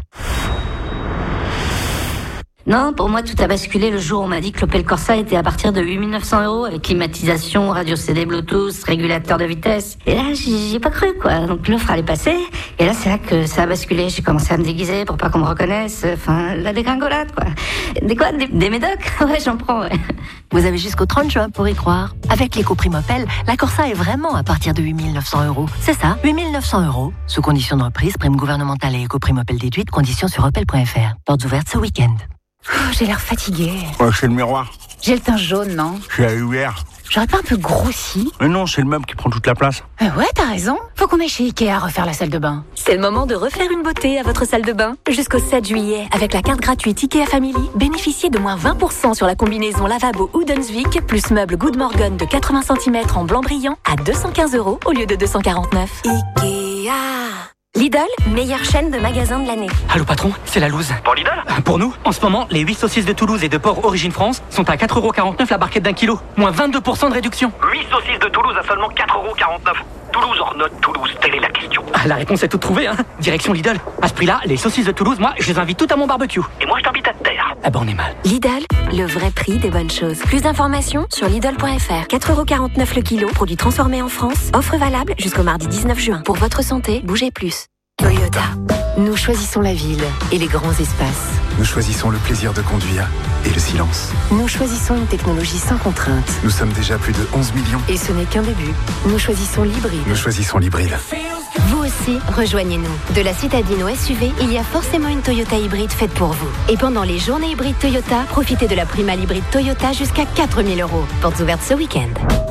Non, pour moi, tout a basculé le jour où on m'a dit que l'Opel Corsa était à partir de huit mille neuf cents euros avec climatisation, radio C D, Bluetooth, régulateur de vitesse. Et là, j'y ai pas cru, quoi. Donc l'offre allait passer. Et là, c'est là que ça a basculé. J'ai commencé à me déguiser pour pas qu'on me reconnaisse. Enfin, la dégringolade, quoi. Des quoi? Des, des médocs? Ouais, j'en prends, ouais. Vous avez jusqu'au trente juin pour y croire. Avec l'éco-prime Opel, la Corsa est vraiment à partir de huit mille neuf cents euros. C'est ça, huit mille neuf cents euros. Sous condition de reprise, prime gouvernementale et éco-prime Opel déduite, conditions sur opel point f r. Portes ouvertes ce week-end. Oh, j'ai l'air fatiguée. Ouais, c'est le miroir. J'ai le teint jaune, non? C'est la lumière. J'aurais pas un peu grossi? Mais non, c'est le meuble qui prend toute la place. Euh, ouais, t'as raison. Faut qu'on aille chez Ikea refaire la salle de bain. C'est le moment de refaire une beauté à votre salle de bain. Jusqu'au sept juillet, avec la carte gratuite Ikea Family, bénéficiez de moins vingt pour cent sur la combinaison lavabo Udensvik plus meuble Good Morgan de quatre-vingts centimètres en blanc brillant à deux cent quinze euros au lieu de deux cent quarante-neuf. Ikea. Lidl, meilleure chaîne de magasins de l'année. Allô patron, c'est la loose. Pour Lidl ? Pour nous, en ce moment, les huit saucisses de Toulouse et de Port Origine France sont à quatre euros quarante-neuf la barquette d'un kilo. Moins vingt-deux pour cent de réduction. huit saucisses de Toulouse à seulement quatre euros quarante-neuf. Toulouse hors note, Toulouse, telle est la question. Ah, la réponse est toute trouvée, hein. Direction Lidl. À ce prix-là, les saucisses de Toulouse, moi, je les invite toutes à mon barbecue. Et moi, je t'invite à te taire. Ah ben, on est mal. Lidl, le vrai prix des bonnes choses. Plus d'informations sur Lidl point f r. quatre euros quarante-neuf le kilo, produit transformé en France. Offre valable jusqu'au mardi dix-neuf juin. Pour votre santé, bougez plus. Toyota. Nous choisissons la ville et les grands espaces. Nous choisissons le plaisir de conduire et le silence. Nous choisissons une technologie sans contrainte. Nous sommes déjà plus de onze millions. Et ce n'est qu'un début. Nous choisissons l'hybride. Nous choisissons l'hybride. Vous aussi, rejoignez-nous. De la citadine au S U V, il y a forcément une Toyota hybride faite pour vous. Et pendant les journées hybrides Toyota, profitez de la prime à l'hybride Toyota jusqu'à quatre mille euros. Portes ouvertes ce week-end.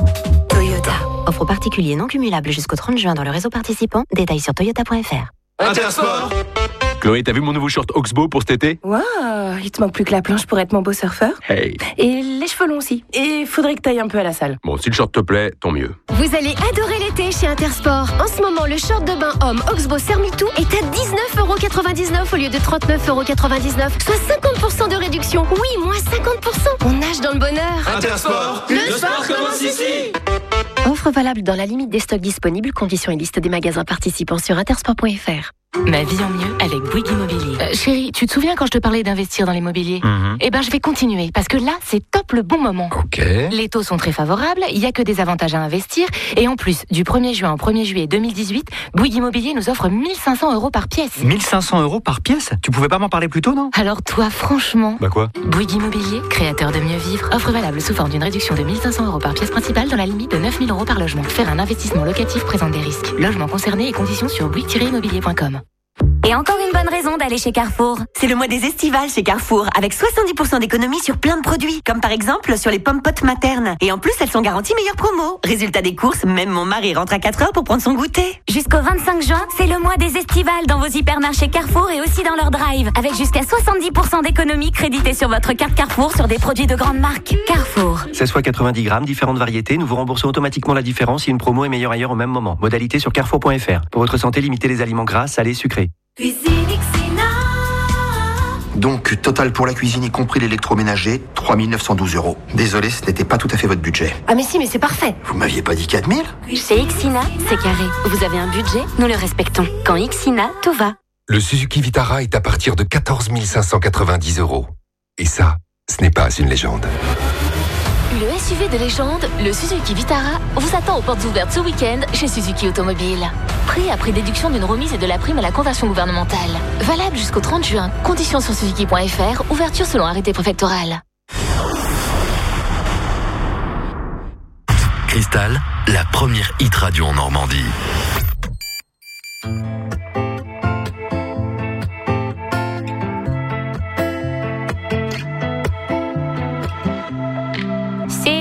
Toyota. Offre particulier non cumulable jusqu'au trente juin dans le réseau participant. Détails sur toyota point f r. Intersport. Chloé, t'as vu mon nouveau short Oxbow pour cet été? Waouh, il te manque plus que la planche pour être mon beau surfeur. Hey. Et les cheveux longs aussi. Et faudrait que t'ailles un peu à la salle. Bon, si le short te plaît, tant mieux. Vous allez adorer l'été chez Intersport. En ce moment, le short de bain homme Oxbow Sermitou est à dix-neuf euros quatre-vingt-dix-neuf au lieu de trente-neuf euros quatre-vingt-dix-neuf, soit cinquante pour cent de réduction. Oui, moins cinquante pour cent. On nage dans le bonheur. Intersport, le, le sport commence ici. Offre valable dans la limite des stocks disponibles. Conditions et liste des magasins participants sur intersport point f r. Ma vie en mieux avec Bouygues Immobilier. Euh, chérie, tu te souviens quand je te parlais d'investir dans l'immobilier? Mm-hmm. Eh ben, je vais continuer parce que là, c'est top le bon moment. Ok. Les taux sont très favorables, il y a que des avantages à investir et en plus, du premier juin au premier juillet deux mille dix-huit, Bouygues Immobilier nous offre mille cinq cents euros par pièce. mille cinq cents euros par pièce? Tu pouvais pas m'en parler plus tôt, non? Alors toi, franchement... Bah quoi? Bouygues Immobilier, créateur de mieux vivre, offre valable sous forme d'une réduction de mille cinq cents euros par pièce principale dans la limite de neuf mille euros par logement. Faire un investissement locatif présente des risques. Logement concerné et conditions sur bouygues tiret immobilier point com. Et encore une bonne raison d'aller chez Carrefour. C'est le mois des estivales chez Carrefour, avec soixante-dix pour cent d'économie sur plein de produits, comme par exemple sur les pommes potes maternes. Et en plus, elles sont garanties meilleure promo. Résultat des courses, même mon mari rentre à quatre heures pour prendre son goûter. Jusqu'au vingt-cinq juin, c'est le mois des estivales dans vos hypermarchés Carrefour et aussi dans leur drive, avec jusqu'à soixante-dix pour cent d'économie créditée sur votre carte Carrefour sur des produits de grande marque. Carrefour. seize fois quatre-vingt-dix grammes, différentes variétés. Nous vous remboursons automatiquement la différence si une promo est meilleure ailleurs au même moment. Modalité sur carrefour point f r. Pour votre santé, limitez les aliments gras, salés, sucrés. Cuisine Xina. Donc, total pour la cuisine, y compris l'électroménager, trois mille neuf cent douze euros. Désolé, ce n'était pas tout à fait votre budget. Ah mais si, mais c'est parfait. Vous m'aviez pas dit quatre mille? Chez Xina, c'est carré. Vous avez un budget, nous le respectons. Quand Xina, tout va. Le Suzuki Vitara est à partir de quatorze mille cinq cent quatre-vingt-dix euros. Et ça, ce n'est pas une légende. Le S U V de légende, le Suzuki Vitara, vous attend aux portes ouvertes ce week-end chez Suzuki Automobile. Prix après déduction d'une remise et de la prime à la conversion gouvernementale. Valable jusqu'au trente juin. Conditions sur suzuki point f r. Ouverture selon arrêté préfectoral. Cristal, la première hit radio en Normandie.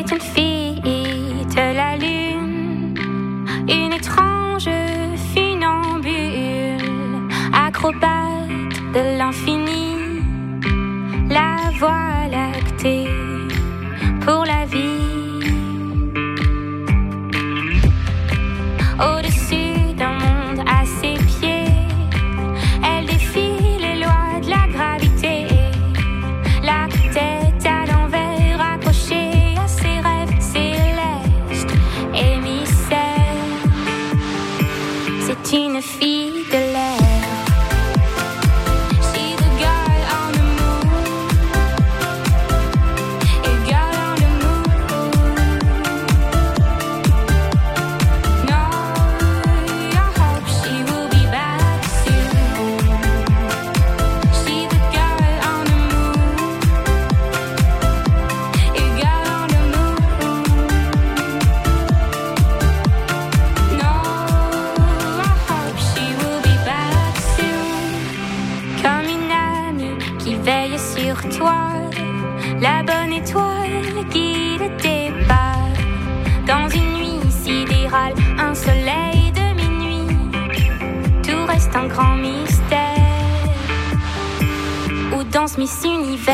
C'est une fille de la lune, une étrange funambule, acrobate de l'infini, la voie lactée pour la vie. Au-dessus d'un monde à ses pieds, elle défie les lois de la gravité, la tête à l'envers accrochée à ses rêves célestes, émissaire. C'est une fille de l'air. La bonne étoile guide tes pas dans une nuit sidérale, un soleil de minuit. Tout reste un grand mystère où danse Miss Univers.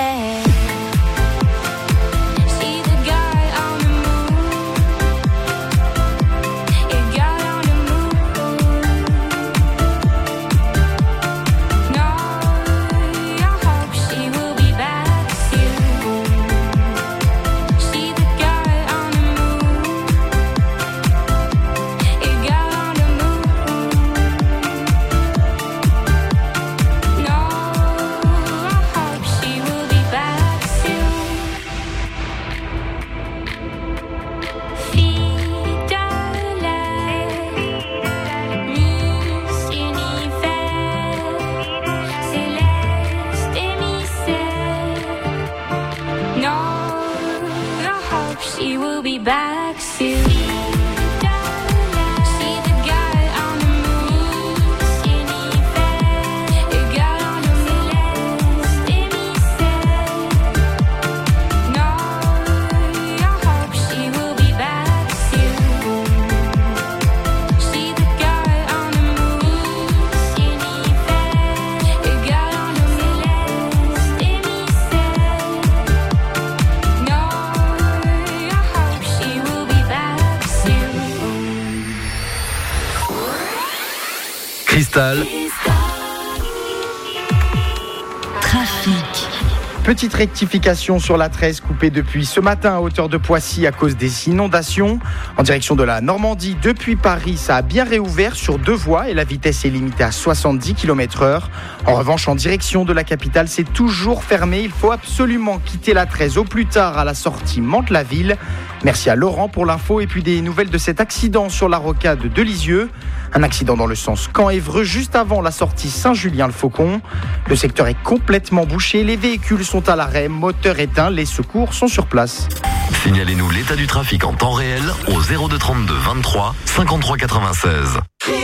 Trafic. Petite rectification sur la treize coupée depuis ce matin à hauteur de Poissy à cause des inondations. En direction de la Normandie, depuis Paris, ça a bien réouvert sur deux voies et la vitesse est limitée à soixante-dix kilomètres heure. En revanche, en direction de la capitale, c'est toujours fermé. Il faut absolument quitter la treize au plus tard à la sortie Mantes-la-Ville. Merci à Laurent pour l'info et puis des nouvelles de cet accident sur la rocade de Lisieux. Un accident dans le sens Caen-Évreux juste avant la sortie Saint-Julien-le-Faucon. Le secteur est complètement bouché, les véhicules sont à l'arrêt, moteur éteint, les secours sont sur place. Signalez-nous l'état du trafic en temps réel au zéro deux trente-deux vingt-trois cinquante-trois quatre-vingt-seize.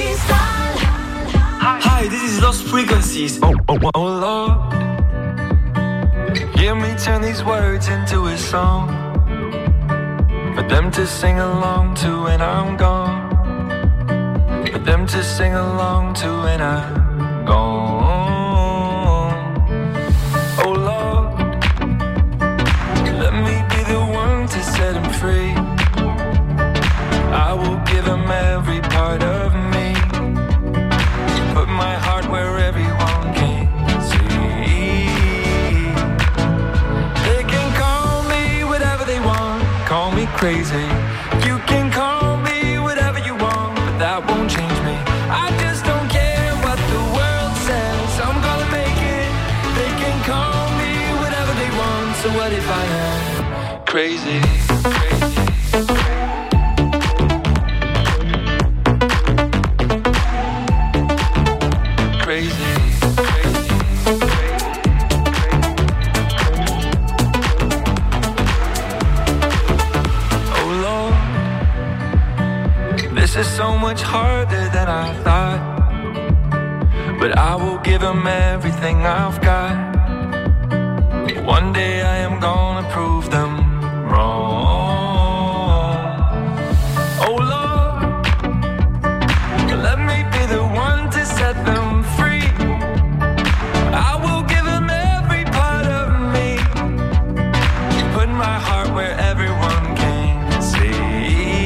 Hi, this is Lost Frequencies. Oh, oh, oh Lord. Hear me turn these words into a song for them to sing along to when I'm gone. For them to sing along to when I'm gone. Oh Lord, let me be the one to set them free. I will give them every part of me. Put my heart where everyone can see. They can call me whatever they want. Call me crazy. You can call me whatever you want, but that won't change me. I just don't care what the world says. I'm gonna make it. They can call me whatever they want. So what if I am crazy? Crazy. Crazy. This is so much harder than I thought, but I will give them everything I've got. One day I am gonna prove them wrong. where everyone can see.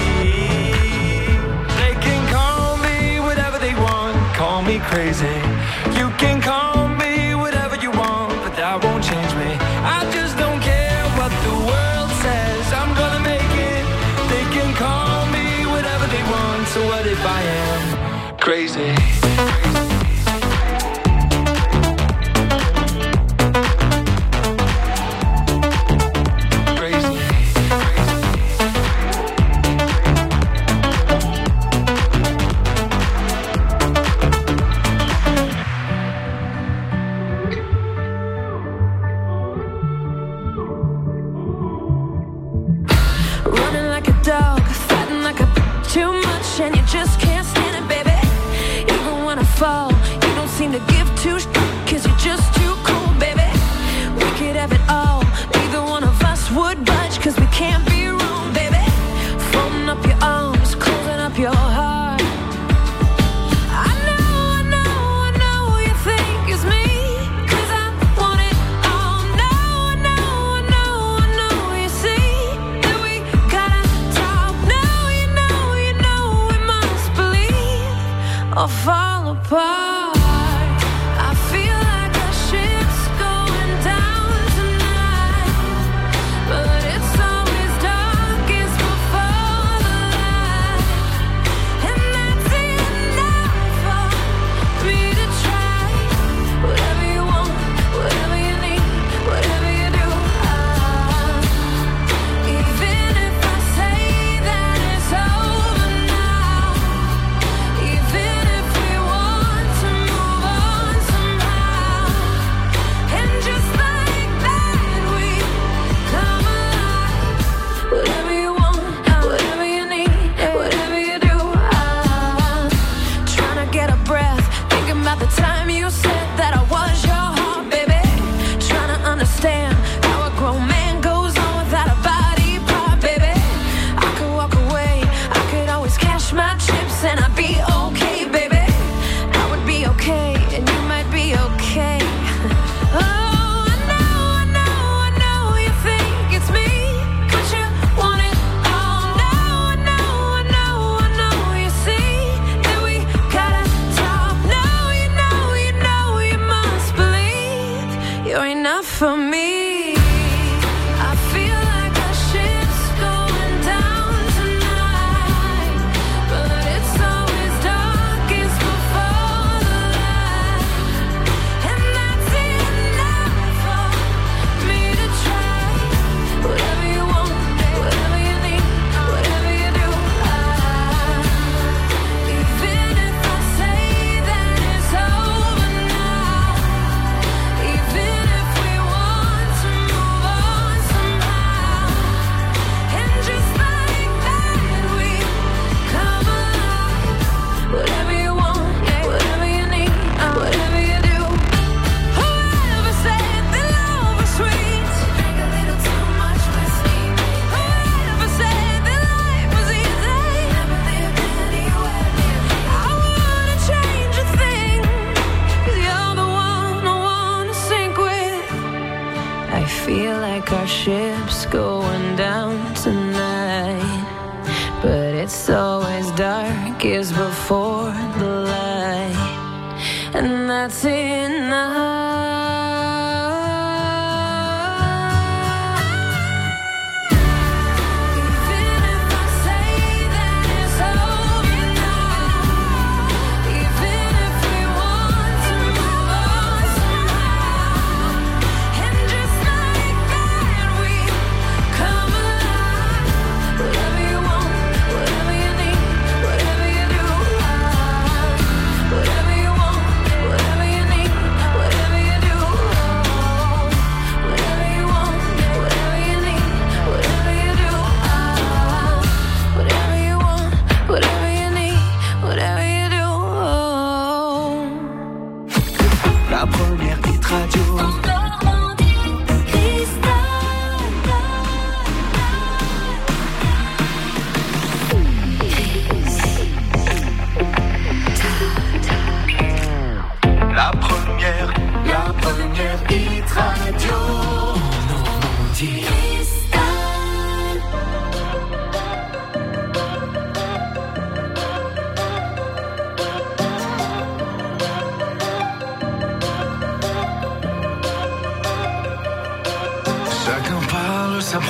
They can call me whatever they want, call me crazy. You can call me whatever you want, but that won't change me. I just don't care what the world says, I'm gonna make it. They can call me whatever they want, so what if I am crazy? Even if we want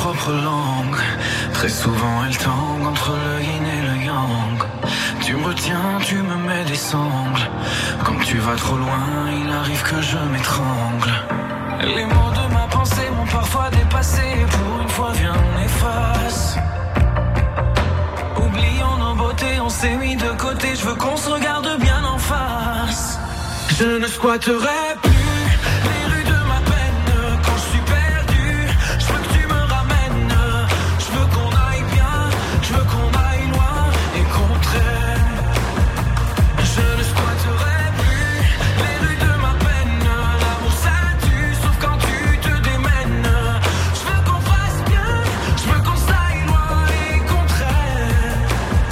propre langue. Très souvent elle tangue entre le yin et le yang. Tu me retiens, tu me mets des sangles. Quand tu vas trop loin, il arrive que je m'étrangle. Les mots de ma pensée m'ont parfois dépassé. Pour une fois viens on efface. Oublions nos beautés, on s'est mis de côté. Je veux qu'on se regarde bien en face. Je ne squatterai plus les rues de ma peine. Quand je suis perdu, je veux que tu me ramènes. Je veux qu'on aille bien, je veux qu'on aille loin et qu'on traîne. Je ne squatterai plus les rues de ma peine. L'amour ça tue, sauf quand tu te démènes. Je veux qu'on fasse bien, je veux qu'on s'aille loin et qu'on traîne.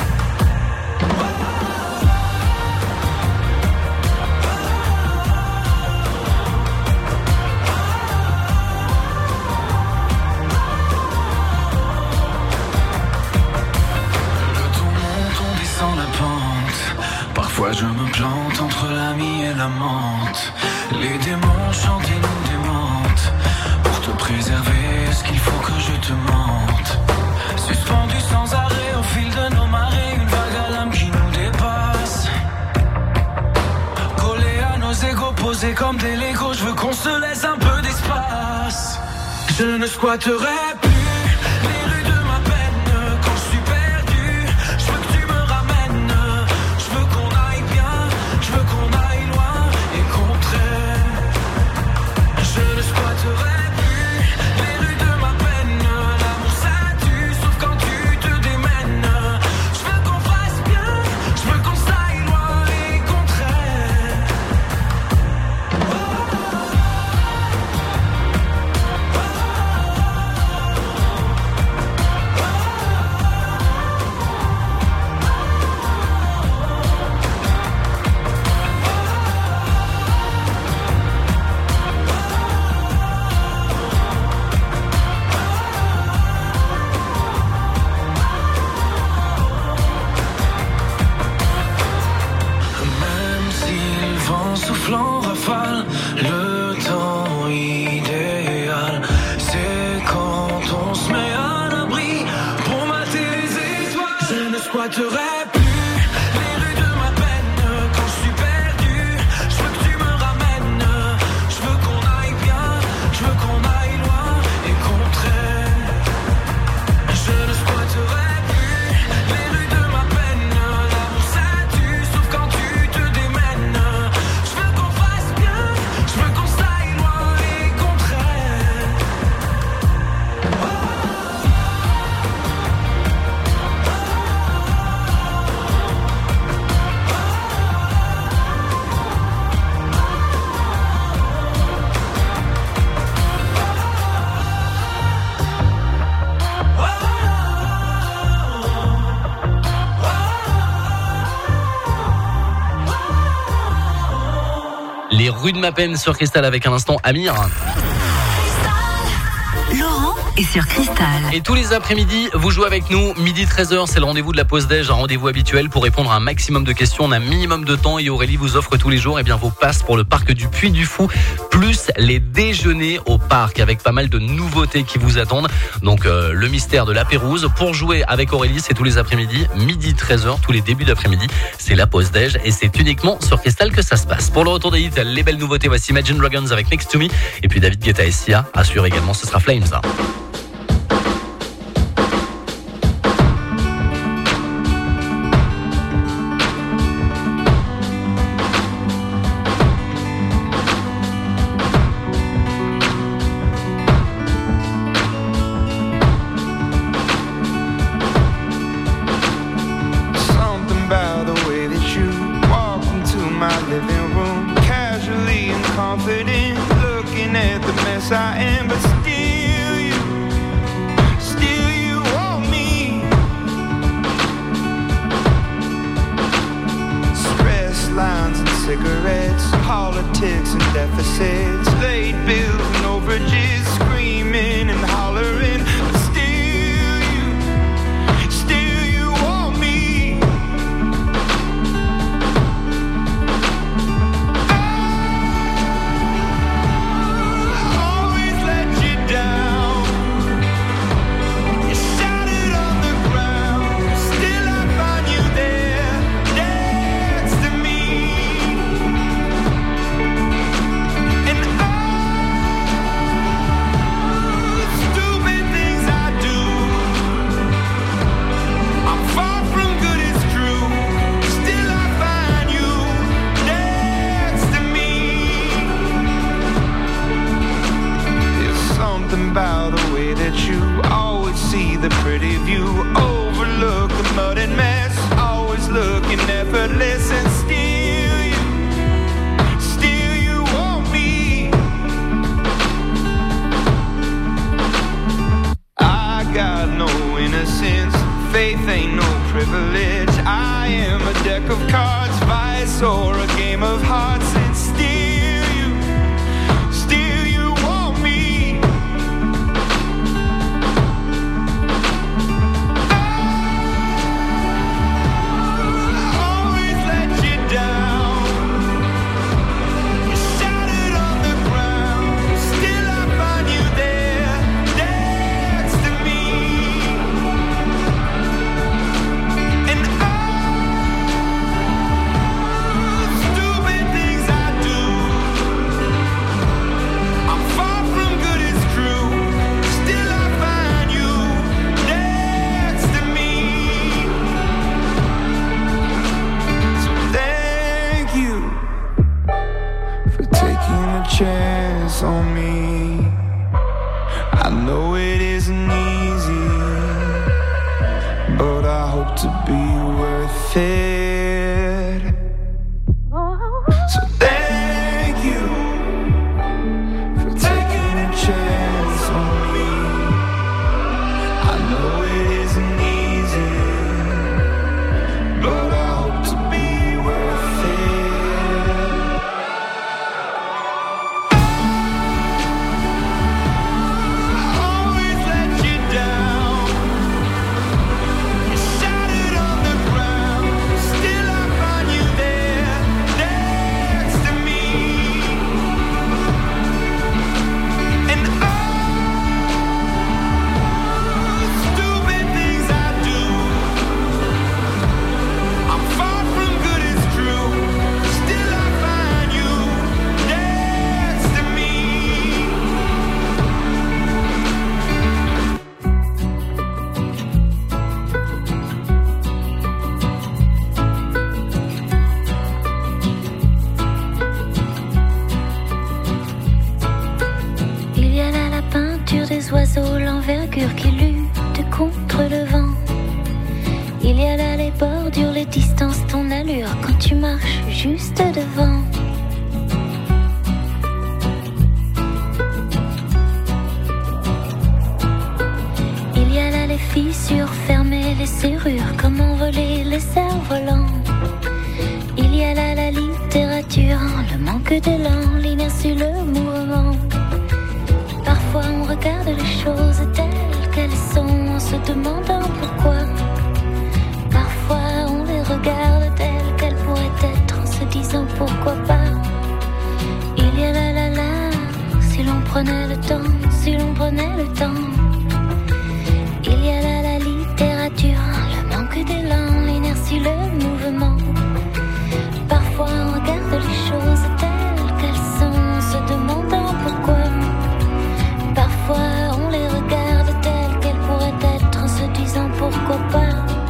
Parfois je me plante entre l'ami et la menthe. Les démons chantent et nous démentent. Pour te préserver, est-ce qu'il faut que je te mente? Suspendu sans arrêt au fil de nos marées, une vague à l'âme qui nous dépasse. Collé à nos égos, posés comme des Legos, je veux qu'on se laisse un peu d'espace. Je ne squatterai plus les rues de ma peine. Quand je suis perdu, je veux que tu me ramènes. Je veux qu'on aille bien, je veux qu'on aille loin et qu'on traîne. Je ne squatterai plus les rues de ma peine. L'amour ça tue, sauf quand tu te démènes. Je veux qu'on fasse bien, je veux qu'on s'aille loin et qu'on traîne. Même si le vent souffle en rafale, le temps idéal, c'est quand on se met à l'abri pour mater les étoiles. Je ne squatterai plus les rues de ma peine. Quand je suis perdu, je veux que tu me ramènes. Je veux qu'on aille bien, je veux qu'on aille loin et qu'on traîne. Je ne squatterai plus les rues de ma peine. L'amour ça tue, sauf quand tu te démènes. Je veux qu'on fasse bien, je veux qu'on s'aille loin et qu'on traîne. Les rues de ma peine sur Cristal avec un instant Amir. Laurent est sur Cristal. Et tous les après-midi, vous jouez avec nous. Midi treize heures, c'est le rendez-vous de la pause déj, un rendez-vous habituel pour répondre à un maximum de questions. On a un minimum de temps et Aurélie vous offre tous les jours eh bien, vos passes pour le parc du Puy du Fou, plus les déjeuners au parc avec pas mal de nouveautés qui vous attendent. Donc euh, le mystère de la Pérouse. Pour jouer avec Aurélie, c'est tous les après-midi, midi treize heures, tous les débuts d'après-midi. C'est la pause déj et c'est uniquement sur Cristal que ça se passe. Pour le retour des hits, les belles nouveautés, voici Imagine Dragons avec Next to Me. Et puis David Guetta et Sia assurent également, ce sera Flames. Something about the way that you walk into my living room, casually and confident, looking at the mess I am, but still you, still you want me. Stress lines and cigarettes, politics and deficits, late bills and overages, screaming and hollering, but still you, still you want me. Always let you down. got no innocence. Faith ain't no privilege. I am a deck of cards, vice or a game of hearts. And still you, still you want me. I'll always let you down. You shattered on the ground. Still I find you there, next to me. And all stupid things I do, I'm far from good, it's true. Still I find you next to me. So thank you for taking a chance on me. I know it isn't easy, but I hope to be worth it. So thank you for taking a chance on me. I know it isn't easy, but I hope to be worth it. Always let you down. You shattered on the ground. Still I find you there, next to me. And all stupid things I do, I'm far from good, it's true. Still I find you next to me. Il y a là la peinture des oiseaux, l'envergure qui lutte contre le vent. Il y a là les bordures, les distances, ton allure quand tu marches juste devant. Il y a là les fissures fermées, les serrures, comment voler les cerfs-volants. Il y a là la littérature, le manque d'élan, l'inertie, le mouvement. Parfois on regarde les choses telles qu'elles sont en se demandant pourquoi. Parfois on les regarde telles qu'elles pourraient être en se disant pourquoi pas. Il y a là là là, si l'on prenait le temps, si l'on prenait le temps. Il y a là la littérature, le manque d'élan, l'inertie, le mouvement. Parfois on regarde les choses telles qu'elles sont en se demandant pourquoi. Parfois on les regarde telles qu'elles pourraient être en se disant pourquoi pas.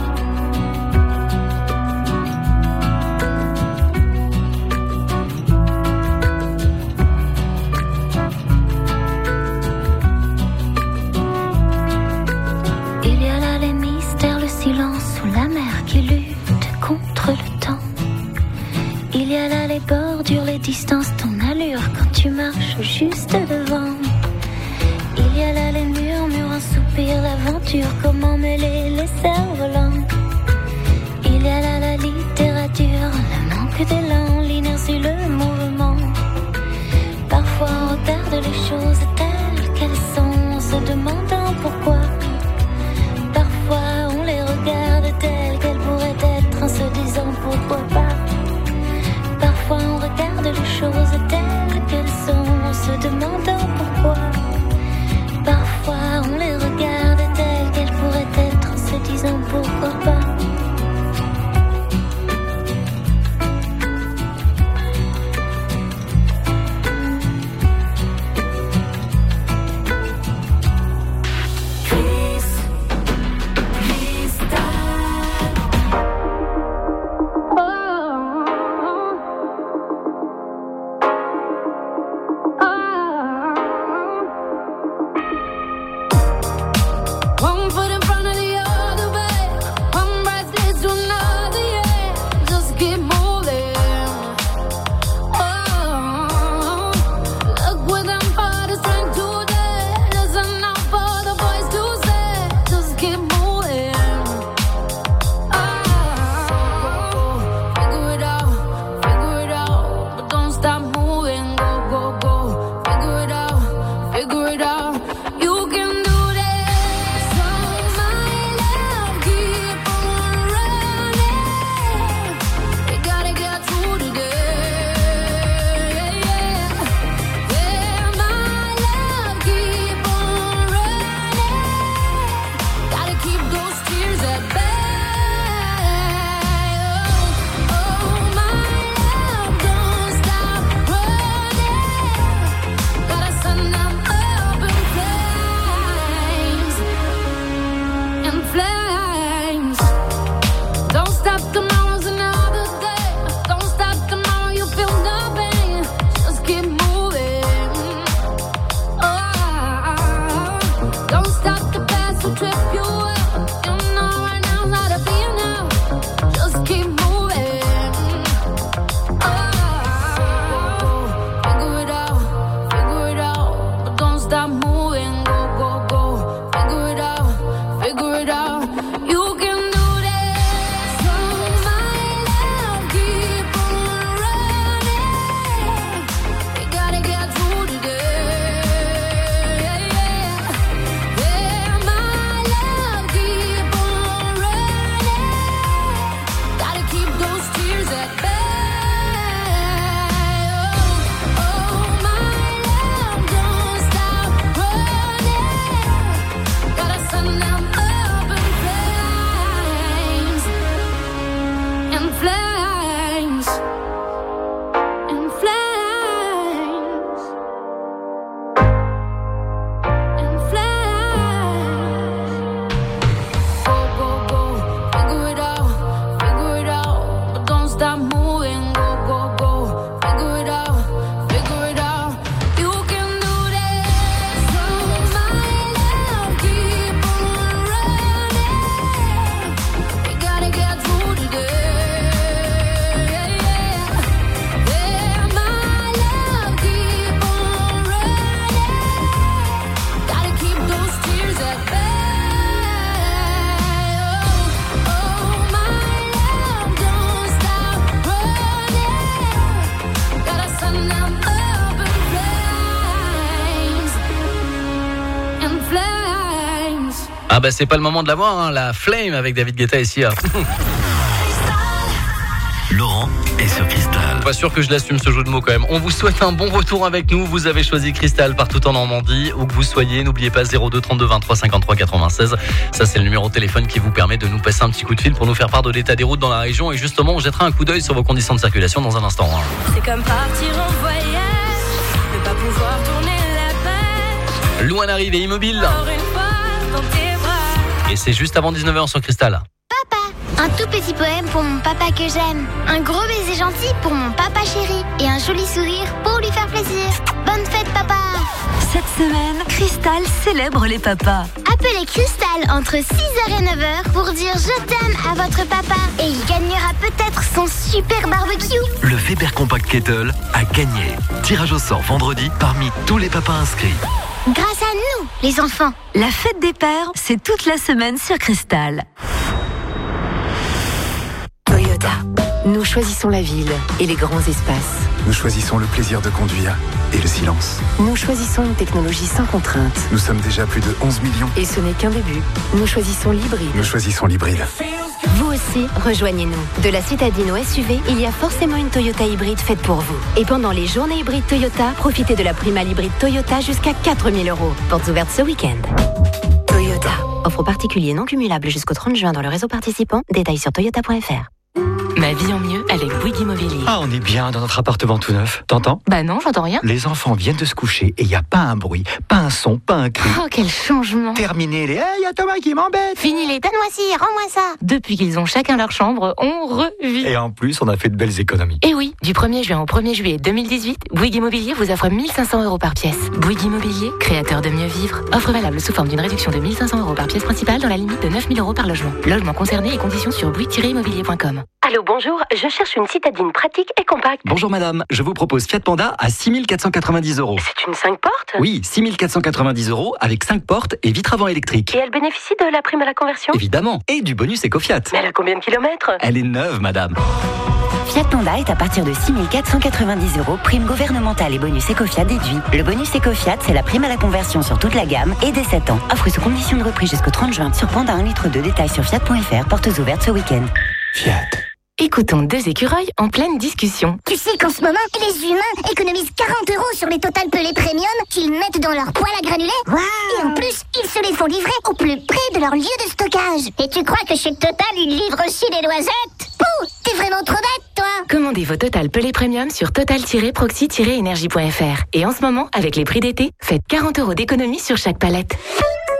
Il y a là les mystères, le silence ou la mer qui lutte contre le temps. Il y a là les bordures, les distances, ton allure quand tu marches juste devant. Il y a là les murmures, un soupir, l'aventure, comment mêler les cerfs-volants. Il y a là la littérature, le manque d'élan, l'inertie, le mouvement. Parfois on regarde les choses telles qu'elles sont en se demandant pourquoi. Parfois on les regarde telles qu'elles pourraient être en se disant pourquoi pas. Parfois on regarde les choses telles qu'elles sont en se demandant pourquoi. Parfois on les regarde telles qu'elles pourraient in flames. Don't stop, tomorrow's another day. Don't stop, tomorrow you feel no pain. Just keep moving. Oh, don't stop, the past will trip you up. You know right now's not a be now. Just keep moving. Ah bah c'est pas le moment de l'avoir, hein, la Flame avec David Guetta ici. Laurent est sur Cristal. Pas sûr que je l'assume ce jeu de mots quand même. On vous souhaite un bon retour avec nous. Vous avez choisi Cristal partout en Normandie. Où que vous soyez, n'oubliez pas zéro deux trente-deux vingt-trois cinquante-trois quatre-vingt-seize. Ça c'est le numéro de téléphone qui vous permet de nous passer un petit coup de fil pour nous faire part de l'état des routes dans la région. Et justement, on jettera un coup d'œil sur vos conditions de circulation dans un instant. Hein. C'est comme partir en voyage, ne pas pouvoir tourner la page. Louane arrive et Immobile. Encore une fois dans tes bras. Et c'est juste avant dix-neuf heures sur Cristal. Un tout petit poème pour mon papa que j'aime. Un gros baiser gentil pour mon papa chéri. Et un joli sourire pour lui faire plaisir. Bonne fête, papa! Cette semaine, Cristal célèbre les papas. Appelez Cristal entre six heures et neuf heures pour dire je t'aime à votre papa. Et il gagnera peut-être son super barbecue. Le Weber Compact Kettle a gagné. Tirage au sort vendredi parmi tous les papas inscrits. Grâce à nous, les enfants. La fête des pères, c'est toute la semaine sur Cristal. Toyota. Nous choisissons la ville et les grands espaces. Nous choisissons le plaisir de conduire et le silence. Nous choisissons une technologie sans contrainte. Nous sommes déjà plus de onze millions. Et ce n'est qu'un début. Nous choisissons l'hybride. Nous choisissons l'hybride. Vous aussi, rejoignez-nous. De la citadine au S U V, il y a forcément une Toyota hybride faite pour vous. Et pendant les journées hybrides Toyota, profitez de la prime à l'hybride Toyota jusqu'à quatre mille euros. Portes ouvertes ce week-end. Toyota. Offre particulier non cumulable jusqu'au trente juin dans le réseau participant. Détails sur toyota point f r. Ma vie en mieux avec Bouygues Immobilier. Ah, on est bien dans notre appartement tout neuf. T'entends? Bah non, j'entends rien. Les enfants viennent de se coucher et il n'y a pas un bruit, pas un son, pas un cri. Oh, quel changement. Terminé les... Hey, y a Thomas qui m'embête. Fini les donne-moi ci, rends-moi ça. Depuis qu'ils ont chacun leur chambre, on revit. Et en plus, on a fait de belles économies. Et oui, du premier juin au premier juillet deux mille dix-huit, Bouygues Immobilier vous offre mille cinq cents euros par pièce. Bouygues Immobilier, créateur de mieux vivre. Offre valable sous forme d'une réduction de mille cinq cents euros par pièce principale dans la limite de neuf mille euros par logement. Logement concerné et conditions sur bouygues tiret immobilier point com. Allô, bonjour, je cherche une citadine pratique et compacte. Bonjour madame, je vous propose Fiat Panda à six mille quatre cent quatre-vingt-dix euros. C'est une cinq portes? Oui, six mille quatre cent quatre-vingt-dix euros avec cinq portes et vitre avant électrique. Et elle bénéficie de la prime à la conversion? Évidemment, et du bonus Ecofiat. Mais elle a combien de kilomètres? Elle est neuve madame. Fiat Panda est à partir de six mille quatre cent quatre-vingt-dix euros, prime gouvernementale et bonus Ecofiat déduit. Le bonus Ecofiat, c'est la prime à la conversion sur toute la gamme et dès sept ans. Offre sous condition de reprise jusqu'au trente juin sur Panda un litre de détail sur fiat point f r, portes ouvertes ce week-end. Fiat. Écoutons deux écureuils en pleine discussion. Tu sais qu'en ce moment, les humains économisent quarante euros sur les Total Pelé Premium qu'ils mettent dans leur poêle à granulés. Wow. Et en plus, ils se les font livrer au plus près de leur lieu de stockage. Et tu crois que chez Total, ils livrent aussi des noisettes? Pouh, t'es vraiment trop bête, toi. Commandez vos Total Pelé Premium sur total tiret proxy tiret énergie point f r. Et en ce moment, avec les prix d'été, faites quarante euros d'économie sur chaque palette.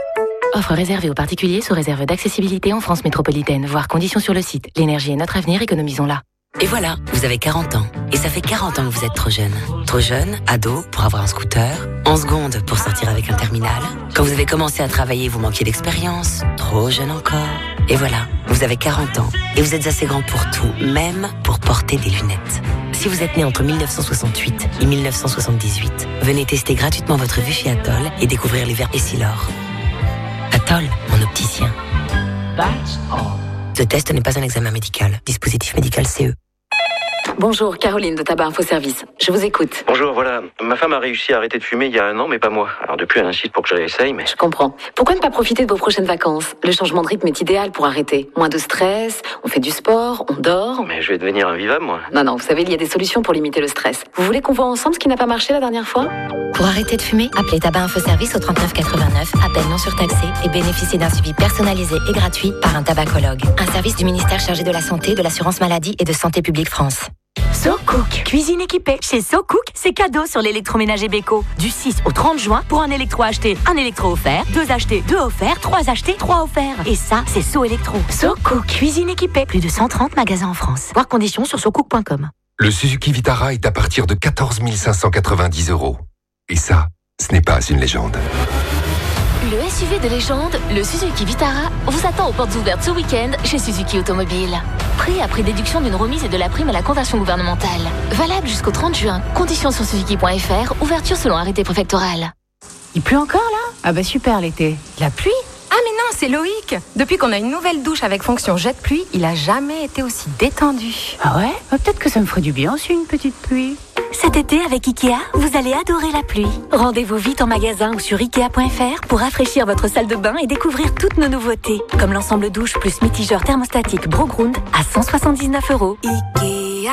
Offre réservée aux particuliers sous réserve d'accessibilité en France métropolitaine. Voire conditions sur le site. L'énergie est notre avenir, économisons-la. Et voilà, vous avez quarante ans. Et ça fait quarante ans que vous êtes trop jeune. Trop jeune, ado, pour avoir un scooter. En seconde, pour sortir avec un terminal. Quand vous avez commencé à travailler, vous manquiez d'expérience. Trop jeune encore. Et voilà, vous avez quarante ans. Et vous êtes assez grand pour tout, même pour porter des lunettes. Si vous êtes né entre mille neuf cent soixante-huit et mille neuf cent soixante-dix-huit, venez tester gratuitement votre vue chez Atoll et découvrir les verres Essilor. Atoll, mon opticien. Ce test n'est pas un examen médical. Dispositif médical C E. Bonjour, Caroline de Tabac Info Service. Je vous écoute. Bonjour, voilà. Ma femme a réussi à arrêter de fumer il y a un an, mais pas moi. Alors depuis, elle insiste pour que je réessaye, mais... Je comprends. Pourquoi ne pas profiter de vos prochaines vacances? Le changement de rythme est idéal pour arrêter. Moins de stress, on fait du sport, on dort. Mais je vais devenir invivable, moi. Non, non, vous savez, il y a des solutions pour limiter le stress. Vous voulez qu'on voit ensemble ce qui n'a pas marché la dernière fois? Pour arrêter de fumer, appelez Tabac Info Service au trente-neuf quatre-vingt-neuf, appel non surtaxé et bénéficiez d'un suivi personnalisé et gratuit par un tabacologue. Un service du ministère chargé de la Santé, de l'Assurance Maladie et de Santé Publique France. SoCook. Cuisine équipée. Chez SoCook, c'est cadeau sur l'électroménager Beko. Du six au trente juin, pour un électro acheté, un électro offert. Deux achetés, deux offerts. Trois achetés, trois offerts. Et ça, c'est So Electro. SoCook. Cuisine équipée. Plus de cent trente magasins en France. Voir conditions sur socook point com. Le Suzuki Vitara est à partir de quatorze mille cinq cent quatre-vingt-dix euros. Et ça, ce n'est pas une légende. Le S U V de légende, le Suzuki Vitara, vous attend aux portes ouvertes ce week-end chez Suzuki Automobile. Prix après déduction d'une remise et de la prime à la conversion gouvernementale. Valable jusqu'au trente juin. Conditions sur suzuki point f r. Ouverture selon arrêté préfectoral. Il pleut encore là? Ah bah super l'été. La pluie? Ah mais non, c'est Loïc. Depuis qu'on a une nouvelle douche avec fonction jette-pluie, il a jamais été aussi détendu. Ah ouais? Bah, peut-être que ça me ferait du bien aussi une petite pluie. Cet été, avec Ikea, vous allez adorer la pluie. Rendez-vous vite en magasin ou sur ikea point f r pour rafraîchir votre salle de bain et découvrir toutes nos nouveautés. Comme l'ensemble douche plus mitigeur thermostatique Broground à cent soixante-dix-neuf euros. Ikea.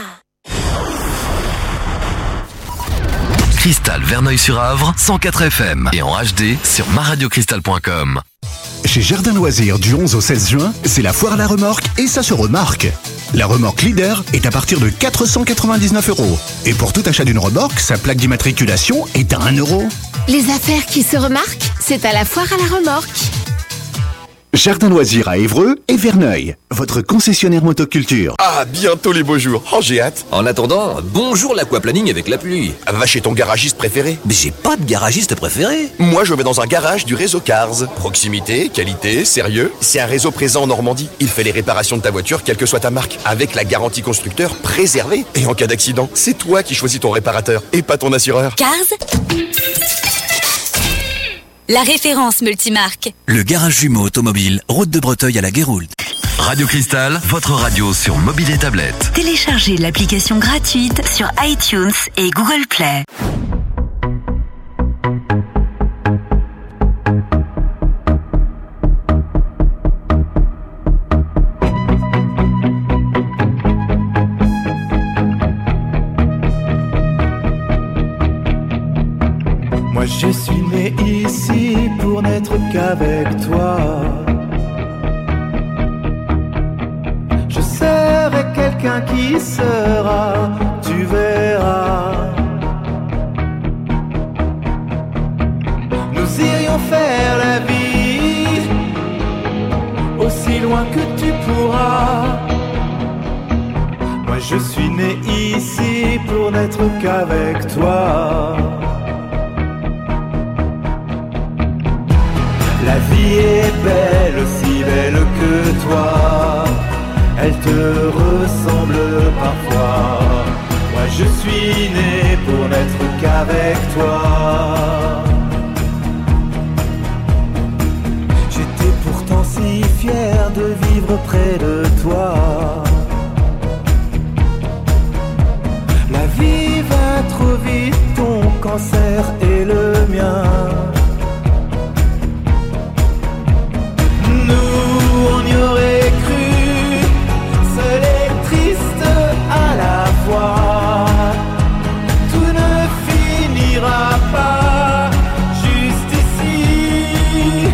Cristal Verneuil-sur-Avre, cent quatre F M et en H D sur ma radio cristal point com. Chez Jardin Loisirs du onze au seize juin, c'est la foire à la remorque et ça se remarque. La remorque Leader est à partir de quatre cent quatre-vingt-dix-neuf euros. Et pour tout achat d'une remorque, sa plaque d'immatriculation est à un euro. Les affaires qui se remarquent, c'est à la foire à la remorque. Jardin Loisirs à Évreux et Verneuil, votre concessionnaire motoculture. Ah, bientôt les beaux jours. Oh, j'ai hâte. En attendant, bonjour l'aquaplaning avec la pluie. Va chez ton garagiste préféré. Mais j'ai pas de garagiste préféré. Moi, je vais dans un garage du réseau Cars. Proximité, qualité, sérieux. C'est un réseau présent en Normandie. Il fait les réparations de ta voiture, quelle que soit ta marque, avec la garantie constructeur préservée. Et en cas d'accident, c'est toi qui choisis ton réparateur et pas ton assureur. Cars, la référence multimarque. Le garage jumeau automobile, route de Breteuil à la Guéroult. Radio Cristal, votre radio sur mobile et tablette. Téléchargez l'application gratuite sur iTunes et Google Play. Moi je suis né ici pour n'être qu'avec toi. Je serai quelqu'un qui sera, tu verras. Nous irions faire la vie aussi loin que tu pourras. Moi je suis né ici pour n'être qu'avec toi. La vie est belle, aussi belle que toi. Elle te ressemble parfois. Moi je suis né pour n'être qu'avec toi. J'étais pourtant si fier de vivre près de toi. La vie va trop vite, ton cancer et le mien. On y aurait cru, seul et triste à la fois. Tout ne finira pas juste ici.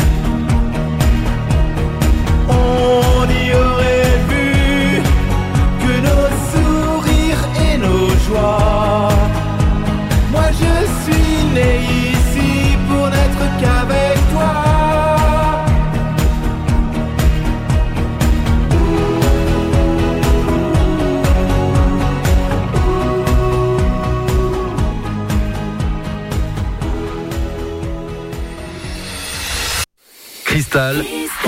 On y aurait vu que nos sourires et nos joies. Moi je suis né ici Cristal.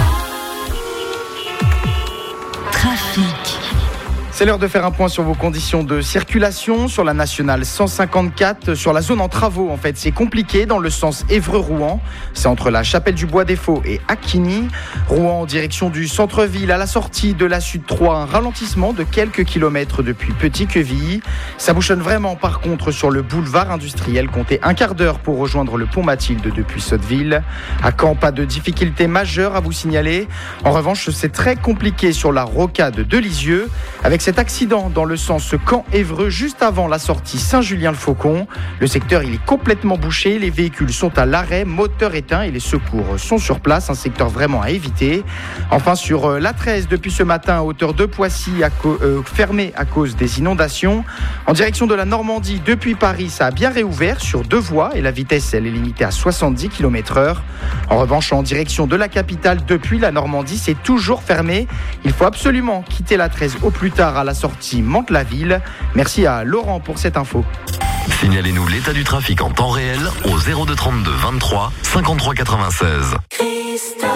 Trafic. C'est l'heure de faire un point sur vos conditions de circulation sur la nationale cent cinquante-quatre, sur la zone en travaux. En fait, c'est compliqué dans le sens Évreux-Rouen. C'est entre la Chapelle du Bois-des-Faux et Acquigny. Rouen en direction du centre-ville, à la sortie de la Sud trois, un ralentissement de quelques kilomètres depuis Petit-Quevilly. Ça bouchonne vraiment par contre sur le boulevard industriel. Comptez un quart d'heure pour rejoindre le pont Mathilde depuis Sotteville. À Caen, pas de difficultés majeures à vous signaler. En revanche, c'est très compliqué sur la rocade de Lisieux, avec cet accident dans le sens Caen-Évreux juste avant la sortie Saint-Julien-le-Faucon. Le secteur il est complètement bouché, les véhicules sont à l'arrêt, moteur éteint et les secours sont sur place, un secteur vraiment à éviter. Enfin sur l'A treize depuis ce matin à hauteur de Poissy, à co- euh, fermé à cause des inondations. En direction de la Normandie depuis Paris, ça a bien réouvert sur deux voies et la vitesse elle est limitée à soixante-dix kilomètres heure. En revanche en direction de la capitale depuis la Normandie, c'est toujours fermé. Il faut absolument quitter l'A treize au plus tard à la sortie Mantes-la-Ville. Merci à Laurent pour cette info. Signalez-nous l'état du trafic en temps réel au zéro deux trente-deux vingt-trois cinquante-trois quatre-vingt-seize. Cristal,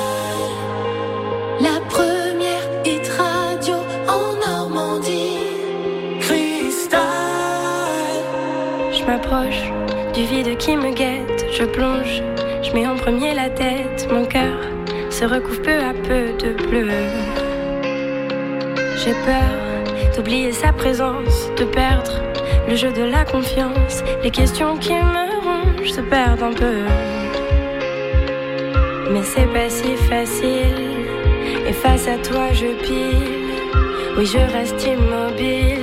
la première hit radio en Normandie. Cristal. Je m'approche du vide qui me guette, je plonge, je mets en premier la tête, mon cœur se recouvre peu à peu de bleu. J'ai peur d'oublier sa présence, de perdre le jeu de la confiance. Les questions qui me rongent se perdent un peu. Mais c'est pas si facile. Et face à toi je pile. Oui je reste immobile.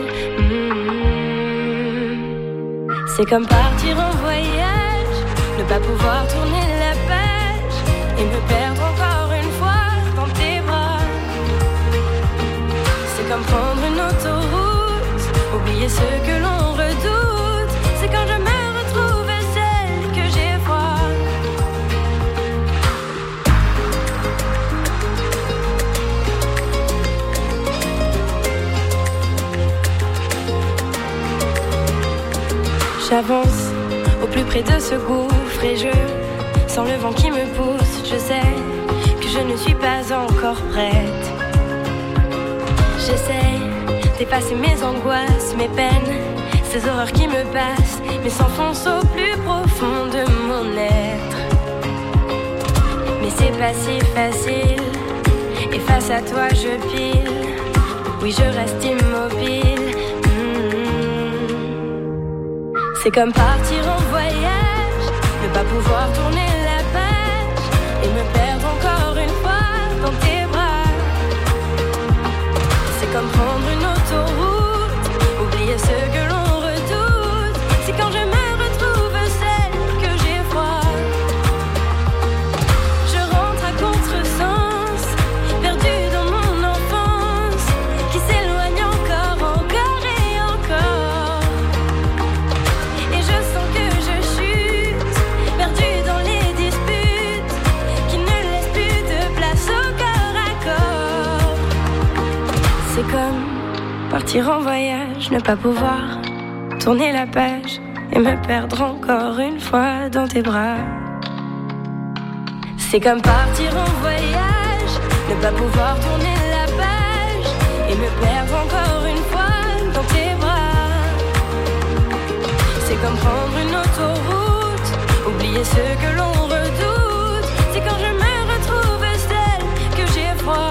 Mmh. C'est comme partir en voyage, ne pas pouvoir tourner la page et me perdre encore une fois dans tes bras. C'est comme prendre une autoroute, oublier ce que l'on redoute. C'est quand je me retrouve celle que j'ai froid. J'avance au plus près de ce gouffre et je sens le vent qui me pousse. Je sais que je ne suis pas encore prête. J'essaie d'effacer mes angoisses, mes peines, ces horreurs qui me passent, mais s'enfoncent au plus profond de mon être. Mais c'est pas si facile, et face à toi je pile. Oui je reste immobile. Mmh. C'est comme partir en voyage, ne pas pouvoir tourner la page et me perdre encore une fois dans tes bras. C'est comme prendre une autoroute, oublier ce que l'on redoute. C'est quand je me retrouve celle que j'ai froid. Je rentre à contresens, perdue dans mon enfance, qui s'éloigne encore, encore et encore. Et je sens que je chute, perdue dans les disputes, qui ne laissent plus de place au corps à corps. C'est comme partir en voyage, ne pas pouvoir tourner la page et me perdre encore une fois dans tes bras. C'est comme partir en voyage, ne pas pouvoir tourner la page et me perdre encore une fois dans tes bras. C'est comme prendre une autoroute, oublier ce que l'on redoute. C'est quand je me retrouve celle que j'ai froid.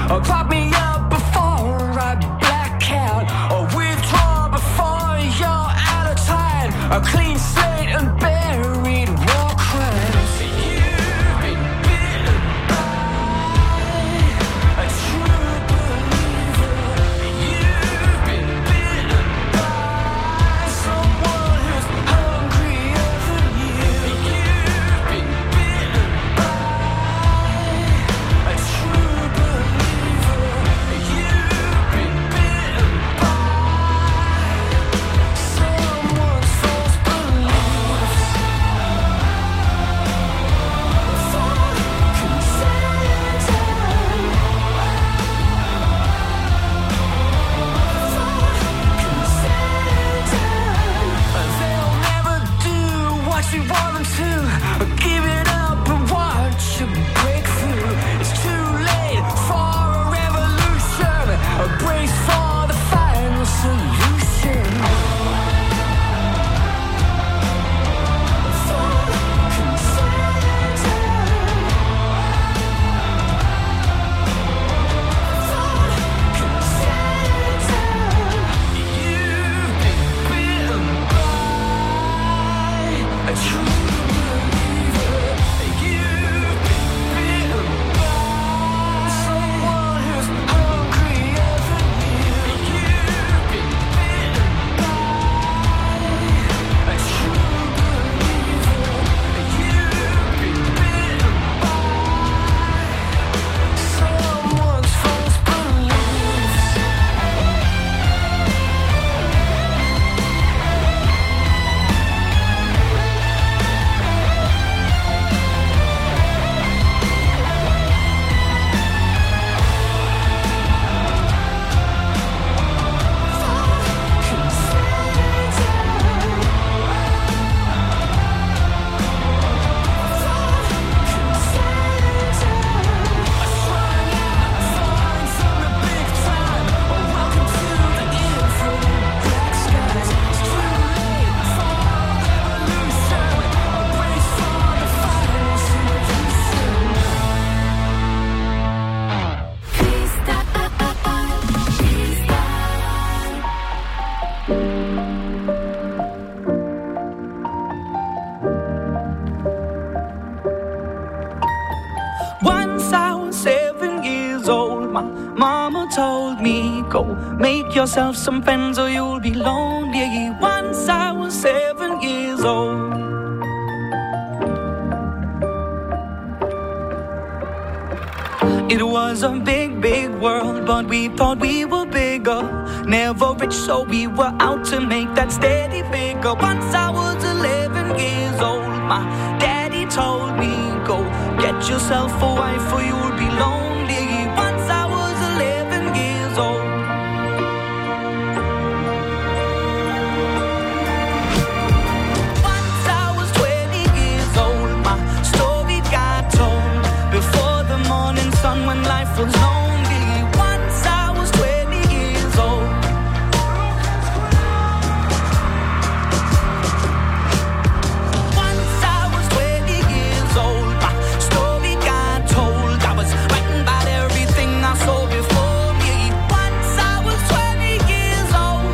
or pop me up before I black out, or withdraw before you're out of time. A clean slate and buried war crimes. You've been bitten by a true believer. You've been bitten by someone who's hungrier than you. You've been bitten by a true believer. You've been bitten by someone's false beliefs. They'll never do what you want them to. Give it up and watch it break through. It's too late for a revolution. Brace for the final solution. A true believer. You've been bitten by someone who's hungrier than you. You've been bitten by a true believer. You've been bitten by someone's false beliefs. Once I was seven years old, my mama told me, go make yourself some friends or you'll be lonely. Once I was seven years old. It was a big, big world, but we thought we were bigger. Never rich, so we were out to make that steady figure. Once I was eleven years old, my daddy told me, go get yourself a wife or you'll be lonely. Once I was eleven years old. Once I was twenty years old, my story got told before the morning sun when life was lonely. Once I was twenty years old. Once I was twenty years old, my story got told. I was writing about everything I saw before me. Once I was twenty years old.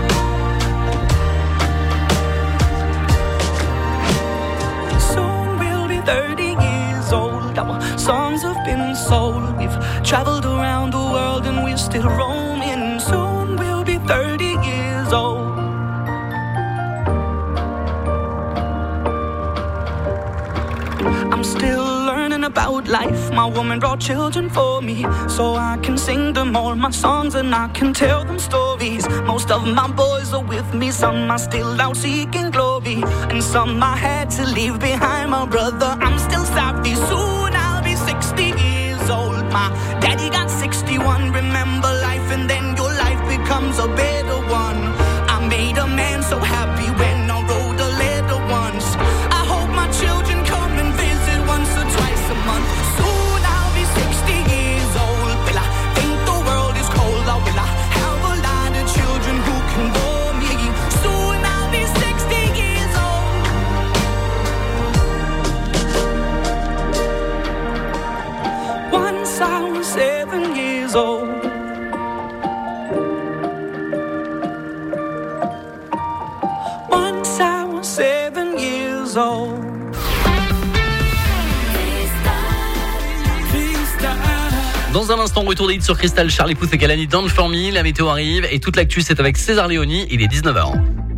Soon we'll be thirty years old. Our songs have been sold. We've traveled around the world and we're still roaming. Soon we'll be thirty years old. I'm still learning about life. My woman brought children for me, so I can sing them all my songs and I can tell them stories. Most of my boys are with me, some are still out seeking glory, and some I had to leave behind. My brother, I'm still sorry. Soon I'll be sixty years old. My daddy got sixty-one. Remember life and then your life becomes a better one. I made a man so happy when I wrote a letter once. I hope my children come and visit once or twice a month. Soon I'll be sixty years old. Will I think the world is cold, or will I have a lot of children who can bore me? Soon I'll be sixty years old. Once I was seven years years old. Once I was seven years old. Dans un instant, retour des hits sur Cristal, Charlie Puth et Kalani, Down For Me, la météo arrive et toute l'actu c'est avec César Léoni, il est dix-neuf heures.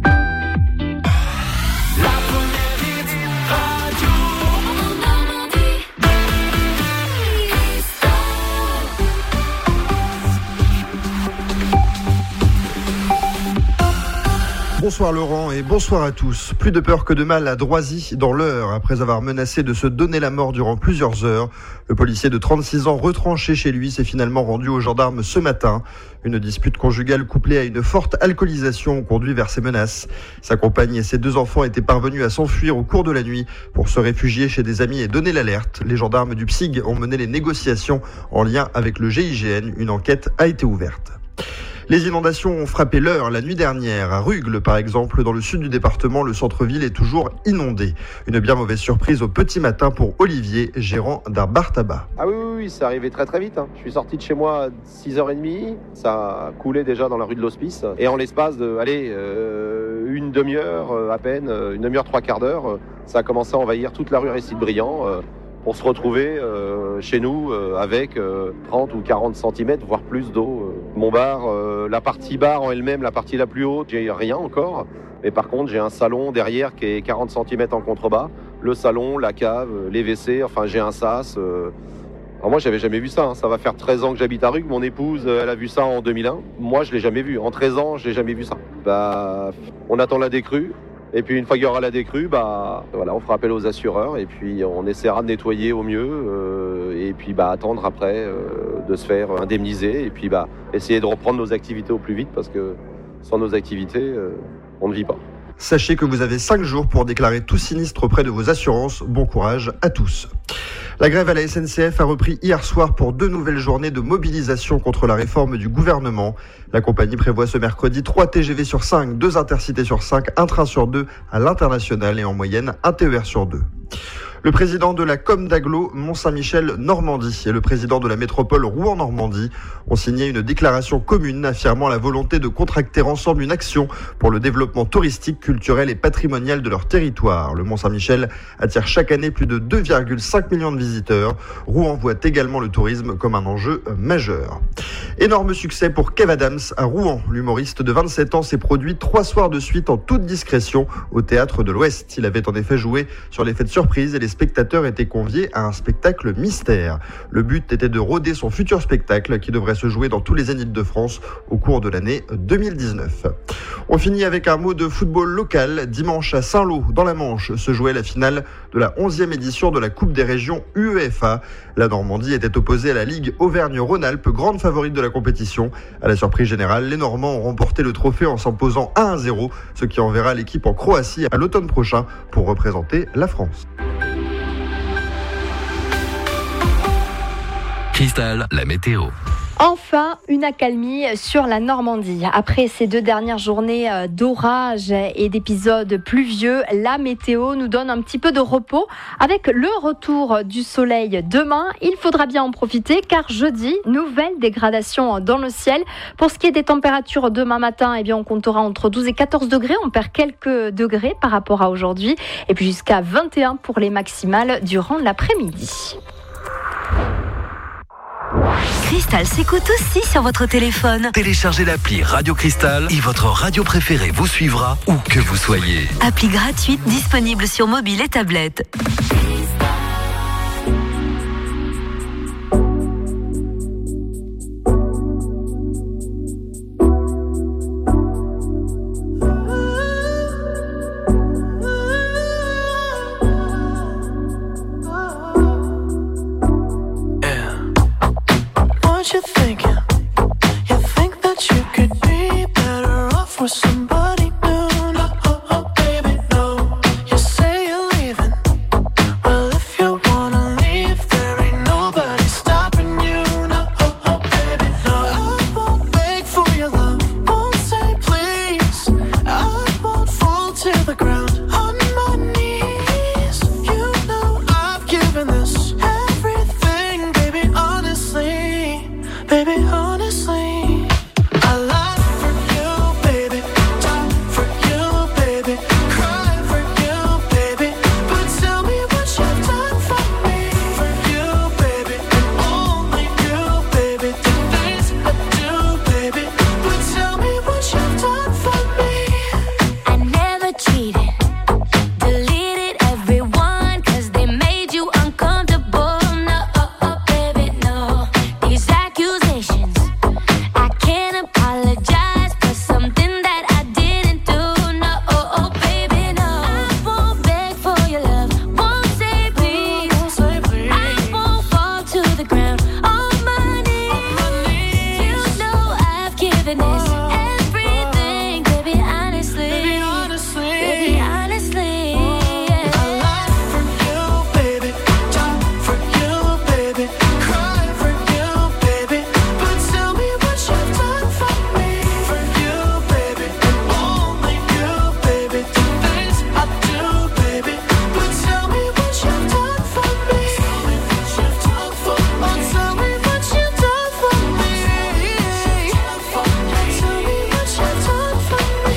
Bonsoir Laurent et bonsoir à tous. Plus de peur que de mal à Droisy dans l'Eure. Après avoir menacé de se donner la mort durant plusieurs heures, le policier de trente-six ans retranché chez lui s'est finalement rendu aux gendarmes ce matin. Une dispute conjugale couplée à une forte alcoolisation conduit vers ces menaces. Sa compagne et ses deux enfants étaient parvenus à s'enfuir au cours de la nuit pour se réfugier chez des amis et donner l'alerte. Les gendarmes du P S I G ont mené les négociations en lien avec le G I G N. Une enquête a été ouverte. Les inondations ont frappé l'Eure la nuit dernière. À Rugles, par exemple, dans le sud du département, le centre-ville est toujours inondé. Une bien mauvaise surprise au petit matin pour Olivier, gérant d'un bar tabac. Ah oui, oui, oui, c'est arrivé très très vite. Hein. Je suis sorti de chez moi à six heures trente. Ça coulait déjà dans la rue de l'Hospice. Et en l'espace de, allez, euh, une demi-heure euh, à peine, une demi-heure, trois quarts d'heure, euh, ça a commencé à envahir toute la rue Aristide-Briand. Euh, pour se retrouver euh, chez nous euh, avec euh, trente ou quarante centimètres, voire plus d'eau. Euh. Mon bar, euh, la partie bar en elle-même, la partie la plus haute, j'ai rien encore. Mais par contre, j'ai un salon derrière qui est quarante centimètres en contrebas. Le salon, la cave, les W C, enfin j'ai un sas. Euh. Alors moi, j'avais jamais vu ça. Hein. Ça va faire treize ans que j'habite à Rugles. Mon épouse, elle a vu ça en deux mille un. Moi, je l'ai jamais vu. En treize ans, je l'ai jamais vu ça. Bah, on attend la décrue. Et puis une fois qu'il y aura la décrue, bah voilà, on fera appel aux assureurs et puis on essaiera de nettoyer au mieux euh, et puis bah attendre après euh, de se faire indemniser et puis bah essayer de reprendre nos activités au plus vite parce que sans nos activités, euh, on ne vit pas. Sachez que vous avez cinq jours pour déclarer tout sinistre auprès de vos assurances. Bon courage à tous. La grève à la S N C F a repris hier soir pour deux nouvelles journées de mobilisation contre la réforme du gouvernement. La compagnie prévoit ce mercredi trois T G V sur cinq, deux intercités sur cinq, un train sur deux à l'international et en moyenne un T E R sur deux. Le président de la Com d'Aglo Mont-Saint-Michel Normandie et le président de la métropole Rouen-Normandie ont signé une déclaration commune affirmant la volonté de contracter ensemble une action pour le développement touristique, culturel et patrimonial de leur territoire. Le Mont-Saint-Michel attire chaque année plus de deux virgule cinq millions de visiteurs. Rouen voit également le tourisme comme un enjeu majeur. Énorme succès pour Kev Adams à Rouen. L'humoriste de vingt-sept ans s'est produit trois soirs de suite en toute discrétion au Théâtre de l'Ouest. Il avait en effet joué sur l'effet de surprise et les spectateurs étaient conviés à un spectacle mystère. Le but était de roder son futur spectacle qui devrait se jouer dans tous les zéniths de France au cours de l'année deux mille dix-neuf. On finit avec un mot de football local. Dimanche à Saint-Lô, dans la Manche, se jouait la finale de la onzième édition de la Coupe des régions U E F A. La Normandie était opposée à la Ligue Auvergne-Rhône-Alpes, grande favorite de la compétition. À la surprise générale, les Normands ont remporté le trophée en s'imposant un à zéro, ce qui enverra l'équipe en Croatie à l'automne prochain pour représenter la France. Cristal, la météo. Enfin, une accalmie sur la Normandie. Après ces deux dernières journées d'orage et d'épisodes pluvieux, la météo nous donne un petit peu de repos. Avec le retour du soleil demain, il faudra bien en profiter car jeudi, nouvelle dégradation dans le ciel. Pour ce qui est des températures demain matin, eh bien, on comptera entre douze et quatorze degrés. On perd quelques degrés par rapport à aujourd'hui. Et puis jusqu'à vingt et un pour les maximales durant l'après-midi. Cristal s'écoute aussi sur votre téléphone. Téléchargez l'appli Radio Cristal et votre radio préférée vous suivra où que vous soyez. Appli gratuite disponible sur mobile et tablette. What you thinking? You think that you could be better off with somebody new? No, oh, oh, baby, no. You say you're leaving. honestly, I lie for you, baby. Die for you, baby. Cry for you, baby. But tell me what you've done for me. For you, baby. And only you, baby. The things I do, baby. But tell me what you've done for me. I never cheated, deleted everyone, cause they made you uncomfortable. No, oh, oh, baby, no. These accusations, I can't apologize for something that I didn't do. No, oh, oh, baby, no. I won't beg for your love, won't say please. I won't fall to the ground on my knees. You know I've given this everything, baby, honestly. Baby, honestly. Baby, honestly. I lie for you, baby. Die for you, baby. Cry for you, baby. But tell me what you've done for me. For you, baby. And only you, baby. The things I do, baby. But tell me what you've done for me. Tell me what you've done for me. Oh, tell me what you've done for me. Tell me what you've done for me.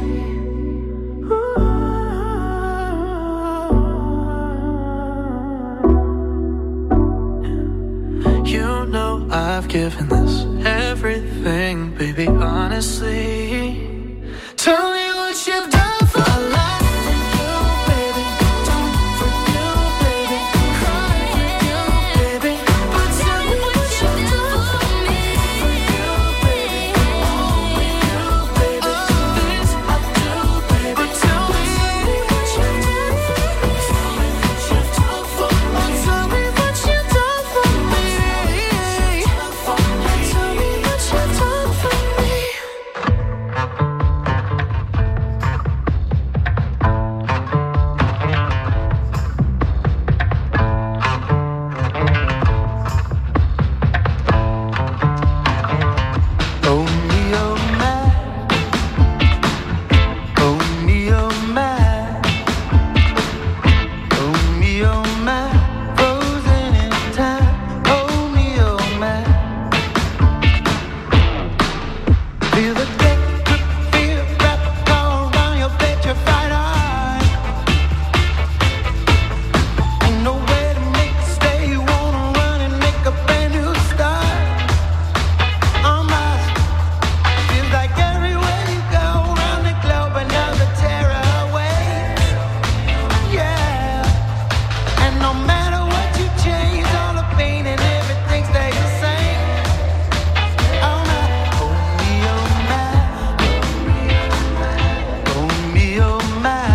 You know I've given this everything, baby, honestly. Tell me what you've done for me. I lie for you, baby. Die for you, baby. Cry for you, baby. But tell me what you've done for me. For you, baby. Only you, baby. The things I do, baby. But tell me what you've done for me. Tell me what you've done for me. Tell me what you've done for me. Tell me what you've done for me. Oh me, oh my. Oh me, oh my. Oh me, oh my. Frozen in time. Oh me, oh my. Feel the deck, feel wrapped all around your petrified eyes. Ain't no way to make it stay. You wanna run and make a brand new start. Oh my. Feels like everywhere you go around the globe, another terror awaits. Yeah. And no matter what you change, all the pain and everything stays the same. Oh my. Oh me, oh my. Oh me, oh my.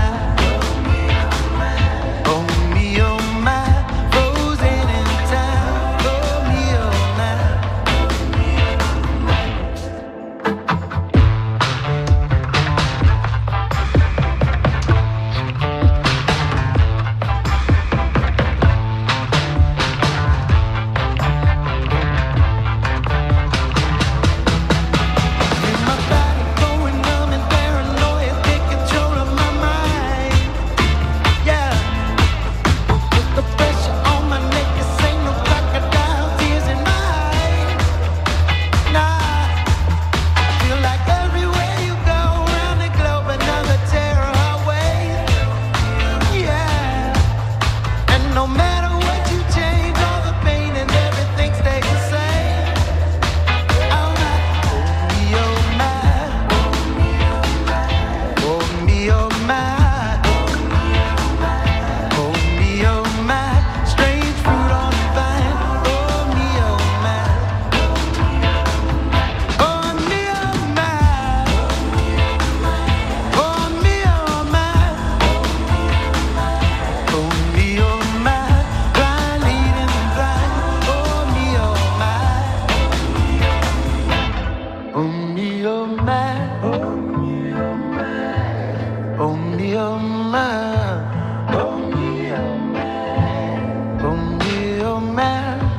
Oh me, oh my. Frozen in time. Oh me, oh my. My body going numb and paranoia take control of my mind. Yeah, with the pressure on my neck, this ain't no crocodile tears in my eyes. Nah, I feel like everywhere you go around the globe, another terror awaits. Yeah, and no matter what you change, all the pain and everything stays the same. Oh my, oh my, oh me, oh my, oh me, oh my, strange fruit on the vine. Oh me, oh my, oh me, oh my, oh me, oh my, oh me, oh my, blind leading the blind. Oh me, oh my, oh me, oh my, oh me, oh my, oh me, oh my, oh me, oh my, oh me, oh my.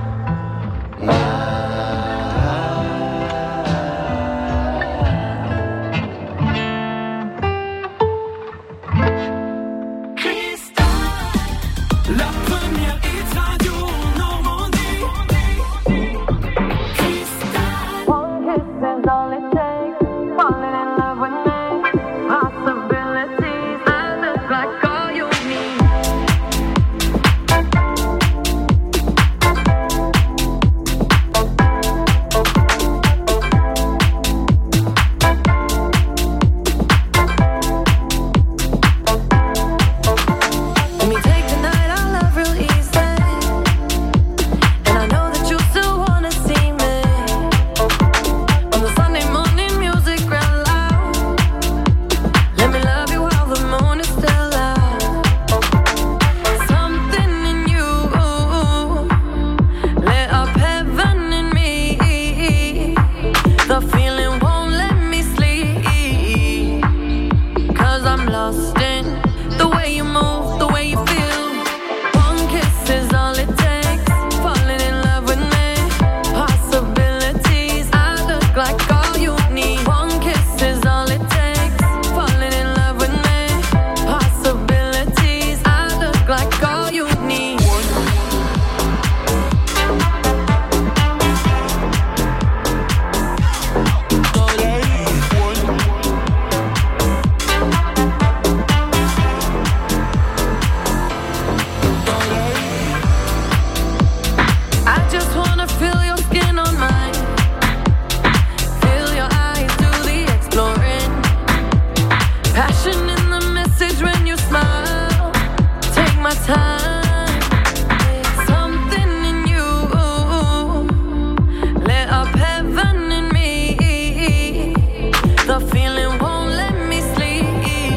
La première hit radio en Normandie. Cristal. The feeling won't let me sleep. Cause I'm lost in the way you move, the way you feel. One kiss is all it takes. Falling in love with me. Possibilities, I look like all you need. One kiss is all it takes. Falling in love with me. Possibilities, I look like all you need. I just wanna feel your skin on mine. Feel your eyes do the exploring. Passion in the message when you smile. Take my time. Something in you lit up heaven in me. The feeling won't let me sleep.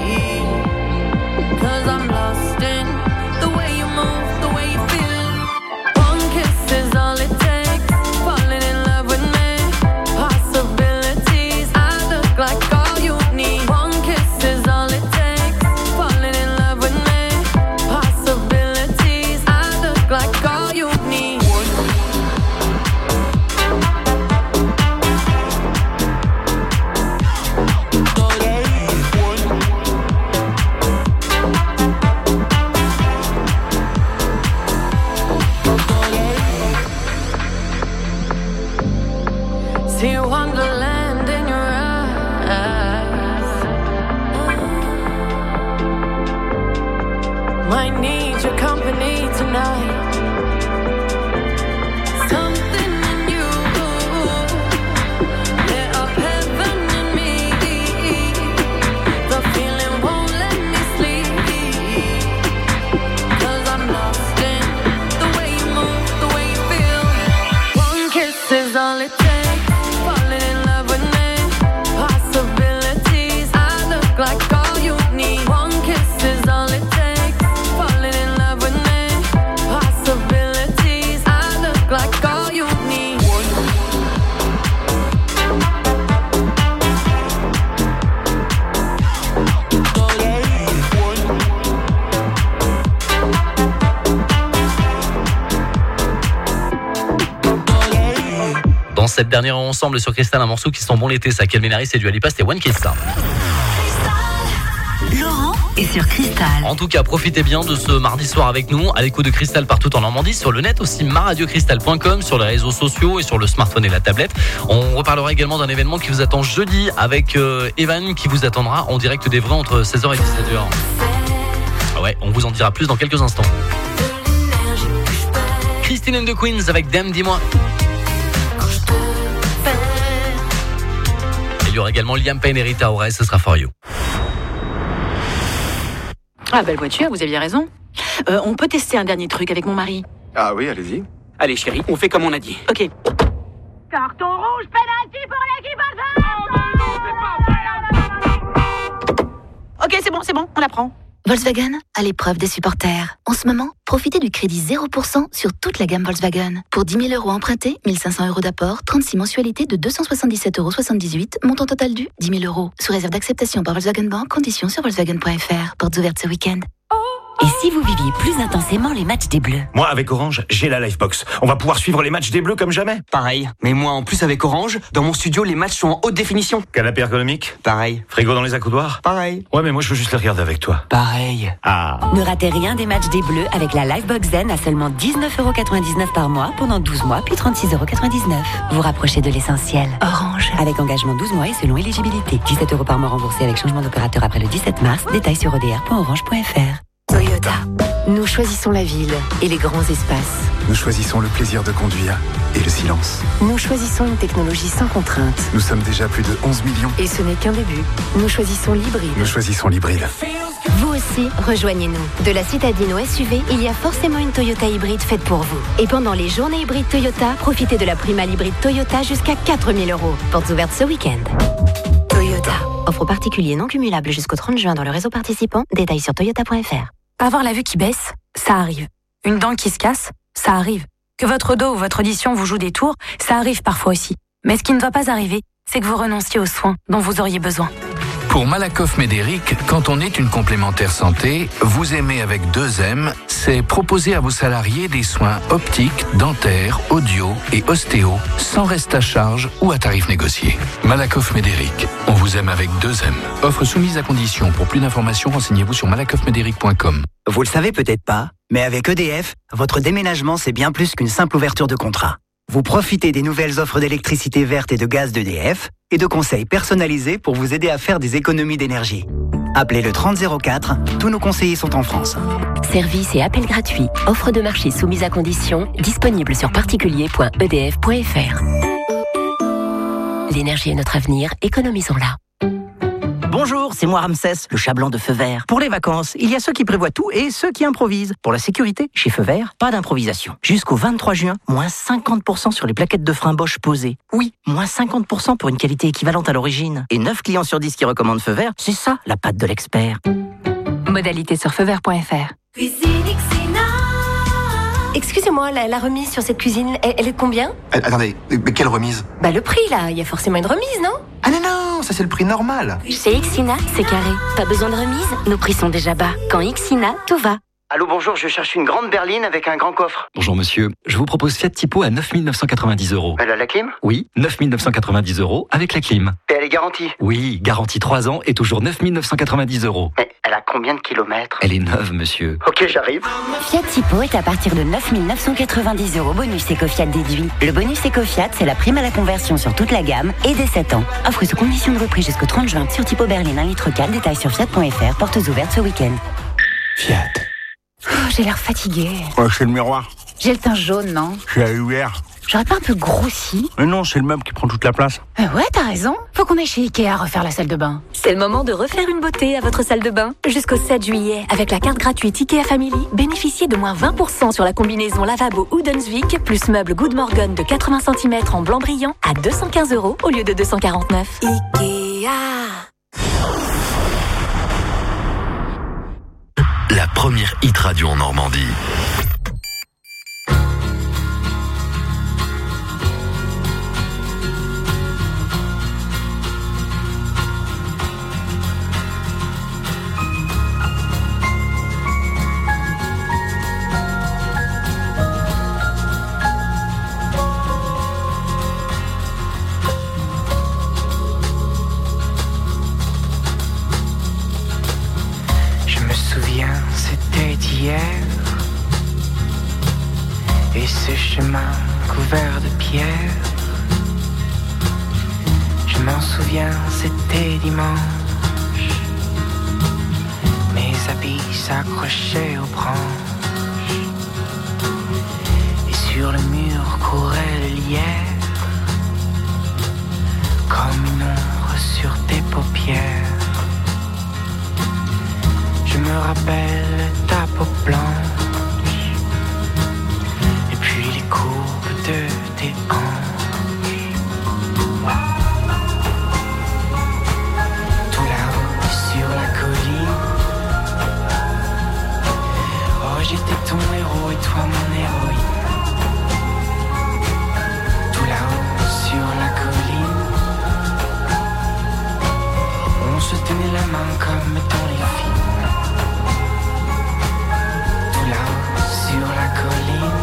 Cause I'm lost in the way you move, the way you feel. One kiss is all it takes. Falling in love with me. Possibilities, I look like all you need. One kiss is all it takes. Falling in love with me. Possibilities, I look like all you need. See wonderland in your eyes. Might need your company tonight. Something in you lit up heaven in me. The feeling won't let me sleep. Cause I'm lost in the way you move, the way you feel. One kiss is all it takes. Falling in love with me. Possibilities, I look like all you need. One kiss is all it takes. Falling in love with me. Possibilities, I look like all you need. Dans cette dernière heure ensemble sur Cristal, un morceau qui sent bon l'été, ça. Calvin Harris et Dua Lipa, c'était One Kiss, ça. Laurent est sur Cristal. En tout cas, profitez bien de ce mardi soir avec nous, à l'écoute de Cristal partout en Normandie, sur le net aussi, ma radio cristal point com, sur les réseaux sociaux et sur le smartphone et la tablette. On reparlera également d'un événement qui vous attend jeudi avec euh, Evan qui vous attendra en direct d'Évreux entre seize heures et dix-sept heures. Ouais, on vous en dira plus dans quelques instants. Christine and the Queens avec Dame, dis-moi. Il y aura également Liam Payne et Rita Ora, ce sera For You. Ah, belle voiture, vous aviez raison. Euh, on peut tester un dernier truc avec mon mari. Ah oui, allez-y. Allez chérie, on fait comme on a dit. Ok. Carton rouge, penalty pour l'équipe adverse. Ok, c'est bon, c'est bon, on apprend. Volkswagen, à l'épreuve des supporters. En ce moment, profitez du crédit zéro pour cent sur toute la gamme Volkswagen. Pour dix mille euros empruntés, mille cinq cents euros d'apport, trente-six mensualités de deux cent soixante-dix-sept euros soixante-dix-huit, montant total dû dix mille euros. Sous réserve d'acceptation par Volkswagen Bank, conditions sur Volkswagen point F R. Portes ouvertes ce week-end. Et si vous viviez plus intensément les matchs des Bleus? Moi, avec Orange, j'ai la Livebox. On va pouvoir suivre les matchs des Bleus comme jamais. Pareil. Mais moi, en plus, avec Orange, dans mon studio, les matchs sont en haute définition. Canapé ergonomique? Pareil. Frigo dans les accoudoirs? Pareil. Ouais, mais moi, je veux juste les regarder avec toi. Pareil. Ah. Ne ratez rien des matchs des Bleus avec la Livebox Zen à seulement dix-neuf euros quatre-vingt-dix-neuf par mois pendant douze mois, puis trente-six euros quatre-vingt-dix-neuf. Vous rapprochez de l'essentiel. Orange. Avec engagement douze mois et selon éligibilité. dix-sept euros par mois remboursé avec changement d'opérateur après le dix-sept mars. Détails sur o d r point orange point f r. Toyota. Nous choisissons la ville et les grands espaces. Nous choisissons le plaisir de conduire et le silence. Nous choisissons une technologie sans contrainte. Nous sommes déjà plus de onze millions. Et ce n'est qu'un début. Nous choisissons l'hybride. Nous choisissons l'hybride. Vous aussi, rejoignez-nous. De la citadine au S U V, il y a forcément une Toyota hybride faite pour vous. Et pendant les journées hybrides Toyota, profitez de la prime à l'hybride Toyota jusqu'à quatre mille euros. Portes ouvertes ce week-end. Toyota. Offre particulier non cumulable jusqu'au trente juin dans le réseau participant. Détails sur toyota point f r. Avoir la vue qui baisse, ça arrive. Une dent qui se casse, ça arrive. Que votre dos ou votre audition vous joue des tours, ça arrive parfois aussi. Mais ce qui ne doit pas arriver, c'est que vous renonciez aux soins dont vous auriez besoin. Pour Malakoff Médéric, quand on est une complémentaire santé, vous aimez avec deux M, c'est proposer à vos salariés des soins optiques, dentaires, audio et ostéo, sans reste à charge ou à tarif négocié. Malakoff Médéric, on vous aime avec deux M. Offre soumise à condition. Pour plus d'informations, renseignez-vous sur malakoff médéric point com. Vous le savez peut-être pas, mais avec E D F, votre déménagement c'est bien plus qu'une simple ouverture de contrat. Vous profitez des nouvelles offres d'électricité verte et de gaz d'E D F et de conseils personnalisés pour vous aider à faire des économies d'énergie. Appelez le trente zéro quatre, tous nos conseillers sont en France. Service et appel gratuit. Offre de marché soumise à condition. Disponible sur particulier point e d f point f r. L'énergie est notre avenir, économisons-la. Bonjour, c'est moi Ramsès, le chat blanc de Feu Vert. Pour les vacances, il y a ceux qui prévoient tout et ceux qui improvisent. Pour la sécurité, chez Feu Vert, pas d'improvisation. Jusqu'au vingt-trois juin, moins cinquante pour cent sur les plaquettes de frein Bosch posées. Oui, moins cinquante pour cent pour une qualité équivalente à l'origine. Et neuf clients sur dix qui recommandent Feu Vert, c'est ça, la patte de l'expert. Modalité sur feu vert point f r. Excusez-moi, la, la remise sur cette cuisine, elle, elle est de combien? Euh, Attendez, mais quelle remise? Bah le prix là, il y a forcément une remise, non? Ah non, non, ça c'est le prix normal. Chez Xina, c'est carré. Pas besoin de remise, nos prix sont déjà bas. Quand Xina, tout va. Allô, bonjour, je cherche une grande berline avec un grand coffre. Bonjour monsieur, je vous propose Fiat Tipo à neuf mille neuf cent quatre-vingt-dix euros. Elle a la clim? Oui, neuf mille neuf cent quatre-vingt-dix euros avec la clim. Et elle est garantie? Oui, garantie trois ans et toujours neuf mille neuf cent quatre-vingt-dix euros. Mais elle a combien de kilomètres? Elle est neuve monsieur. Ok, j'arrive. Fiat Tipo est à partir de neuf mille neuf cent quatre-vingt-dix euros bonus Ecofiat déduit. Le bonus Ecofiat, c'est la prime à la conversion sur toute la gamme et dès sept ans. Offre sous condition de reprise jusqu'au trente juin sur Tipo berline un litre quatre, détail sur fiat point f r, portes ouvertes ce week-end. Fiat. Oh, j'ai l'air fatiguée. Ouais, c'est le miroir. J'ai le teint jaune, non? C'est la lumière. J'aurais pas un peu grossi? Mais non, c'est le meuble qui prend toute la place. Euh, ouais, t'as raison. Faut qu'on aille chez Ikea refaire la salle de bain. C'est le moment de refaire une beauté à votre salle de bain. Jusqu'au sept juillet, avec la carte gratuite Ikea Family, bénéficiez de moins vingt pour cent sur la combinaison lavabo Udensvik plus meuble Good Morgan de quatre-vingts centimètres en blanc brillant à deux cent quinze euros au lieu de deux cent quarante-neuf. Ikea. La première hit radio en Normandie. Je me souviens, c'était hier. Et ce chemin couvert de pierres. Je m'en souviens, c'était dimanche. Mes habits s'accrochaient aux branches. Et sur le mur courait le lierre. Comme une ombre sur tes paupières. Je me rappelle ta peau blanche. Et puis les courbes de tes hanches. Tout là-haut sur la colline. Oh, j'étais ton héros et toi mon héroïne. Tout là-haut sur la colline. On se tenait la main comme dans les films. Sur la colline,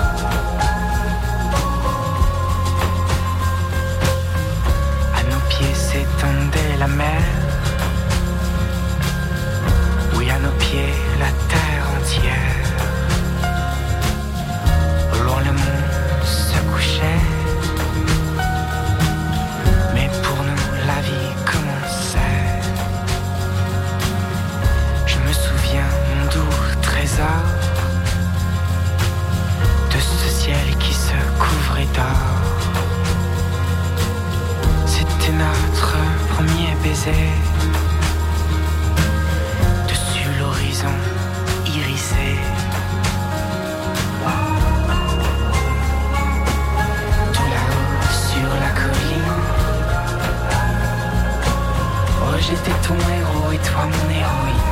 à nos pieds s'étendait la mer. Oui, à nos pieds la terre entière. Au loin le monde se couchait. Mais pour nous la vie commençait. Je me souviens mon doux trésor. Ciel qui se couvrait d'or. C'était notre premier baiser. Dessus l'horizon irisé. Tout là-haut sur la colline. Oh, j'étais ton héros et toi mon héroïne.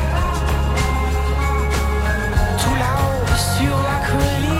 Tout là-haut sur la colline.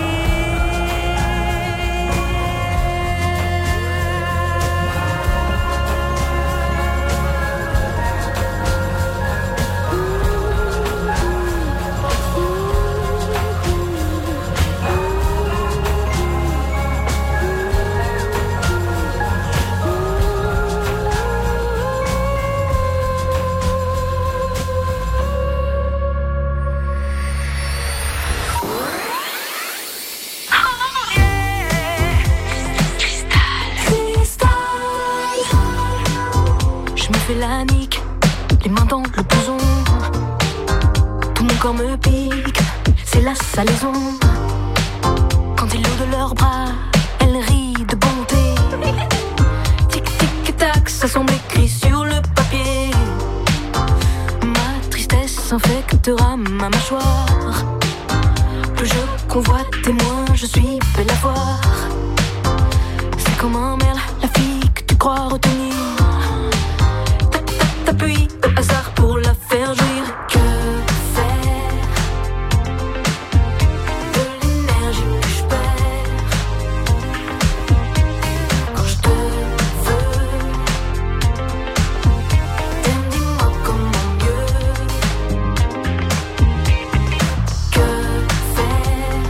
fais la nique, les mains dans le blouson. Tout mon corps me pique, c'est la salaison. Quand ils l'ont de leurs bras, elle rit de bonté. Tic tic tac, ça semble écrit sur le papier. Ma tristesse infectera ma mâchoire. Plus je convoite et moins je suis belle à voir. C'est comme un merle, la fille que tu crois retenir. Tac tac t'appuies au hasard pour la faire jouir. Que faire de l'énergie que je perds quand je te veux? Dis-moi comment mieux. Que faire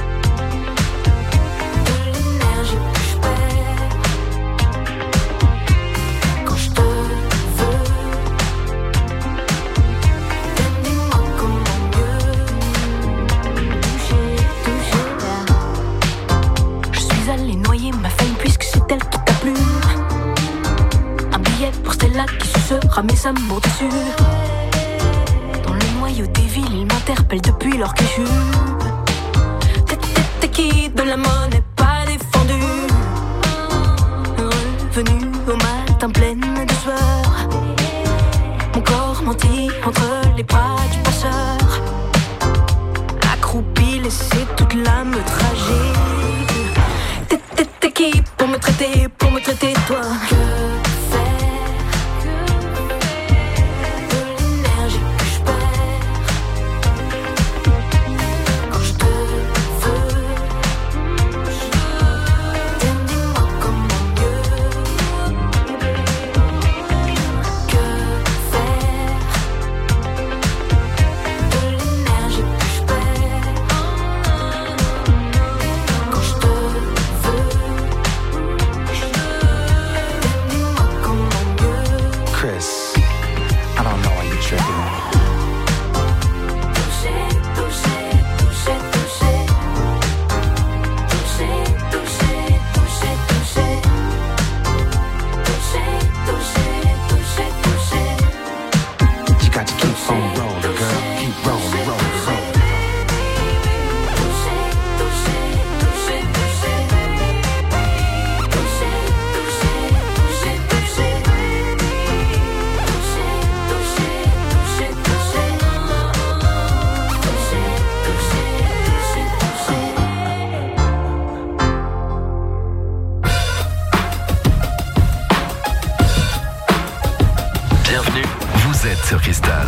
de l'énergie que je perds quand je te veux? Dis-moi comment mieux. Toucher, toucher là. Je suis allée noyer ma femme puisque c'est elle qui t'a plu. Un billet pour Stella qui sucera mes amours déçus. Dans le noyau des villes, ils m'interpellent depuis leur kéchu. T'es, t'es, t'es qui de la monnaie pas défendue. Revenu au matin pleine de sueur. Mon corps menti entre les bras du passeur. Accroupi, laissé toute l'âme tragique. T'es, t'es, t'es qui pour me traiter, pour me traiter toi? Que faire de l'énergie que je perds quand je te veux? Dis-moi comment mieux. Que faire de l'énergie que je perds quand je te veux? Dis-moi comment mieux. Chris, I don't know why you're tricking me. Toucher, toucher, toucher, toucher. Toucher, toucher, toucher, toucher. Toucher, toucher, toucher, toucher. You got to keep on rolling, girl. Keep rolling, rolling, rolling. Toucher, toucher, toucher, toucher. Toucher, toucher, toucher, toucher. Toucher, toucher, toucher, toucher, toucher. Bienvenue, vous êtes sur Cristal.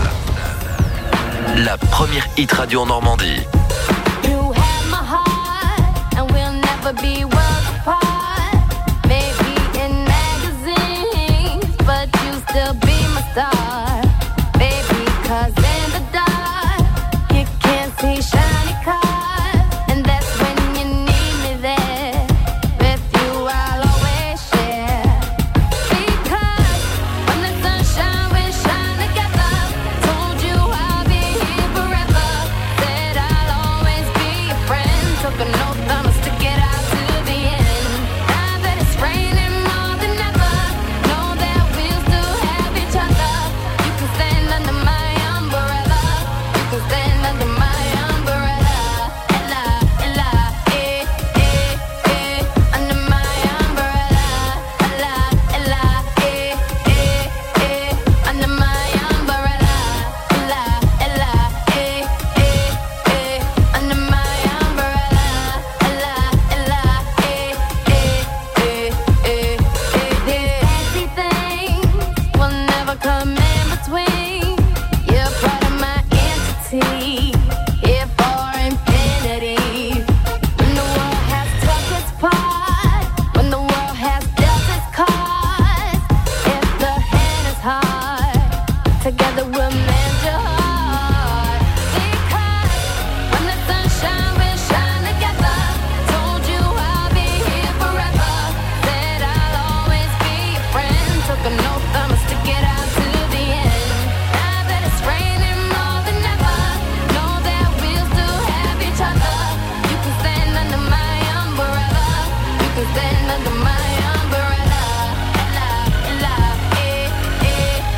La première hit radio en Normandie. You have my heart, and we'll never be worlds apart. Maybe in magazines, but you still be my star. Baby, 'cause in the dark, you can't see shiny cars. And that's when you need me there. With you, I'll always share. Because when the sunshine, we shine together. Told you I'll be here forever. Said I'll always be your friend. Took an oath, I'ma stick it out to the end. Now that it's raining more than ever, know that we'll still have each other. You can stand under my umbrella. You can stand under my umbrella. Ella, Ella, eh, eh, eh. Under my umbrella. Ella, Ella, eh, eh, eh. Under my umbrella. Ella, Ella, eh, eh, eh. Under my umbrella. Ella, Ella, eh, eh, eh, eh, eh. Fancy things will never come in between. You're part of my entity, here for infinity. When the world has took its part, when the world has dealt its cards, if the hand is hard, together we'll mend your heart. Because when the sunshine, we'll shine together. Told you I'll be here forever. Said I'll always be your friend. Took an oath, I'ma stick it out to the end. Now that it's raining more than ever, know that we'll still have each other. You can stand under my umbrella. You can stand under my umbrella. Ella, Ella, eh, eh,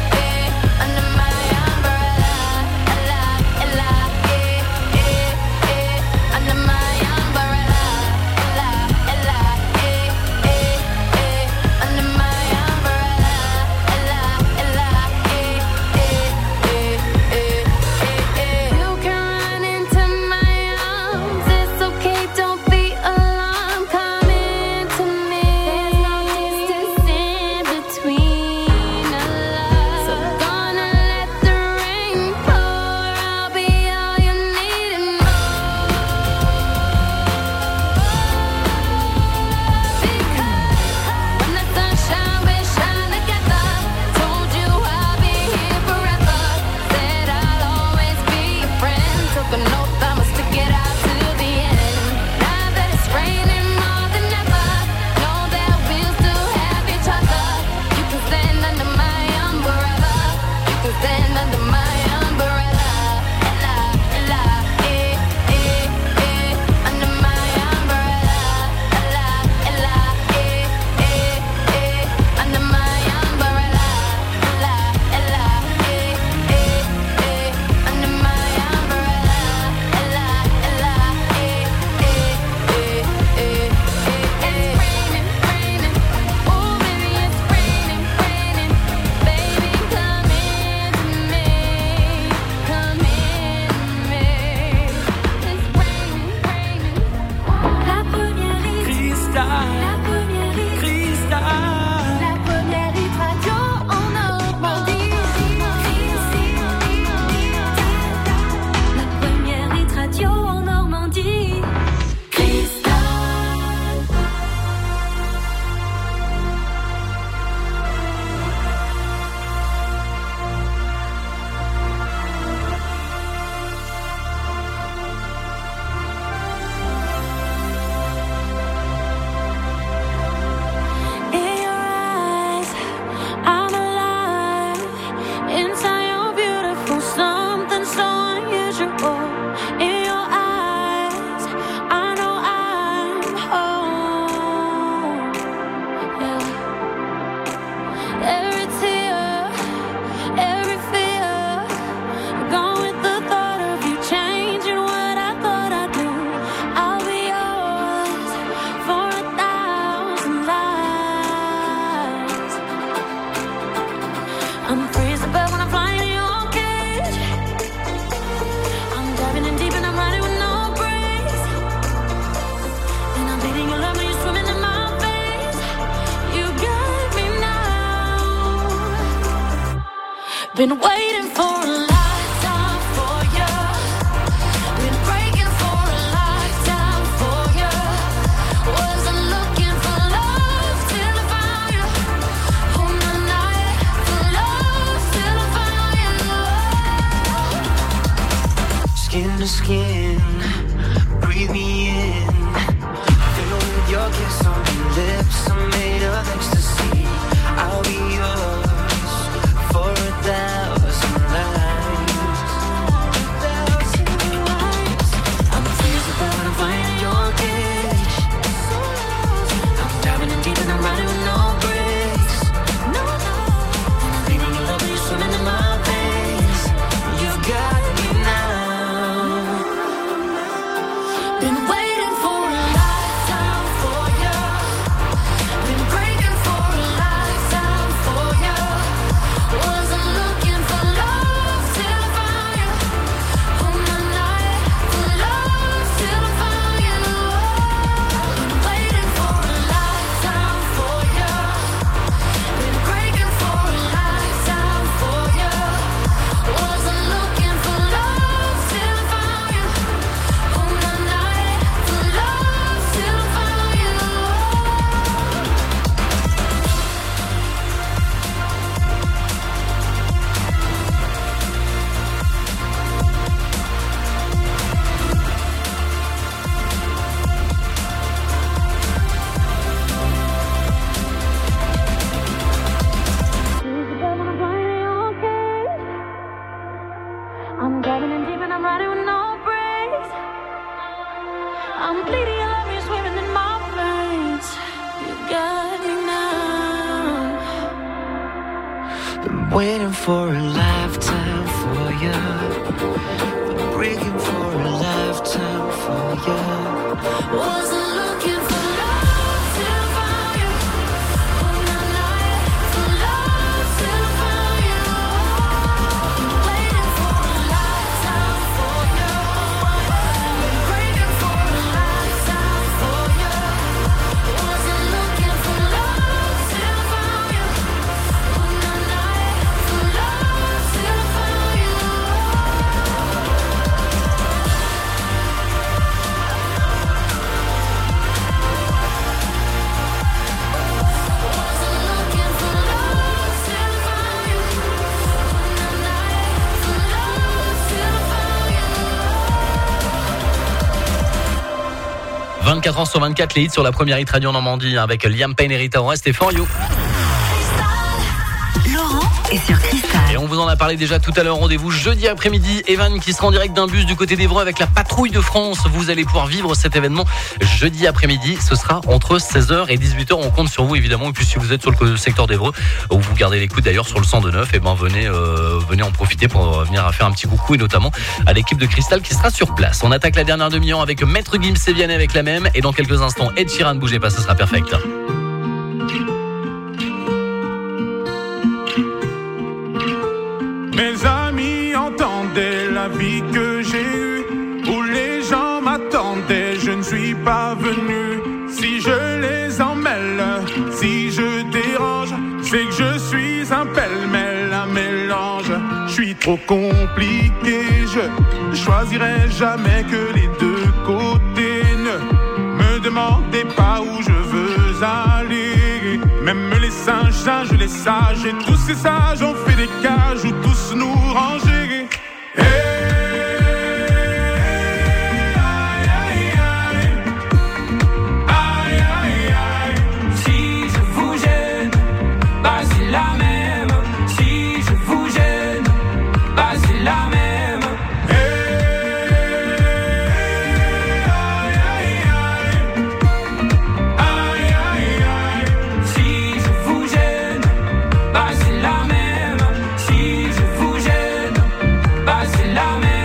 I'm free as a bird when I'm flying in your cage. I'm diving in deep and I'm riding with no brakes. And I'm bleeding your love when you're swimming in my veins. You got me now. Been waiting for a lifetime for you. Been breaking for a lifetime for you. Wasn't looking for love till I found you. All my night for love till I found you. Skin to skin, breathe me in. Fill with your kiss on your lips. I'm made of ecstasy. I'll be yours for a thousand lives. Thousand lives. I'm free as a bird when I'm flying in your cage. I'm diving in deep and I'm riding with no brakes. No, no. And I'm leaving your love when you're swimming in my veins. You got me now. Been waiting for a lifetime for you. Been breaking for a lifetime for you. Wasn't looking for love till I found you. All my night for love till I found you. Been waiting for a lifetime for you. Been breaking for a lifetime for you. Wasn't looking for love till I found you. All my night for love till I found you. I'm diving in deep and I'm riding with no brakes. I'm bleeding your love, you're swimming in my veins. You got me now. Been waiting for a lifetime for you. Been breaking for a lifetime for you. Wasn't looking for love till I found you. All my night for love till I found you. Been waiting for a lifetime for you. Been breaking for a lifetime for you. Wasn't looking for love till I found you. All my night for love till I found you. vingt-quatre heures sur vingt-quatre, les hits sur la première hit radio en Normandie avec Liam Payne et Rita Ora, c'était For You. Laurent est sur Cristal. Et on vous en a parlé déjà tout à l'heure, rendez-vous jeudi après-midi. Evan qui sera en direct d'un bus du côté d'Évreux avec la patrouille de France. Vous allez pouvoir vivre cet événement jeudi après-midi. Ce sera entre seize heures et dix-huit heures. On compte sur vous évidemment. Et puis si vous êtes sur le secteur d'Évreux, où vous gardez l'écoute d'ailleurs sur le cent deux neuf, et ben venez, euh, venez en profiter pour venir faire un petit coucou et notamment à l'équipe de Cristal qui sera sur place. On attaque la dernière demi-heure avec Maître Gims et Vianney avec la même. Et dans quelques instants, Ed Sheeran, bougez pas, ce sera perfect. Mes amis entendaient la vie que j'ai eue, où les gens m'attendaient, je ne suis pas venu. Si je les emmêle, si je dérange, c'est que je suis un pêle-mêle, un mélange. Je suis trop compliqué, je choisirai jamais que les deux côtés. Ne me demandez pas où je veux aller. Même les singes, singes, les sages, et tous ces sages ont fait des cages où tous nous ranger. Hey, aïe, aïe, aïe. Aïe, aïe, aïe. Si je vous gêne, bah c'est la même. Si je vous gêne, bah c'est la même. La même.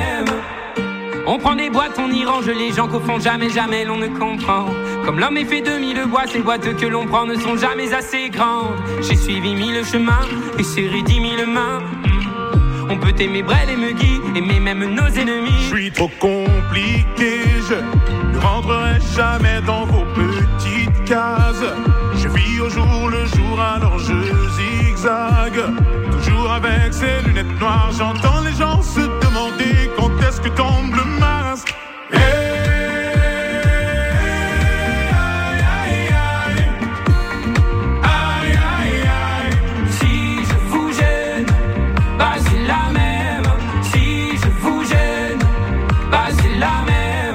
les gens qu'au fond jamais, jamais l'on ne comprend. Comme l'homme est fait de mille bois, ces boîtes que l'on prend ne sont jamais assez grandes. J'ai suivi mille chemins et serré dix mille mains. On peut aimer Brel et Megui, aimer même nos ennemis. Je suis trop compliqué, je ne rentrerai jamais dans vos petites cases. Je vis au jour le jour, alors je zigzague. Toujours avec ces lunettes noires, j'entends les gens se demander quand est-ce que tombe le masque. Hey, aïe, aïe, aïe, aïe, aïe. Si je vous gêne, bah c'est la même. Si je vous gêne, bah c'est la même.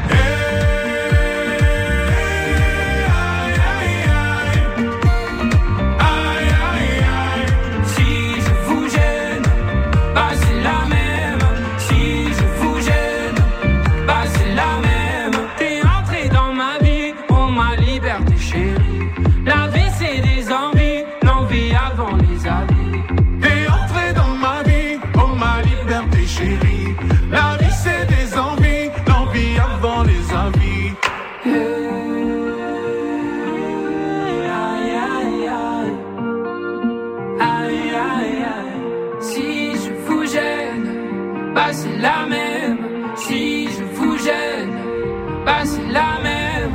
Bah c'est la même. Si je vous gêne, bah c'est la même.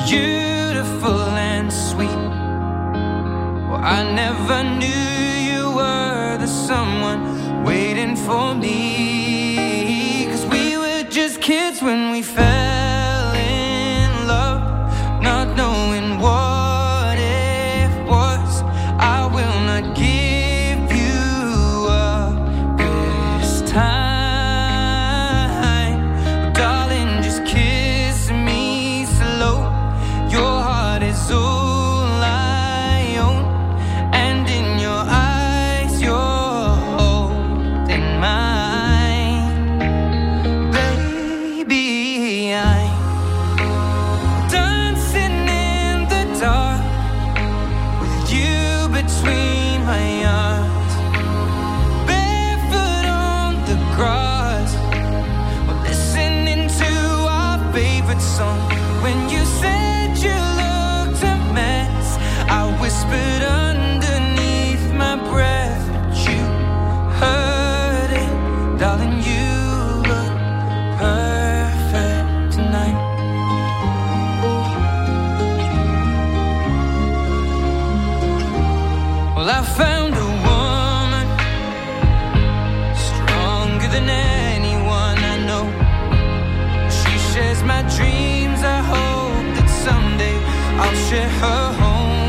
beautiful and sweet. Well, I never knew you were the someone waiting for me. 'Cause we were just kids when we fell in love, not knowing what it was. I will not give you up this time, darling, just kiss me slow. Your heart is all I own, and in your eyes you're holding mine. Baby, I'm dancing in the dark with you between my arms, barefoot on the grass, we're listening to our favorite song. When you said you looked a mess, I whispered underneath my breath, but you heard it, darling. You look perfect tonight. Well, I found a woman stronger than anyone I know. She shares my dreams. I hope that someday I'll share her home.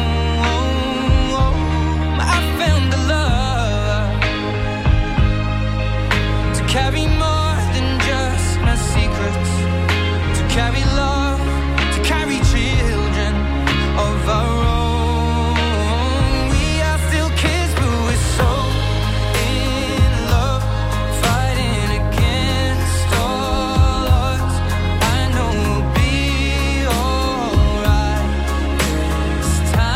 I found a love to carry more than just my secrets, to carry love, to carry children of our own. We are still kids, but we're so in love, fighting against all odds. I know we'll be alright this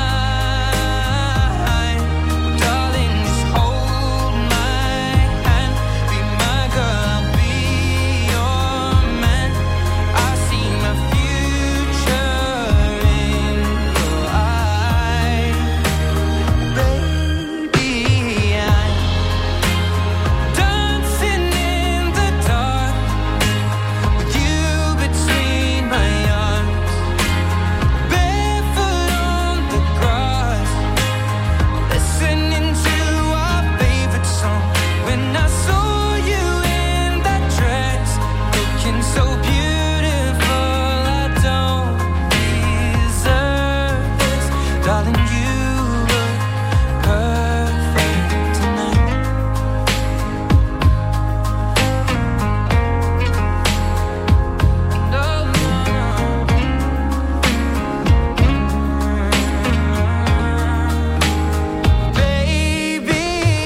time, darling. Just hold my hand, be my girl, I'll be your man. I see my future in your eyes, baby. I'm dancing in the dark with you between my arms, barefoot on the grass, listening to our favorite song. When I saw you in that dress, looking so beautiful, I don't deserve this, darling. You look perfect tonight. No, no, baby,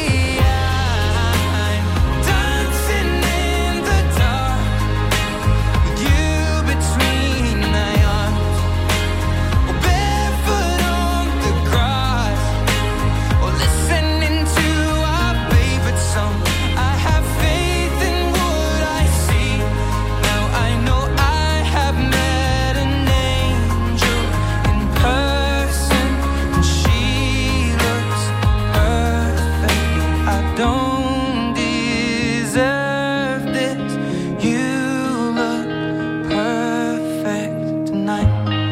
I'm dancing in the dark with you between my arms, or barefoot on the grass, or listening to our favorite song. I have faith in what I see. Now I know I have met an angel in person, and she looks perfect. I don't deserve this. You look perfect tonight.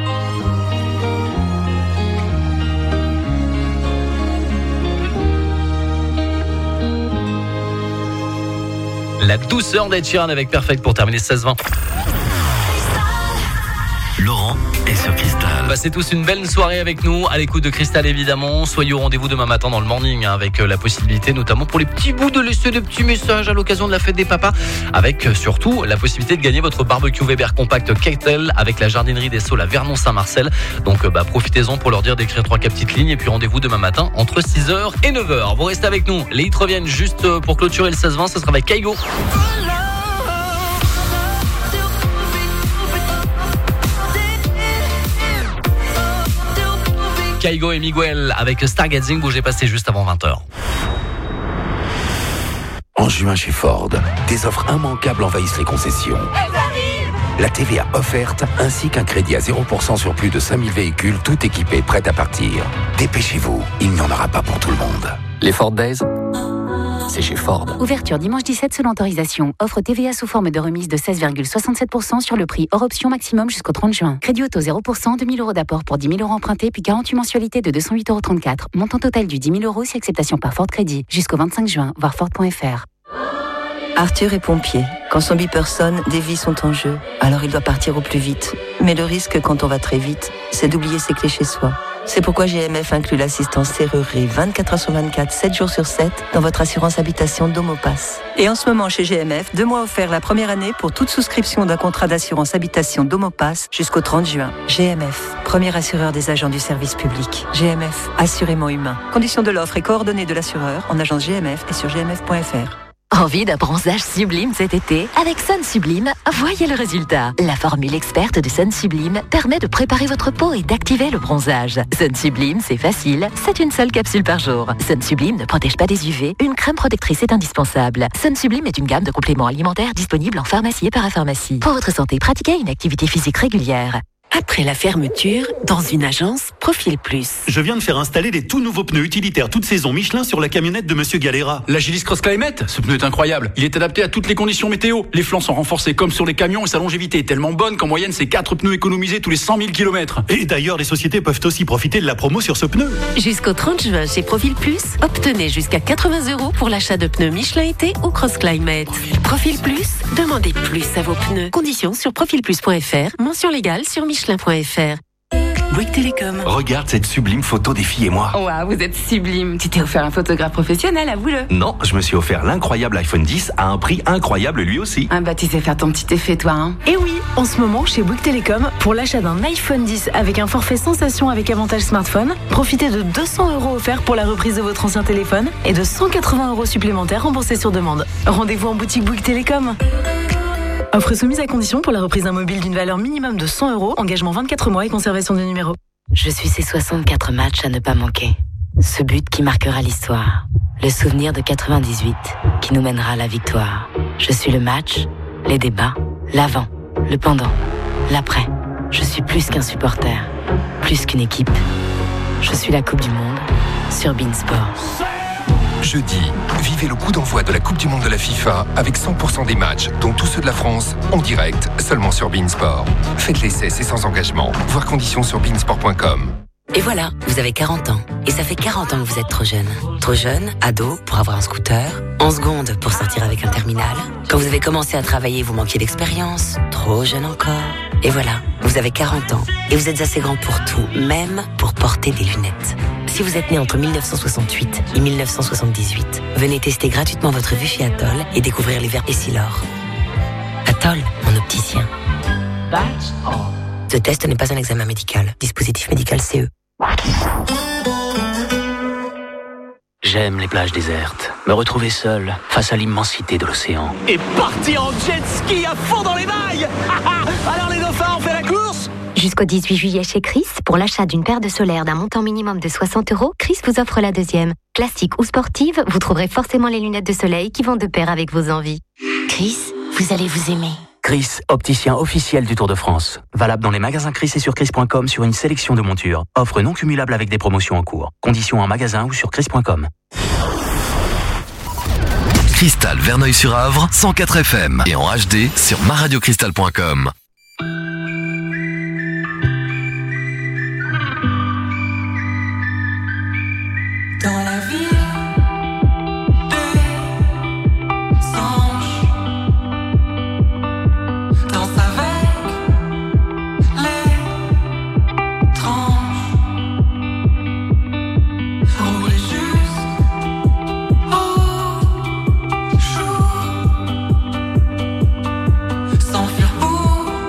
La douceur d'Ed Sheeran avec Perfect pour terminer seize vingt. Laurent est sur Cristal. Passez tous une belle soirée avec nous, à l'écoute de Cristal évidemment. Soyez au rendez-vous demain matin dans le morning, hein, avec euh, la possibilité notamment pour les petits bouts de laisser des petits messages à l'occasion de la fête des papas, avec euh, surtout la possibilité de gagner votre barbecue Weber compact Kettle avec la jardinerie des Saules à Vernon-Saint-Marcel. Donc euh, bah, profitez-en pour leur dire d'écrire trois quatre petites lignes, et puis rendez-vous demain matin entre six heures et neuf heures. Vous restez avec nous, les hits reviennent juste euh, pour clôturer le seize vingt, ce sera avec Kaigo. Kaigo et Miguel avec Stargazing, bougez passé juste avant vingt heures. En juin chez Ford, des offres immanquables envahissent les concessions. La T V A offerte ainsi qu'un crédit à zéro pour cent sur plus de cinq mille véhicules, tout équipés, prêts à partir. Dépêchez-vous, il n'y en aura pas pour tout le monde. Les Ford Days, c'est chez Ford. Ouverture dimanche dix-sept selon autorisation. Offre T V A sous forme de remise de seize virgule soixante-sept pour cent sur le prix hors option maximum jusqu'au trente juin. Crédit auto zéro pour cent, deux mille euros d'apport pour dix mille euros empruntés, puis quarante-huit mensualités de deux cent huit euros trente-quatre. Montant total du dix mille euros si acceptation par Ford Crédit. Jusqu'au vingt-cinq juin, voir Ford point F R. Arthur est pompier. Quand son bipper sonne, des vies sont en jeu. Alors il doit partir au plus vite. Mais le risque quand on va très vite, c'est d'oublier ses clés chez soi. C'est pourquoi G M F inclut l'assistance serrurerie vingt-quatre heures sur vingt-quatre, sept jours sur sept dans votre assurance habitation Domopass. Et en ce moment chez G M F, deux mois offerts la première année pour toute souscription d'un contrat d'assurance habitation Domopass jusqu'au trente juin. G M F, premier assureur des agents du service public. G M F, assurément humain. Conditions de l'offre et coordonnées de l'assureur en agence G M F et sur g m f point f r. Envie d'un bronzage sublime cet été? Avec Sun Sublime, voyez le résultat. La formule experte de Sun Sublime permet de préparer votre peau et d'activer le bronzage. Sun Sublime, c'est facile, c'est une seule capsule par jour. Sun Sublime ne protège pas des U V, une crème protectrice est indispensable. Sun Sublime est une gamme de compléments alimentaires disponibles en pharmacie et parapharmacie. Pour votre santé, pratiquez une activité physique régulière. Après la fermeture, dans une agence Profil Plus. Je viens de faire installer des tout nouveaux pneus utilitaires toute saison Michelin sur la camionnette de Monsieur Galera. L'Agilis Cross Climate, ce pneu est incroyable. Il est adapté à toutes les conditions météo. Les flancs sont renforcés comme sur les camions et sa longévité est tellement bonne qu'en moyenne, c'est quatre pneus économisés tous les cent mille kilomètres. Et d'ailleurs, les sociétés peuvent aussi profiter de la promo sur ce pneu. Jusqu'au trente juin, chez Profil Plus, obtenez jusqu'à quatre-vingts euros pour l'achat de pneus Michelin été ou Cross Climate. Profil Plus, demandez plus à vos pneus. Conditions sur profil plus point f r, mention légale sur michelin point f r. Bouygues Télécom. Regarde cette sublime photo des filles et moi. Waouh, vous êtes sublime. Tu t'es offert un photographe professionnel, avoue-le. Non, je me suis offert l'incroyable iPhone dix à un prix incroyable lui aussi. Ah bah tu sais faire ton petit effet toi, hein. Et oui, en ce moment chez Bouygues Télécom, pour l'achat d'un iPhone dix avec un forfait sensation avec avantage smartphone, profitez de deux cents euros offerts pour la reprise de votre ancien téléphone et de cent quatre-vingts euros supplémentaires remboursés sur demande. Rendez-vous en boutique Bouygues Télécom. Offre soumise à condition pour la reprise d'un mobile d'une valeur minimum de cent euros, engagement vingt-quatre mois et conservation du numéro. Je suis ces soixante-quatre matchs à ne pas manquer. Ce but qui marquera l'histoire. Le souvenir de quatre-vingt-dix-huit qui nous mènera à la victoire. Je suis le match, les débats, l'avant, le pendant, l'après. Je suis plus qu'un supporter, plus qu'une équipe. Je suis la Coupe du Monde sur Beansport. Jeudi, vivez le coup d'envoi de la Coupe du Monde de la FIFA avec cent pour cent des matchs, dont tous ceux de la France, en direct, seulement sur Beansport. Faites l'essai, c'est sans engagement. Voir conditions sur beansport point com. Et voilà, vous avez quarante ans. Et ça fait quarante ans que vous êtes trop jeune. Trop jeune, ado, pour avoir un scooter. En seconde, pour sortir avec un terminal. Quand vous avez commencé à travailler, vous manquiez d'expérience. Trop jeune encore. Et voilà, vous avez quarante ans. Et vous êtes assez grand pour tout, même pour porter des lunettes. Si vous êtes né entre mille neuf cent soixante-huit et mille neuf cent soixante-dix-huit, venez tester gratuitement votre vue chez Atoll et découvrir les verres Essilor. Atoll, mon opticien. Ce test n'est pas un examen médical. Dispositif médical C E. J'aime les plages désertes. Me retrouver seul face à l'immensité de l'océan. Et partir en jet ski à fond dans les vagues. Alors les dauphins, on fait la course? Jusqu'au dix-huit juillet chez Chris, pour l'achat d'une paire de solaires d'un montant minimum de soixante euros, Chris vous offre la deuxième. Classique ou sportive, vous trouverez forcément les lunettes de soleil qui vont de pair avec vos envies. Chris, vous allez vous aimer. Chris, opticien officiel du Tour de France. Valable dans les magasins Chris et sur chris point com sur une sélection de montures. Offre non cumulable avec des promotions en cours. Conditions en magasin ou sur chris point com. Cristal Verneuil-sur-Avre, cent quatre F M et en H D sur ma radio cristal point com. Dans la ville des anges, danse avec les tranches, rouler juste au jour, s'enfuir pour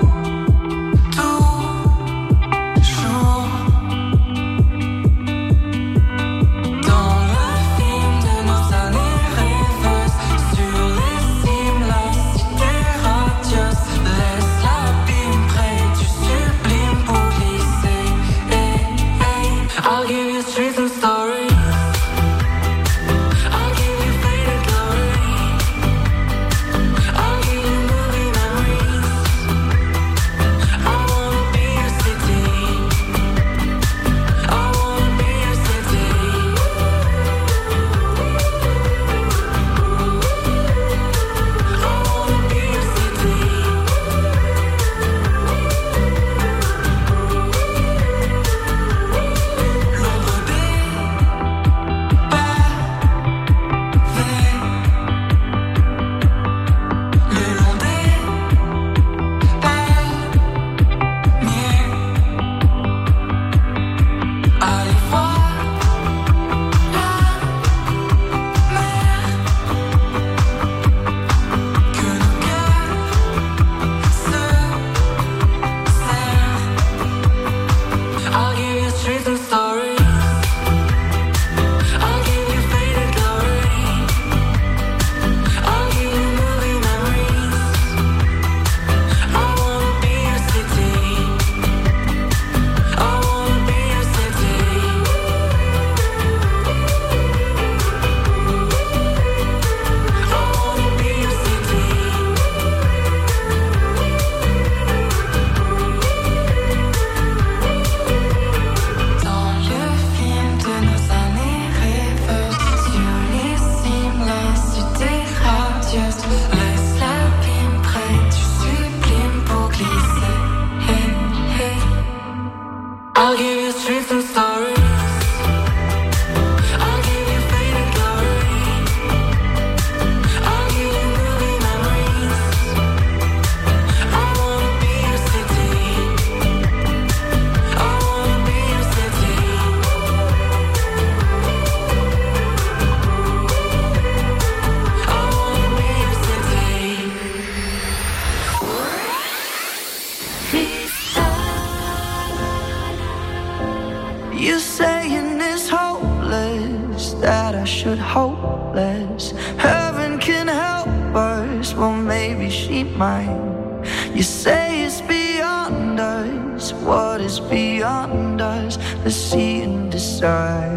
You're saying it's hopeless, that I should hope less. Heaven can help us, well maybe she might. You say it's beyond us, what is beyond us? Let's see and decide.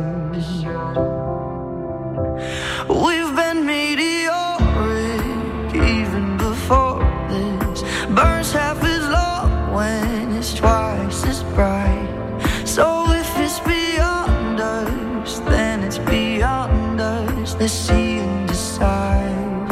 We've been meteoric even before this. Burns half as long when it's twice as bright. So if it's beyond us, then it's beyond us. Let's see and decide.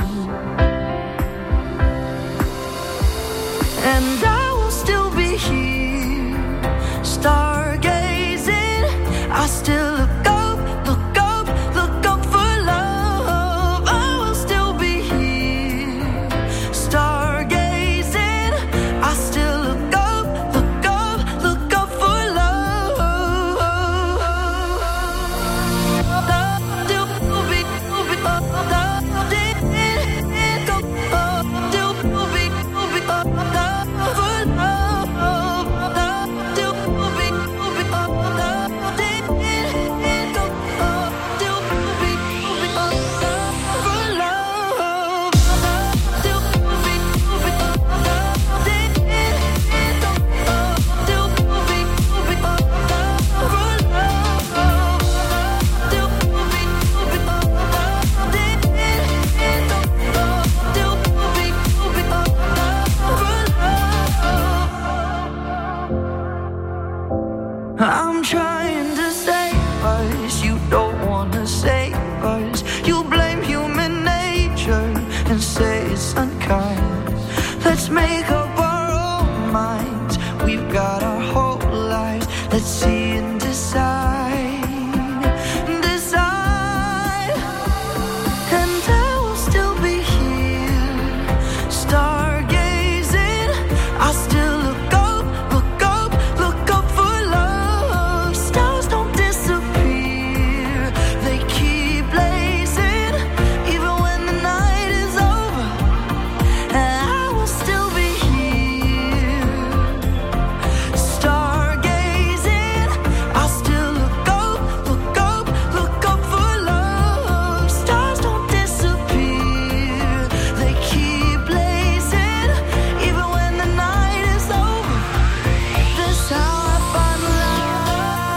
And I will still be here, stargazing. I still look up, look up, look up for love. I will still be here, stargazing. I still look up, look up, look up for love. Still be, still be, I'm trying to save us, you don't wanna save us. You blame human nature and say it's unkind. Let's make up our own minds, we've got our whole lives. Let's see and decide, decide. And I will still be here, stargazing. I still look up, look up, look up for love. Stars don't disappear, they keep blazing, even when the night is over. And I will still be here, stargazing. I still look up, look up, look up for love. Stars don't disappear, they keep blazing, even when the night is over. That's how I find love.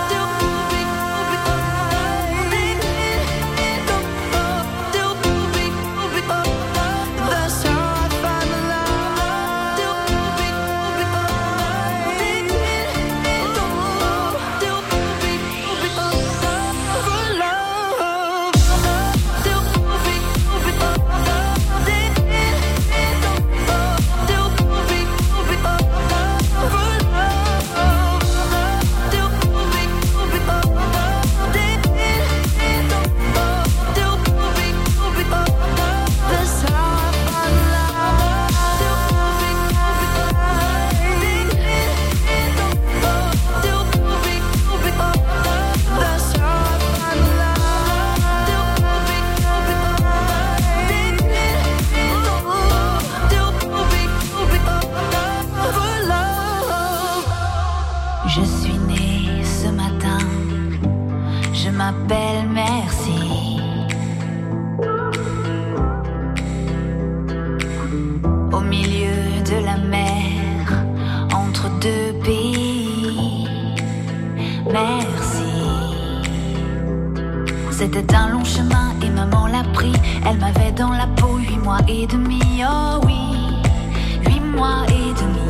That's how I find Je suis née ce matin, je m'appelle Merci. Au milieu de la mer, entre deux pays. Merci. C'était un long chemin et maman l'a pris. Elle m'avait dans la peau huit mois et demi. Oh oui, huit mois et demi.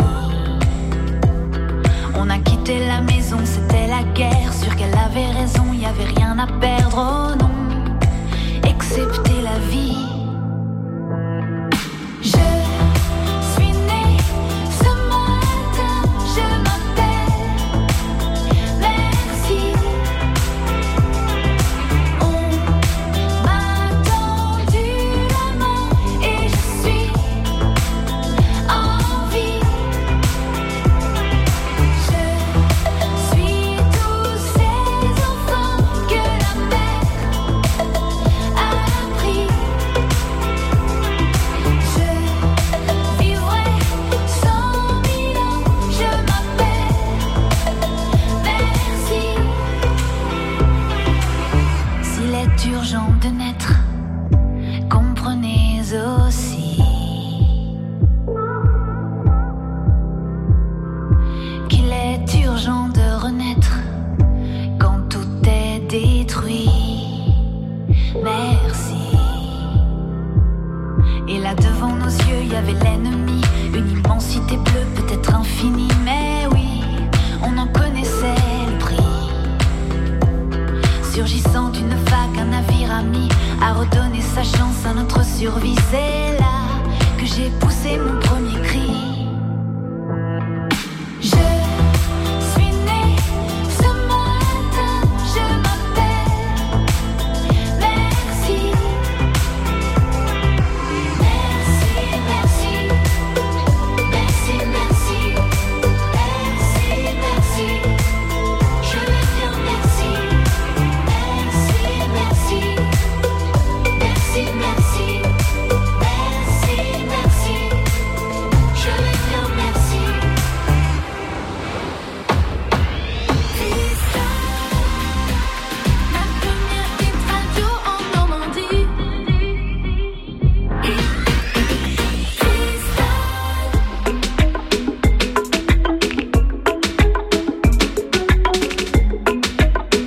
On a quitté la maison, c'était la guerre. Sûr qu'elle avait raison, y avait rien à perdre, oh non, excepté la vie. Je suis née ce matin, je m'appelle Merci. On m'a tendu la main et je suis en vie. Je suis tous ces enfants que la mère a pris. il y avait l'ennemi. Une immensité bleue, peut-être infinie, mais oui, on en connaissait le prix. Surgissant d'une vague, un navire ami a redonné sa chance à notre survie. C'est là que j'ai poussé mon